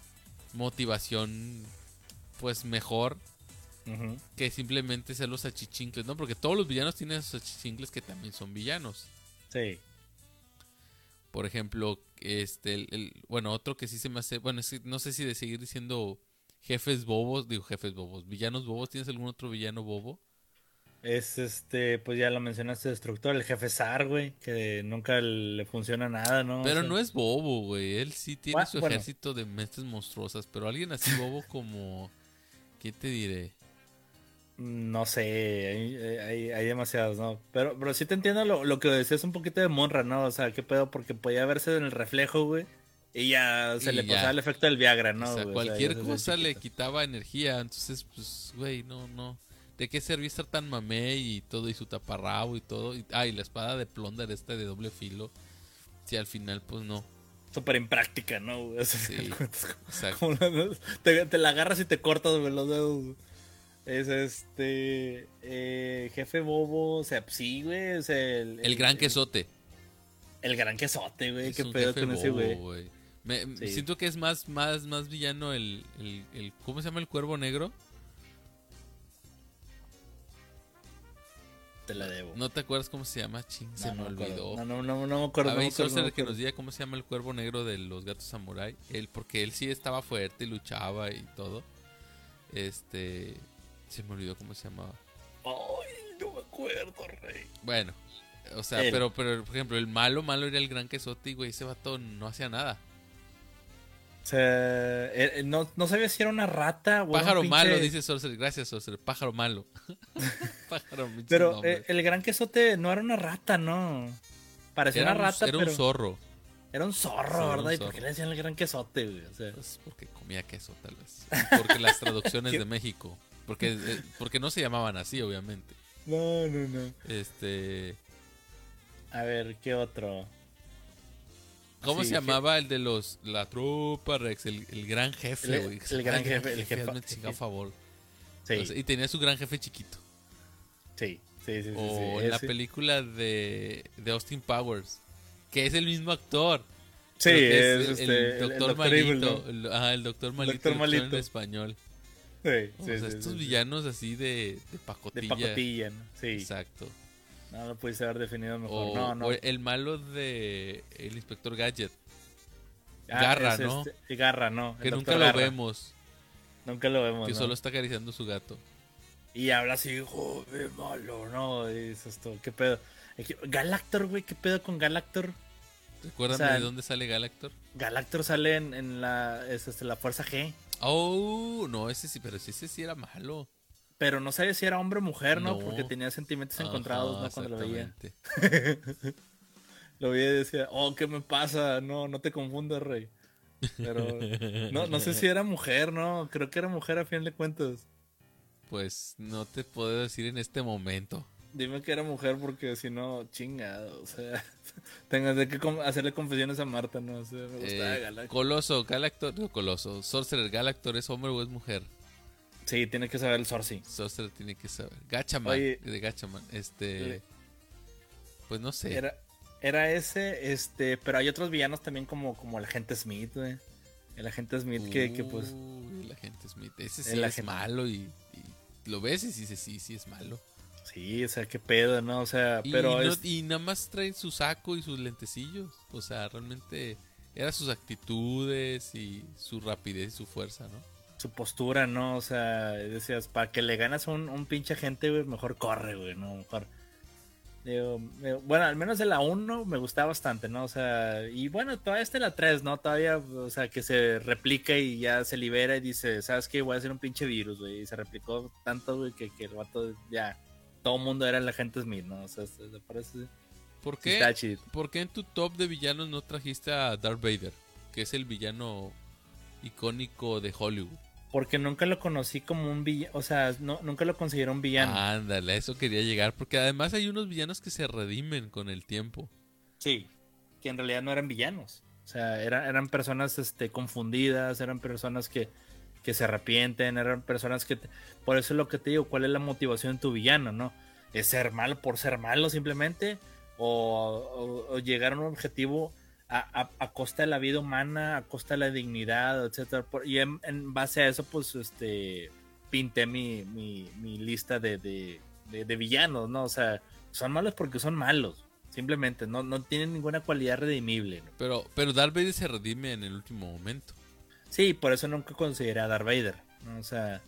[SPEAKER 1] motivación, pues, mejor que simplemente ser los achichincles, ¿no? Porque todos los villanos tienen esos achichincles que también son villanos.
[SPEAKER 2] Sí.
[SPEAKER 1] Por ejemplo, bueno, otro que sí se me hace, bueno, es que no sé si de seguir diciendo jefes bobos, villanos bobos, ¿tienes algún otro villano bobo?
[SPEAKER 2] Es pues ya lo mencionaste, Destructor, el jefe Zar, güey, que nunca le funciona nada, ¿no?
[SPEAKER 1] Pero o sea, no es bobo, güey, él sí tiene su
[SPEAKER 2] bueno.
[SPEAKER 1] ejército de mentes monstruosas, pero alguien así bobo como, ¿qué te diré?
[SPEAKER 2] No sé, hay demasiados, ¿no? Pero sí te entiendo lo que decías un poquito de Monra, ¿no? O sea, qué pedo, porque podía verse en el reflejo, güey. Y ya se le pasaba el efecto del Viagra, ¿no?
[SPEAKER 1] O sea,
[SPEAKER 2] güey?
[SPEAKER 1] cualquier cosa le quitaba energía, entonces, pues, güey, no. ¿De qué servía estar tan mamé y todo, y su taparrabo y todo? Y la espada de Plondar de doble filo. Si al final, pues, no.
[SPEAKER 2] Súper impráctica, ¿no? Güey? O sea,
[SPEAKER 1] sí, exacto.
[SPEAKER 2] Como te la agarras y te cortas, güey, los dedos. Es jefe bobo, o sea, sí, güey, es
[SPEAKER 1] el gran quesote.
[SPEAKER 2] El gran quesote, güey, qué
[SPEAKER 1] un
[SPEAKER 2] pedo
[SPEAKER 1] jefe
[SPEAKER 2] con
[SPEAKER 1] bobo,
[SPEAKER 2] ese güey.
[SPEAKER 1] Sí. Siento que es más villano el ¿cómo se llama el cuervo negro?
[SPEAKER 2] Te la debo.
[SPEAKER 1] ¿No te acuerdas cómo se llama? Se me olvidó.
[SPEAKER 2] No me acuerdo.
[SPEAKER 1] A ver, Sorcerer que nos diga cómo se llama el cuervo negro de los gatos samurai. Porque él sí estaba fuerte y luchaba y todo. Se me olvidó cómo se llamaba.
[SPEAKER 2] Ay, no me acuerdo, rey.
[SPEAKER 1] Bueno, o sea, pero por ejemplo, el malo era el gran quesote y güey, ese vato no hacía nada.
[SPEAKER 2] O sea, no sabía si era una rata o
[SPEAKER 1] pájaro
[SPEAKER 2] un pinche...
[SPEAKER 1] malo, dice Sorcerer. Gracias, Sorcerer. Pájaro malo.
[SPEAKER 2] Pero el gran quesote no era una rata, ¿no? parecía una rata,
[SPEAKER 1] era
[SPEAKER 2] pero
[SPEAKER 1] un zorro.
[SPEAKER 2] era un zorro,
[SPEAKER 1] Sí, era un
[SPEAKER 2] ¿verdad? ¿Y
[SPEAKER 1] zorro.
[SPEAKER 2] por qué le decían el gran quesote, güey? O sea,
[SPEAKER 1] Pues porque comía queso, tal vez. Y porque las traducciones
[SPEAKER 2] ¿Qué?
[SPEAKER 1] de México. Porque no se llamaban así, obviamente.
[SPEAKER 2] no.
[SPEAKER 1] Este.
[SPEAKER 2] A ver, ¿qué otro?
[SPEAKER 1] ¿Cómo
[SPEAKER 2] Sí,
[SPEAKER 1] se llamaba el de la tropa Rex? El gran jefe,
[SPEAKER 2] El-
[SPEAKER 1] güey.
[SPEAKER 2] el gran jefe, el jefe.
[SPEAKER 1] Hazme el chingado favor.
[SPEAKER 2] Sí,
[SPEAKER 1] O sea, y tenía su gran jefe chiquito.
[SPEAKER 2] sí.
[SPEAKER 1] O en la
[SPEAKER 2] ese.
[SPEAKER 1] película de Austin Powers, que es el mismo actor.
[SPEAKER 2] Sí,
[SPEAKER 1] pero que
[SPEAKER 2] es
[SPEAKER 1] el doctor
[SPEAKER 2] Dr. Evil,
[SPEAKER 1] malito.
[SPEAKER 2] ¿no?
[SPEAKER 1] El doctor malito.
[SPEAKER 2] Doctor
[SPEAKER 1] lo pusieron
[SPEAKER 2] Malito.
[SPEAKER 1] en español.
[SPEAKER 2] Sí,
[SPEAKER 1] O sea, estos
[SPEAKER 2] sí.
[SPEAKER 1] villanos así de
[SPEAKER 2] De
[SPEAKER 1] pacotilla.
[SPEAKER 2] pacotilla, ¿no? Sí.
[SPEAKER 1] Exacto.
[SPEAKER 2] No lo pudiste haber definido mejor. No.
[SPEAKER 1] O el malo de el inspector Gadget.
[SPEAKER 2] Ah,
[SPEAKER 1] Garra,
[SPEAKER 2] es
[SPEAKER 1] ¿no?
[SPEAKER 2] Garra, ¿no?
[SPEAKER 1] Que
[SPEAKER 2] El
[SPEAKER 1] nunca
[SPEAKER 2] Dr.
[SPEAKER 1] lo
[SPEAKER 2] Garra.
[SPEAKER 1] vemos.
[SPEAKER 2] Nunca lo vemos,
[SPEAKER 1] Que
[SPEAKER 2] ¿no?
[SPEAKER 1] solo está acariciando su gato.
[SPEAKER 2] Y habla así, joder, malo, ¿no? Y dices tú, ¿qué pedo? Galactor, güey, ¿qué pedo con Galactor?
[SPEAKER 1] Recuérdame
[SPEAKER 2] O sea,
[SPEAKER 1] de dónde sale Galactor.
[SPEAKER 2] Galactor sale en la Fuerza G.
[SPEAKER 1] Oh, no, ese sí, pero ese sí era malo.
[SPEAKER 2] Pero no sabía si era hombre o mujer, ¿no?
[SPEAKER 1] No.
[SPEAKER 2] Porque tenía sentimientos encontrados,
[SPEAKER 1] Ajá,
[SPEAKER 2] ¿no? Cuando lo veía.
[SPEAKER 1] exactamente.
[SPEAKER 2] Lo veía y decía, oh, ¿qué me pasa? No te confundas, rey. Pero no sé si era mujer, ¿no? Creo que era mujer a fin de cuentas.
[SPEAKER 1] Pues no te puedo decir en este momento.
[SPEAKER 2] Dime que era mujer porque si no, chingado. O sea, tengo que hacerle confesiones a Marta, ¿no? O sea, me gustaba Galactor.
[SPEAKER 1] Coloso, Galactor, no, Coloso. Sorcerer, Galactor, ¿es hombre o es mujer?
[SPEAKER 2] Sí, tiene que saber el Sorcy.
[SPEAKER 1] Sorcerer tiene que saber. Gachaman,
[SPEAKER 2] Oye,
[SPEAKER 1] de Gachaman. Pues no sé.
[SPEAKER 2] Era ese, pero hay otros villanos también como el agente Smith, güey. El agente Smith que pues...
[SPEAKER 1] El agente Smith. Ese sí
[SPEAKER 2] el
[SPEAKER 1] es
[SPEAKER 2] agente-
[SPEAKER 1] malo y lo ves y dices, sí es malo.
[SPEAKER 2] Sí, o sea, qué pedo, ¿no? O sea,
[SPEAKER 1] Y,
[SPEAKER 2] pero
[SPEAKER 1] y nada más traen su saco y sus lentecillos. O sea, realmente eran sus actitudes y su rapidez y su fuerza, ¿no?
[SPEAKER 2] su postura, ¿no? O sea, decías, para que le ganas a un pinche agente, güey, mejor corre, güey, ¿no? Mejor... bueno, al menos de la 1 me gustaba bastante, ¿no? O sea, y bueno, todavía está en la 3, ¿no? Todavía, o sea, que se replica y ya se libera y dice, ¿sabes qué? Voy a hacer un pinche virus, güey. Y se replicó tanto, güey, que el vato ya, todo el mundo era el agente Smith, ¿no? O sea, ¿te parece?
[SPEAKER 1] ¿Por
[SPEAKER 2] Sí,
[SPEAKER 1] qué,
[SPEAKER 2] está chido.
[SPEAKER 1] ¿Por qué en tu top de villanos no trajiste a Darth Vader? Que es el villano icónico de Hollywood.
[SPEAKER 2] Porque nunca lo conocí como un villano, o sea, nunca lo considero un villano.
[SPEAKER 1] Ándale, a eso quería llegar. Porque además hay unos villanos que se redimen con el tiempo.
[SPEAKER 2] Sí, que en realidad no eran villanos. O sea, eran personas confundidas, eran personas que se arrepienten, eran personas que... Por eso es lo que te digo, ¿cuál es la motivación de tu villano, no? ¿Es ser malo por ser malo simplemente? ¿O llegar a un objetivo a costa de la vida humana, a costa de la dignidad, etcétera? Y en base a eso, pues, pinté mi lista de villanos, ¿no? O sea, son malos porque son malos. Simplemente, no tienen ninguna cualidad redimible, ¿no?
[SPEAKER 1] Pero Darth Vader se redime en el último momento.
[SPEAKER 2] Sí, por eso nunca consideré a Darth Vader, ¿no? O sea,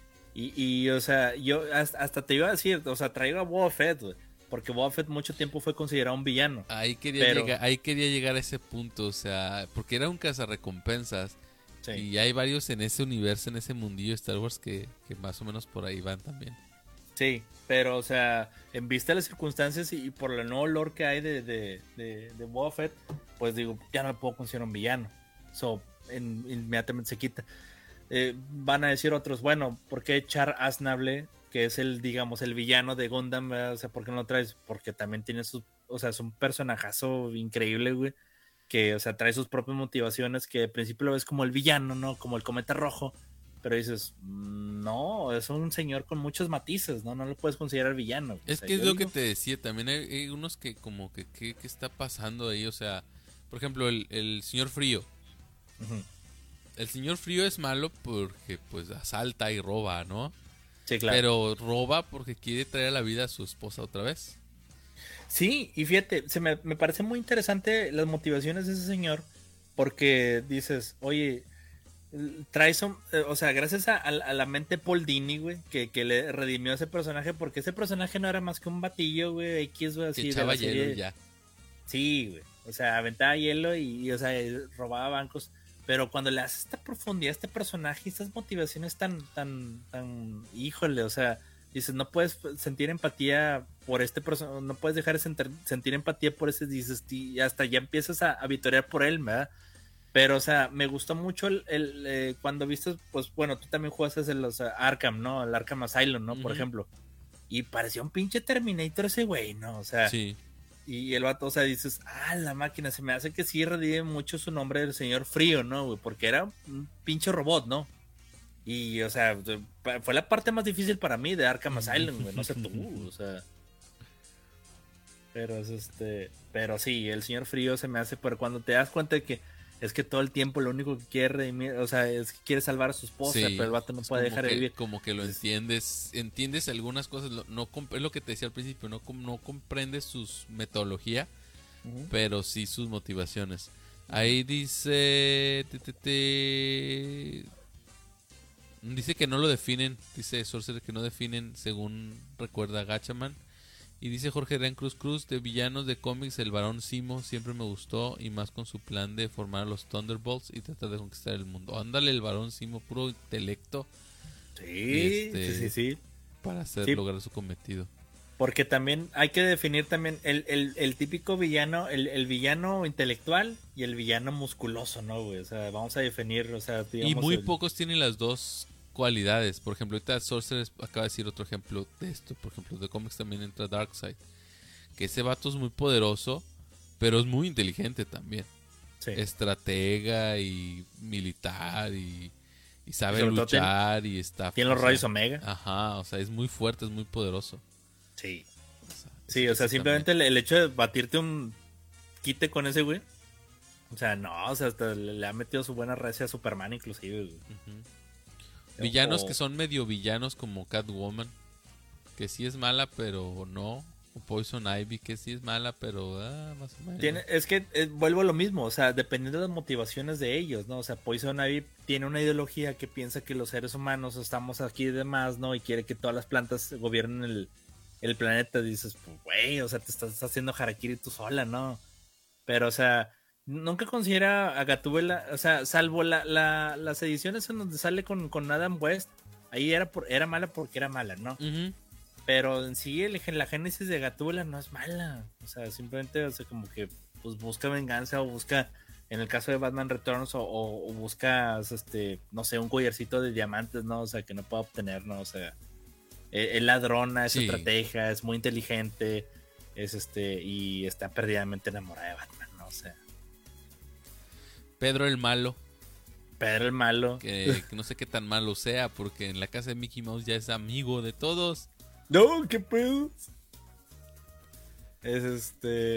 [SPEAKER 2] o sea, yo hasta te iba a decir, o sea, traigo a Boba Fett, güey, porque Boba Fett mucho tiempo fue considerado un villano.
[SPEAKER 1] Ahí quería llegar a ese punto, o sea, porque era un cazarrecompensas.
[SPEAKER 2] Sí.
[SPEAKER 1] Y hay varios en ese universo, en ese mundillo de Star Wars que más o menos por ahí van también.
[SPEAKER 2] Sí, pero, o sea, en vista de las circunstancias y por el nuevo lore que hay de Boba Fett, pues digo, ya no me puedo considerar un villano. So, inmediatamente se quita. Van a decir otros, bueno, ¿por qué Char Aznable, que es digamos, el villano de Gundam, ¿verdad? O sea, ¿por qué no lo traes? Porque también tiene o sea, es un personajazo increíble, güey, que, o sea, trae sus propias motivaciones, que al principio lo ves como el villano, ¿no? Como el cometa rojo, pero dices, no, es un señor con muchos matices, ¿no? No lo puedes considerar villano.
[SPEAKER 1] Es que es lo que te decía, también hay unos que como que, ¿qué está pasando ahí? O sea, por ejemplo, el señor Frío.
[SPEAKER 2] Uh-huh.
[SPEAKER 1] El señor Frío es malo porque pues asalta y roba, ¿no?
[SPEAKER 2] Sí, claro.
[SPEAKER 1] Pero roba porque quiere traer a la vida a su esposa otra vez.
[SPEAKER 2] Sí, y fíjate, me parece muy interesante las motivaciones de ese señor, porque dices, oye, traes o sea, gracias a la mente Paul Dini, güey, que le redimió a ese personaje, porque ese personaje no era más que un batillo, güey, X, güey, así
[SPEAKER 1] Que
[SPEAKER 2] de
[SPEAKER 1] echaba
[SPEAKER 2] la serie.
[SPEAKER 1] hielo y ya.
[SPEAKER 2] Sí, güey, o sea, aventaba hielo y, o sea, robaba bancos, pero cuando le haces esta profundidad a este personaje, estas motivaciones tan, híjole, o sea, dices, no puedes sentir empatía por este personaje, no puedes dejar de sentir empatía por ese, dices, y hasta ya empiezas a vitorear por él, ¿verdad? Pero, o sea, me gustó mucho cuando viste, pues, bueno, tú también jugaste en los Arkham, ¿no? El Arkham Asylum, ¿no? Por ejemplo. Y parecía un pinche Terminator ese güey, ¿no? O sea,
[SPEAKER 1] sí.
[SPEAKER 2] Y el vato, o sea, dices, la máquina, se me hace que sí revive mucho su nombre del señor Frío, ¿no, güey? Porque era un pinche robot, ¿no? Y, o sea, fue la parte más difícil para mí de Arkham Asylum, güey, no sé tú, o sea. Pero pero sí, el señor Frío se me hace, pero cuando te das cuenta de que es que todo el tiempo lo único que quiere redimir, o sea, es que quiere salvar a su esposa,
[SPEAKER 1] Sí,
[SPEAKER 2] pero el vato no puede dejar de vivir.
[SPEAKER 1] Como que lo entiendes algunas cosas, es lo que te decía al principio, no comprendes sus metodología, pero sí sus motivaciones. Ahí dice... Dice que no lo definen, dice Sorcerer que no definen según recuerda Gachaman. Y dice Jorge Ren Cruz, de villanos de cómics, el Barón Zemo siempre me gustó, y más con su plan de formar a los Thunderbolts y tratar de conquistar el mundo. Ándale, el Barón Zemo, puro intelecto.
[SPEAKER 2] Sí.
[SPEAKER 1] Para lograr su cometido.
[SPEAKER 2] Porque también hay que definir también el típico villano, el villano intelectual y el villano musculoso, ¿no, güey? O sea, vamos a definir, o sea, digamos,
[SPEAKER 1] y muy pocos tienen las dos cualidades. Por ejemplo, ahorita Sorcerer acaba de decir otro ejemplo de esto. Por ejemplo, de cómics también entra Darkseid. Que ese vato es muy poderoso, pero es muy inteligente también. Sí. Estratega y militar y sabe luchar y está...
[SPEAKER 2] Tiene los rayos Omega.
[SPEAKER 1] Ajá, o sea, es muy fuerte, es muy poderoso.
[SPEAKER 2] Sí. O sea, simplemente el hecho de batirte un quite con ese güey. O sea, no, o sea, hasta le ha metido su buena recia a Superman inclusive, güey.
[SPEAKER 1] Villanos que son medio villanos como Catwoman, que sí es mala, pero no. O Poison Ivy, que sí es mala, pero más o menos.
[SPEAKER 2] Es que vuelvo a lo mismo, o sea, dependiendo de las motivaciones de ellos, ¿no? O sea, Poison Ivy tiene una ideología que piensa que los seres humanos estamos aquí y demás, ¿no? Y quiere que todas las plantas gobiernen el planeta. Dices, pues, güey, o sea, te estás haciendo harakiri tú sola, ¿no? Pero, o sea, nunca considera a Gatúbela, o sea, salvo las ediciones en donde sale con Adam West, ahí era mala porque era mala, ¿no? Pero en sí la génesis de Gatúbela no es mala, o sea, simplemente, o sea, como que pues busca venganza o busca, en el caso de Batman Returns, o buscas, no sé, un collarcito de diamantes, ¿no? O sea, que no pueda obtener, ¿no? O sea, es ladrona, es estratega, es muy inteligente, y está perdidamente enamorada de Batman, ¿no? O sea,
[SPEAKER 1] Pedro el malo.
[SPEAKER 2] Que
[SPEAKER 1] no sé qué tan malo sea, porque en la casa de Mickey Mouse ya es amigo de todos.
[SPEAKER 2] No, qué pedo. Es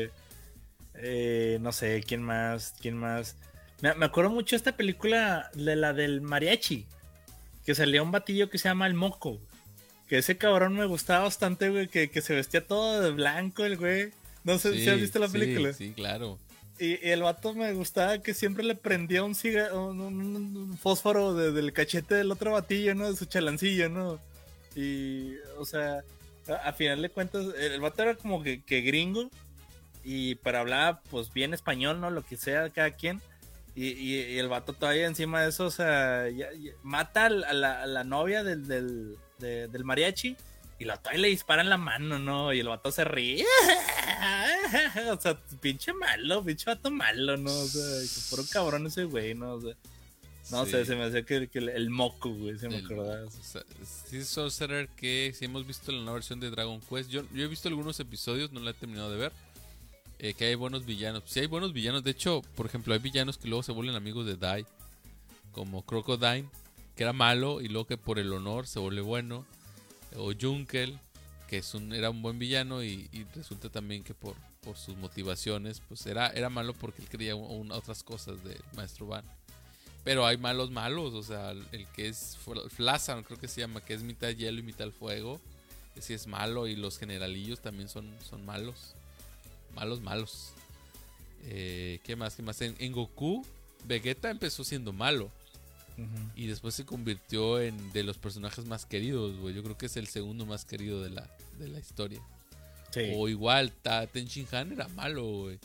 [SPEAKER 2] no sé, ¿quién más? Me acuerdo mucho de esta película de la del mariachi, que salía un batillo que se llama El Moco. Que ese cabrón me gustaba bastante, güey, que se vestía todo de blanco el güey. No sé si has visto la película.
[SPEAKER 1] Sí, claro.
[SPEAKER 2] Y el vato me gustaba que siempre le prendía un fósforo del cachete del otro batillo, ¿no? De su chalancillo, ¿no? Y, o sea, a final de cuentas, el vato era como que gringo, pero hablaba pues bien español, ¿no? Lo que sea, cada quien. Y el vato todavía encima de eso, o sea, ya mata a la novia del mariachi, y la todavía le dispara en la mano, ¿no? Y el vato se ríe. O sea, pinche vato malo, ¿no? O sea, que puro cabrón ese güey, ¿no? O sea, no sé, se me hacía que el moco, güey, se me acordaba.
[SPEAKER 1] O sea, sí, Sorcerer, que si hemos visto la nueva versión de Dragon Quest. Yo he visto algunos episodios, no la he terminado de ver. Que hay buenos villanos. Sí, hay buenos villanos. De hecho, por ejemplo, hay villanos que luego se vuelven amigos de Dai, como Crocodile, que era malo y luego que por el honor se vuelve bueno. O Junkel, que era un buen villano y resulta también que por sus motivaciones, pues era malo porque él creía otras cosas del Maestro Van. Pero hay malos, o sea, el que es Flazan, creo que se llama, que es mitad hielo y mitad fuego, ese es malo, y los generalillos también son malos. Malos. ¿Qué más? En Goku, Vegeta empezó siendo malo. Y después se convirtió de los personajes más queridos, güey. Yo creo que es el segundo más querido de la historia. Sí. O igual, Ten Shin Han era malo, güey.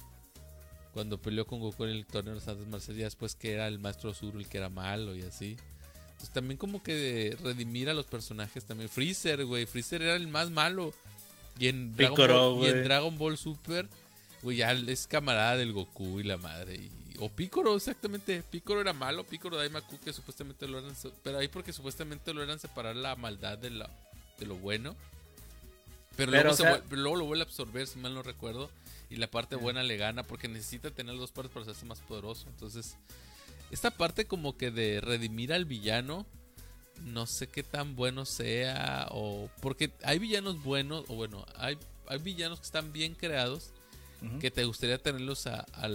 [SPEAKER 1] Cuando peleó con Goku en el torneo de las artes marciales, después que era el maestro Zuru el que era malo y así. Entonces también como que de redimir a los personajes también. Freezer, güey. Freezer era el más malo. Y en Dragon Ball Super, güey, ya es camarada del Goku y la madre. O Piccolo, exactamente. Piccolo era malo. Piccolo Daimaku, que supuestamente lo eran. Pero ahí porque supuestamente lo eran separar la maldad de lo bueno. Pero luego lo vuelve a absorber, si mal no recuerdo. Y la parte buena le gana porque necesita tener las dos partes para hacerse más poderoso. Entonces, esta parte como que de redimir al villano, no sé qué tan bueno sea. O porque hay villanos buenos, o bueno, hay villanos que están bien creados, que te gustaría tenerlos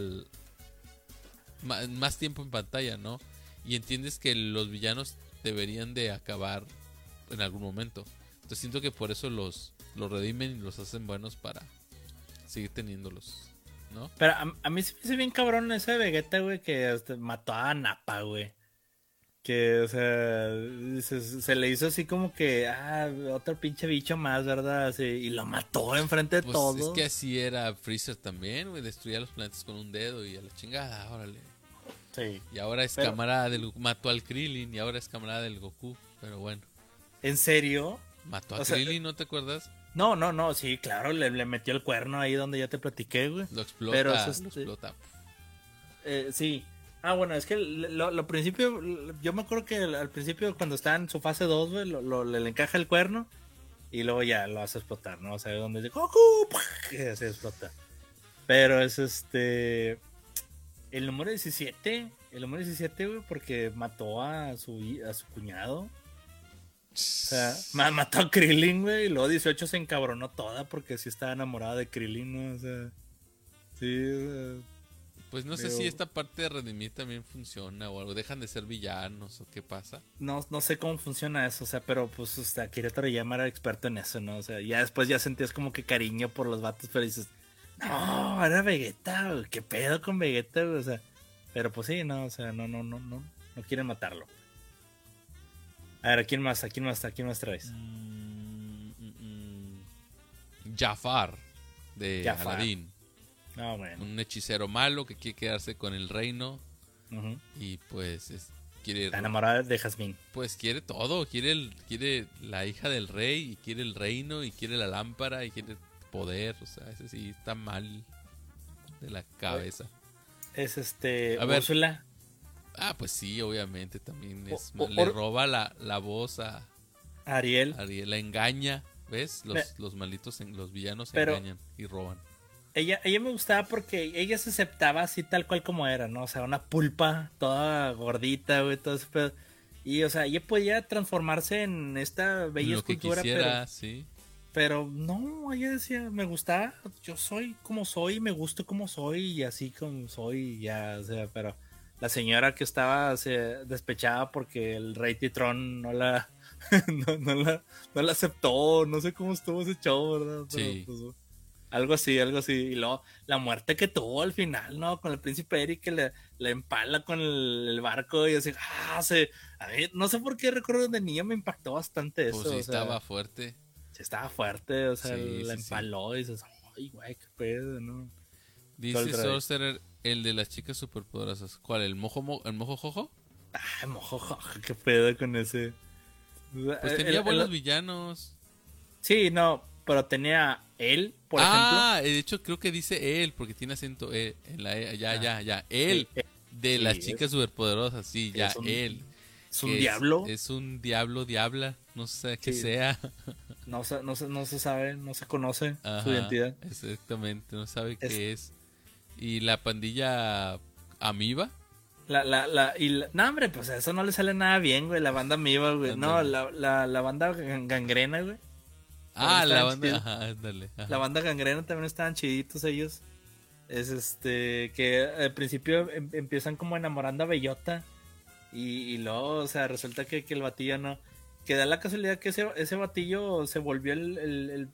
[SPEAKER 1] más tiempo en pantalla, ¿no? Y entiendes que los villanos deberían de acabar en algún momento. Entonces siento que por eso los redimen y los hacen buenos para seguir teniéndolos, ¿no?
[SPEAKER 2] Pero a mí se me hace bien cabrón ese de Vegeta, güey, que mató a Nappa, güey. Que, o sea, se le hizo así como que, otro pinche bicho más, ¿verdad? Así, y lo mató enfrente de todos.
[SPEAKER 1] Es que así era Freezer también, güey, destruía los planetas con un dedo y a la chingada, órale.
[SPEAKER 2] Sí.
[SPEAKER 1] Y ahora es camarada del mató al Krillin y ahora es camarada del Goku, pero bueno.
[SPEAKER 2] ¿En serio?
[SPEAKER 1] ¿Mató a Krillin, no te acuerdas?
[SPEAKER 2] No, sí, claro, le metió el cuerno ahí donde ya te platiqué, güey.
[SPEAKER 1] Lo explota, lo explota.
[SPEAKER 2] Sí. Bueno, es que lo principio, yo me acuerdo que al principio cuando está en su fase 2, güey, le encaja el cuerno y luego ya lo hace explotar, ¿no? O sea, donde dice Goku, que se explota. Pero es el número 17, güey, porque mató a su cuñado. O sea, mató a Krillin, güey, y luego 18 se encabronó toda porque sí estaba enamorada de Krillin, ¿no? O sea, sí,
[SPEAKER 1] pues no sé si esta parte de redimir también funciona o algo. ¿Dejan de ser villanos o qué pasa?
[SPEAKER 2] No sé cómo funciona eso, o sea, pero pues Akira Toriyama era experto en eso, ¿no? O sea, ya después ya sentías como que cariño por los vatos, pero dices, no, era Vegeta, güey, qué pedo con Vegeta, güey, o sea, pero pues sí, no, o sea, no quieren matarlo. A ver, ¿a quién más traes?
[SPEAKER 1] Jafar de Aladdin.
[SPEAKER 2] No, bueno.
[SPEAKER 1] Un hechicero malo que quiere quedarse con el reino. Y pues quiere...
[SPEAKER 2] Está enamorada de Jasmine.
[SPEAKER 1] Pues quiere todo. Quiere la hija del rey. Y quiere el reino. Y quiere la lámpara. Y quiere poder. O sea, ese sí está mal de la cabeza.
[SPEAKER 2] Es Úrsula.
[SPEAKER 1] Pues sí, obviamente también es le roba la voz a
[SPEAKER 2] Ariel.
[SPEAKER 1] La engaña. ¿Ves? Los malditos, los villanos se engañan y roban.
[SPEAKER 2] Ella me gustaba porque ella se aceptaba así tal cual como era, ¿no? O sea, una pulpa toda gordita, güey, todo ese pedo. Y, o sea, ella podía transformarse en esta bella escultura,
[SPEAKER 1] quisiera, sí.
[SPEAKER 2] Pero no, ella decía, me gusta, yo soy como soy, me gusto como soy y así como soy, ya, o sea, pero la señora que estaba despechada porque el rey Titrón no la no la aceptó, no sé cómo estuvo ese show, ¿verdad? Pero,
[SPEAKER 1] sí.
[SPEAKER 2] Pues, algo así. Y luego la muerte que tuvo al final, ¿no? Con el príncipe Eric que le empala con el barco y así, a ver, no sé por qué recuerdo de niño me impactó bastante eso.
[SPEAKER 1] Pues sí, estaba fuerte.
[SPEAKER 2] Sí, estaba fuerte, o sea,
[SPEAKER 1] sí,
[SPEAKER 2] la empaló y dices, ay, güey, qué pedo, ¿no?
[SPEAKER 1] Dice Sorcerer, el de las chicas superpoderosas. ¿Cuál? ¿El mojo jojo?
[SPEAKER 2] Mojo jojo, qué pedo con ese.
[SPEAKER 1] Pues tenía buenos villanos.
[SPEAKER 2] Sí, no, pero tenía él, por ejemplo.
[SPEAKER 1] De hecho creo que dice él, porque tiene acento en la ya. Él, de las chicas superpoderosas, sí, ya, él.
[SPEAKER 2] ¿Es un diablo?
[SPEAKER 1] Es un diabla, no sé qué sea.
[SPEAKER 2] No se sabe, no se conoce su identidad.
[SPEAKER 1] Exactamente, no sabe qué es. Y la pandilla Amiba.
[SPEAKER 2] No, hombre, pues a eso no le sale nada bien, güey, la banda Amiba, güey. No, la banda Gangrena, güey.
[SPEAKER 1] La banda, ándale.
[SPEAKER 2] La banda Gangrena también estaban chiditos ellos. Es que al principio empiezan como enamorando a Bellota. Y luego, o sea, resulta que el batillo no. Que da la casualidad que ese batillo se volvió el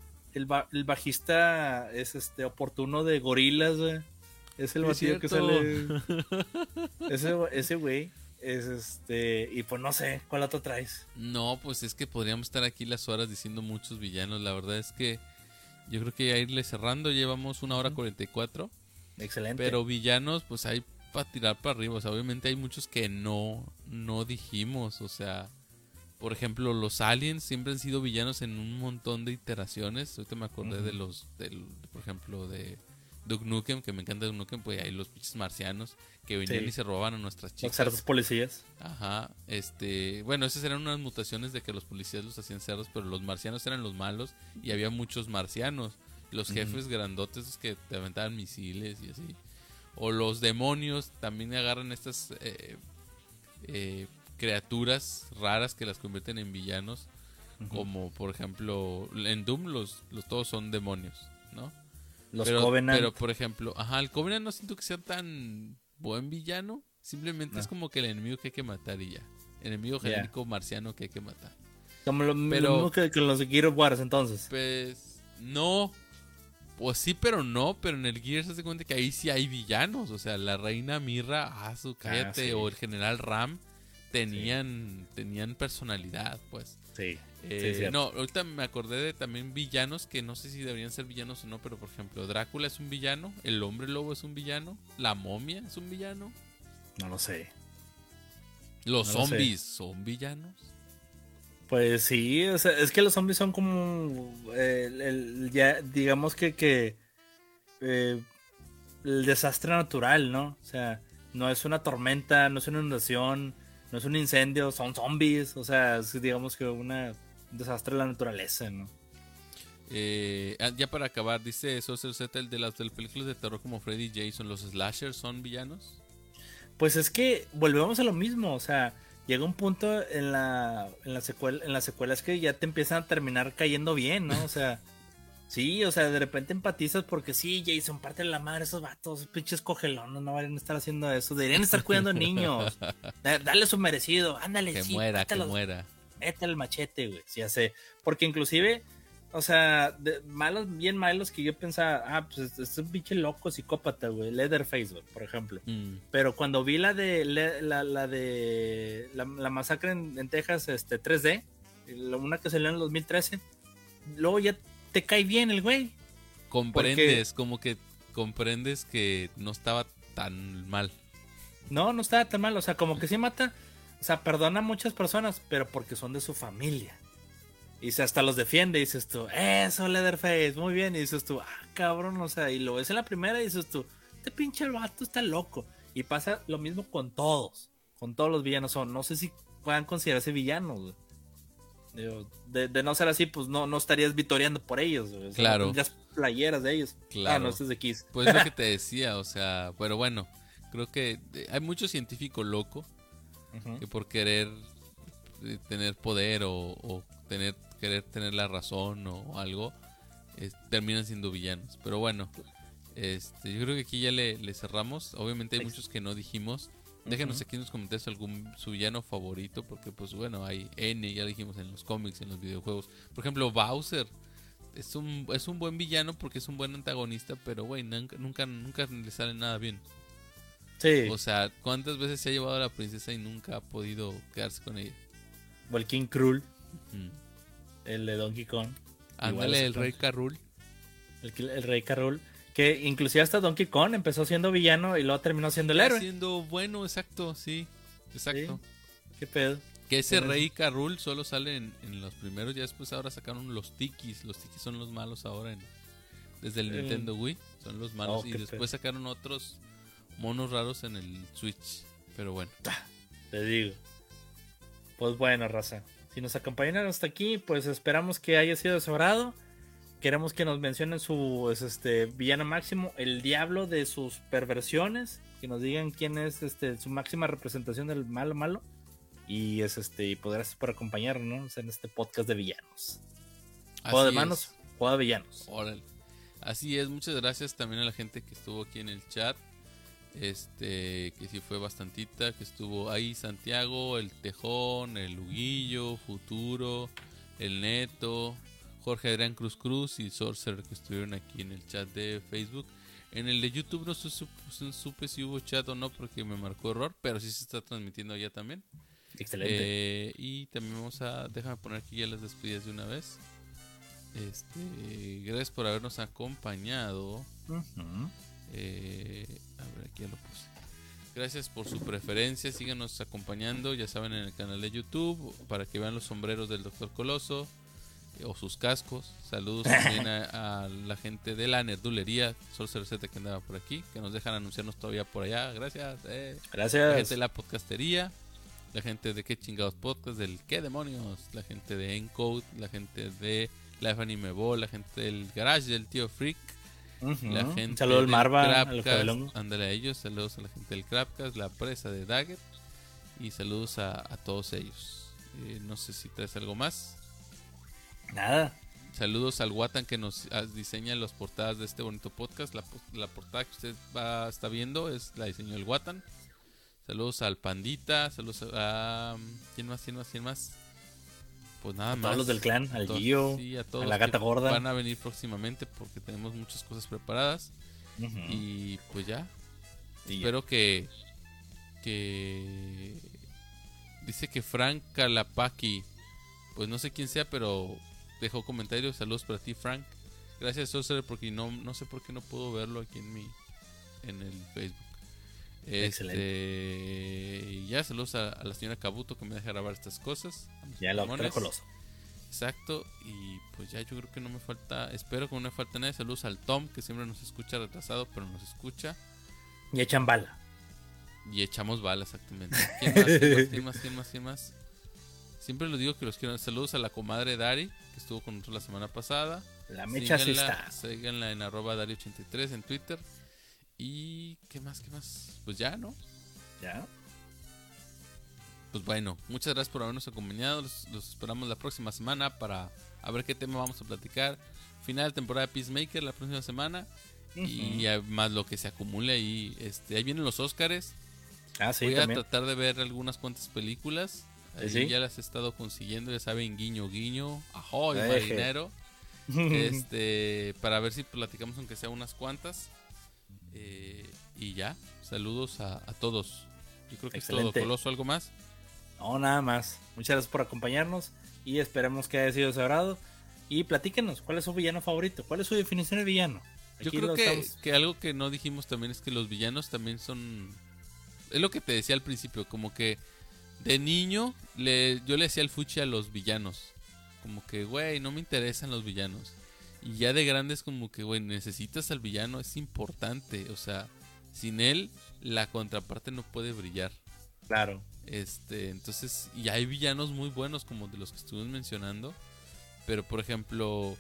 [SPEAKER 2] bajista oportuno de Gorilas, güey. Es el batillo que sale. Ese güey. Y pues no sé, ¿cuál otro traes?
[SPEAKER 1] No, pues es que podríamos estar aquí las horas diciendo muchos villanos. La verdad es que yo creo que ya irle cerrando. Llevamos 1 hora 44.
[SPEAKER 2] Excelente.
[SPEAKER 1] Pero villanos, pues hay para tirar para arriba. O sea, obviamente hay muchos que no dijimos. O sea, por ejemplo, los aliens siempre han sido villanos en un montón de iteraciones. Ahorita me acordé de por ejemplo, de Duke Nukem, que me encanta Duke Nukem, pues hay los pinches marcianos que venían y se robaban a nuestras chicas.
[SPEAKER 2] Los cerdos policías.
[SPEAKER 1] Ajá, bueno, esas eran unas mutaciones de que los policías los hacían cerdos, pero los marcianos eran los malos y había muchos marcianos. Los jefes grandotes que te aventaban misiles y así. O los demonios también agarran estas criaturas raras que las convierten en villanos. Como por ejemplo, en Doom los todos son demonios, ¿no?
[SPEAKER 2] Los Covenant.
[SPEAKER 1] Pero por ejemplo, el Covenant no siento que sea tan buen villano. Simplemente es como que el enemigo que hay que matar y ya. Enemigo genérico marciano que hay que matar.
[SPEAKER 2] Como lo mismo que los de Gears of War entonces.
[SPEAKER 1] Pues no. Pues sí, pero no. Pero en el Gears se cuenta que ahí sí hay villanos. O sea, la reina Mirra, cállate, o el general Ram tenían personalidad, pues.
[SPEAKER 2] Sí.
[SPEAKER 1] No, ahorita me acordé de también villanos que no sé si deberían ser villanos o no, pero por ejemplo, Drácula es un villano, el hombre lobo es un villano, la momia es un villano.
[SPEAKER 2] No lo sé.
[SPEAKER 1] Los zombies son villanos.
[SPEAKER 2] Pues sí, o sea, es que los zombies son como ya digamos que el desastre natural, ¿no? O sea, no es una tormenta, no es una inundación, no es un incendio, son zombies, o sea, es digamos que un desastre de la naturaleza, ¿no?
[SPEAKER 1] Ya para acabar, dice Social Z, el de las películas de terror como Freddy y Jason, ¿los slashers son villanos?
[SPEAKER 2] Pues es que volvemos a lo mismo, o sea, llega un punto en la secuela es que ya te empiezan a terminar cayendo bien, ¿no? O sea, sí, o sea, de repente empatizas porque sí, Jason, parte de la madre esos vatos, pinches cogelones, no van a estar haciendo eso, deberían estar cuidando niños, dale su merecido, ándale,
[SPEAKER 1] que
[SPEAKER 2] sí,
[SPEAKER 1] muera,
[SPEAKER 2] métale el machete, güey, sí, ya sé, porque inclusive, o sea, bien malos que yo pensaba, pues es un pinche loco psicópata, güey, Leatherface, güey, por ejemplo. Pero cuando vi la masacre en Texas, 3D, una que salió en el 2013, luego ya te cae bien el güey.
[SPEAKER 1] Comprendes, como que comprendes que no estaba tan mal.
[SPEAKER 2] No estaba tan mal, o sea, como que sí mata, o sea, perdona a muchas personas, pero porque son de su familia. Y hasta los defiende, y dices tú, eso, Leatherface, muy bien. Y dices tú, cabrón, o sea, y lo ves en la primera y dices tú, este pinche vato está loco. Y pasa lo mismo con todos los villanos no sé si puedan considerarse villanos, güey. Digo, de no ser así, pues no estarías vitoreando por ellos, güey. O sea,
[SPEAKER 1] claro.
[SPEAKER 2] No tendrías playeras de ellos.
[SPEAKER 1] Claro.
[SPEAKER 2] No, este es de Kiss.
[SPEAKER 1] Pues es lo que te decía, o sea, pero bueno, creo que hay mucho científico loco que por querer tener poder o querer tener la razón o algo, terminan siendo villanos. Pero bueno, yo creo que aquí ya le cerramos. Obviamente hay muchos que no dijimos. Déjenos aquí en los comentarios su villano favorito, porque pues bueno, hay N, ya dijimos, en los cómics, en los videojuegos. Por ejemplo, Bowser es un buen villano porque es un buen antagonista, pero güey, nunca le sale nada bien.
[SPEAKER 2] Sí.
[SPEAKER 1] O sea, ¿cuántas veces se ha llevado a la princesa y nunca ha podido quedarse con ella?
[SPEAKER 2] O el King Krul. El de Donkey Kong.
[SPEAKER 1] Ándale, el Rey K. Rool.
[SPEAKER 2] El Rey K. Rool. Que inclusive hasta Donkey Kong empezó siendo villano y luego terminó siendo el héroe.
[SPEAKER 1] Siendo bueno, exacto, sí. Exacto.
[SPEAKER 2] Sí. ¿Qué pedo?
[SPEAKER 1] Que ese Rey K. Rool solo sale en los primeros, ya después ahora sacaron los Tikis. Los Tikis son los malos ahora desde el Nintendo Wii. Son los malos. Y después sacaron otros monos raros en el Switch. Pero bueno.
[SPEAKER 2] Te digo. Pues bueno, raza. Si nos acompañan hasta aquí, pues esperamos que haya sido de su agrado. Queremos que nos mencionen su villano máximo, el diablo de sus perversiones. Que nos digan quién es su máxima representación del malo. Y pues gracias por acompañarnos en este podcast de villanos. Juego de manos, juego de villanos.
[SPEAKER 1] Órale. Así es, muchas gracias también a la gente que estuvo aquí en el chat. Que sí fue bastantita, que estuvo ahí Santiago, el Tejón, el Huguillo, Futuro, el Neto, Jorge Adrián Cruz y Sorcerer, que estuvieron aquí en el chat de Facebook. En el de YouTube no supe si hubo chat o no porque me marcó error, pero sí se está transmitiendo allá también.
[SPEAKER 2] Excelente.
[SPEAKER 1] Y también déjame poner aquí ya las despedidas de una vez. Gracias por habernos acompañado. A ver, aquí ya lo puse. Gracias por su preferencia. Síganos acompañando, ya saben, en el canal de YouTube para que vean los sombreros del Dr. Coloso o sus cascos. Saludos también a la gente de la nerdulería Sorcerer Z que andaba por aquí, que nos dejan anunciarnos todavía por allá. Gracias.
[SPEAKER 2] Gracias.
[SPEAKER 1] La gente de la podcastería, la gente de Qué Chingados Podcast, del Qué Demonios, la gente de Encode, la gente de Life Anime Ball, la gente del Garage del Tío Freak, la gente
[SPEAKER 2] saludos al Marva,
[SPEAKER 1] Crapcast, ándale a ellos, saludos a la gente del Crapcast, la presa de Daggett y saludos a todos ellos. No sé si traes algo más.
[SPEAKER 2] Nada.
[SPEAKER 1] Saludos al Watan que nos diseña las portadas de este bonito podcast. La portada que usted está viendo es la diseñó el Watan. Saludos al Pandita, saludos a ¿quién más? Pues nada más.
[SPEAKER 2] A todos los del clan, al Gio,
[SPEAKER 1] sí, a todos
[SPEAKER 2] a la gata gorda.
[SPEAKER 1] Van a venir próximamente porque tenemos muchas cosas preparadas. Y pues ya. Espero que dice que Frank Calapaki, pues no sé quién sea, pero dejó comentarios. Saludos para ti, Frank. Gracias, Sorcerer, porque no sé por qué no puedo verlo aquí en el Facebook.
[SPEAKER 2] Excelente.
[SPEAKER 1] Ya, saludos a la señora Kabuto que me deja grabar estas cosas.
[SPEAKER 2] Ya lo Coloso.
[SPEAKER 1] Exacto, y pues ya yo creo que no me falta, espero que no me falte nada. Saludos al Tom que siempre nos escucha retrasado, pero nos escucha.
[SPEAKER 2] Y echan bala.
[SPEAKER 1] Y echamos bala, exactamente. ¿Quién más? Siempre les digo que los quiero. Saludos a la comadre Dari, que estuvo con nosotros la semana pasada.
[SPEAKER 2] La mecha sí está.
[SPEAKER 1] Síganla en @Dari83 en Twitter. Y ¿qué más? Pues ya, ¿no?
[SPEAKER 2] Ya.
[SPEAKER 1] Pues bueno, muchas gracias por habernos acompañado. Los esperamos la próxima semana para a ver qué tema vamos a platicar. Final de temporada de Peacemaker la próxima semana. Y además lo que se acumule ahí. Ahí vienen los Óscares.
[SPEAKER 2] Sí,
[SPEAKER 1] voy
[SPEAKER 2] también.
[SPEAKER 1] a tratar de ver algunas cuantas películas. Ahí ya las he estado consiguiendo, ya saben, guiño, ahoy, marinero. Para ver si platicamos aunque sea unas cuantas. Y ya, saludos a todos. Yo creo que
[SPEAKER 2] excelente.
[SPEAKER 1] Es todo. Coloso, ¿algo más?
[SPEAKER 2] No, nada más. Muchas gracias por acompañarnos y esperemos que haya sido de su agrado. Y platíquenos, ¿cuál es su villano favorito? ¿Cuál es su definición de villano?
[SPEAKER 1] Yo creo que algo que no dijimos también es que los villanos también son... Es lo que te decía al principio, como que de niño yo le decía el fuchi a los villanos. Como que, güey, no me interesan los villanos. Y ya de grande es como que, güey, necesitas al villano, es importante. O sea, sin él, la contraparte no puede brillar.
[SPEAKER 2] Claro.
[SPEAKER 1] Entonces, y hay villanos muy buenos como de los que estuvimos mencionando. Pero, por ejemplo,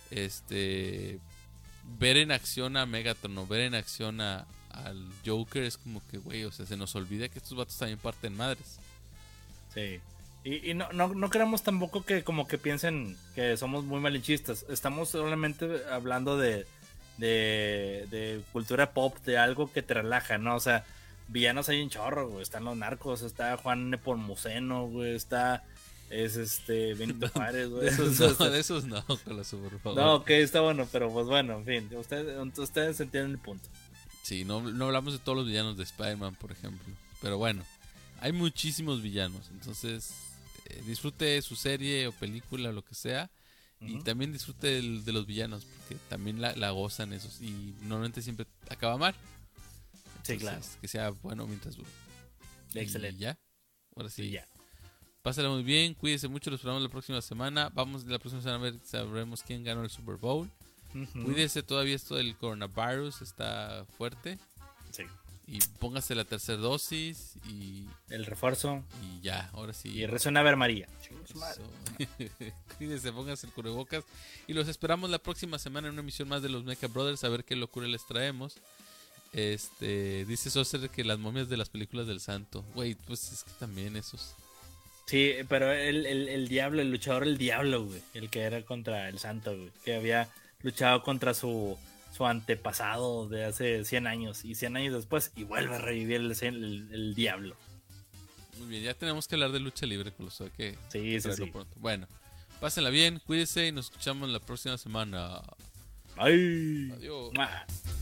[SPEAKER 1] ver en acción a Megatron o ver en acción al Joker es como que, güey, o sea, se nos olvida que estos vatos también parten madres.
[SPEAKER 2] Sí. Y no queremos tampoco que como que piensen que somos muy malinchistas. Estamos solamente hablando de cultura pop, de algo que te relaja, ¿no? O sea, villanos hay un chorro, güey. Están los narcos, está Juan Nepomuceno, güey. Benito Juárez, güey.
[SPEAKER 1] De esos no, Coloso, por favor.
[SPEAKER 2] No, ok, está bueno, pero pues bueno, en fin. Ustedes entienden el punto.
[SPEAKER 1] Sí, no hablamos de todos los villanos de Spider-Man, por ejemplo. Pero bueno, hay muchísimos villanos. Entonces, disfrute su serie o película o lo que sea. Y también disfrute de los villanos, porque también la gozan esos. Y normalmente siempre acaba mal. Entonces,
[SPEAKER 2] sí, claro.
[SPEAKER 1] Que sea bueno mientras dure.
[SPEAKER 2] Excelente.
[SPEAKER 1] Y ya, ahora sí.
[SPEAKER 2] Ya.
[SPEAKER 1] Pásala muy bien, cuídense mucho, los esperamos la próxima semana. Vamos la próxima semana a ver, sabremos quién ganó el Super Bowl. Cuídense, todavía esto del coronavirus está fuerte.
[SPEAKER 2] Sí.
[SPEAKER 1] Y póngase la tercera dosis y...
[SPEAKER 2] el refuerzo.
[SPEAKER 1] Y ya, ahora sí.
[SPEAKER 2] Y resuena a ver María.
[SPEAKER 1] Cuídense, pónganse el cubrebocas. Y los esperamos la próxima semana en una emisión más de los Mecha Brothers. A ver qué locura les traemos. Dice Sorcerer que las momias de las películas del santo. Güey, pues es que también esos...
[SPEAKER 2] Sí, pero el diablo, el luchador, el diablo, güey. El que era contra el santo, güey. Que había luchado contra su antepasado de hace 100 años. Y 100 años después, y vuelve a revivir el diablo.
[SPEAKER 1] Muy bien, ya tenemos que hablar de lucha libre, con los que
[SPEAKER 2] sí.
[SPEAKER 1] pronto. Bueno, pásenla bien, cuídense y nos escuchamos la próxima semana.
[SPEAKER 2] Bye.
[SPEAKER 1] Adiós.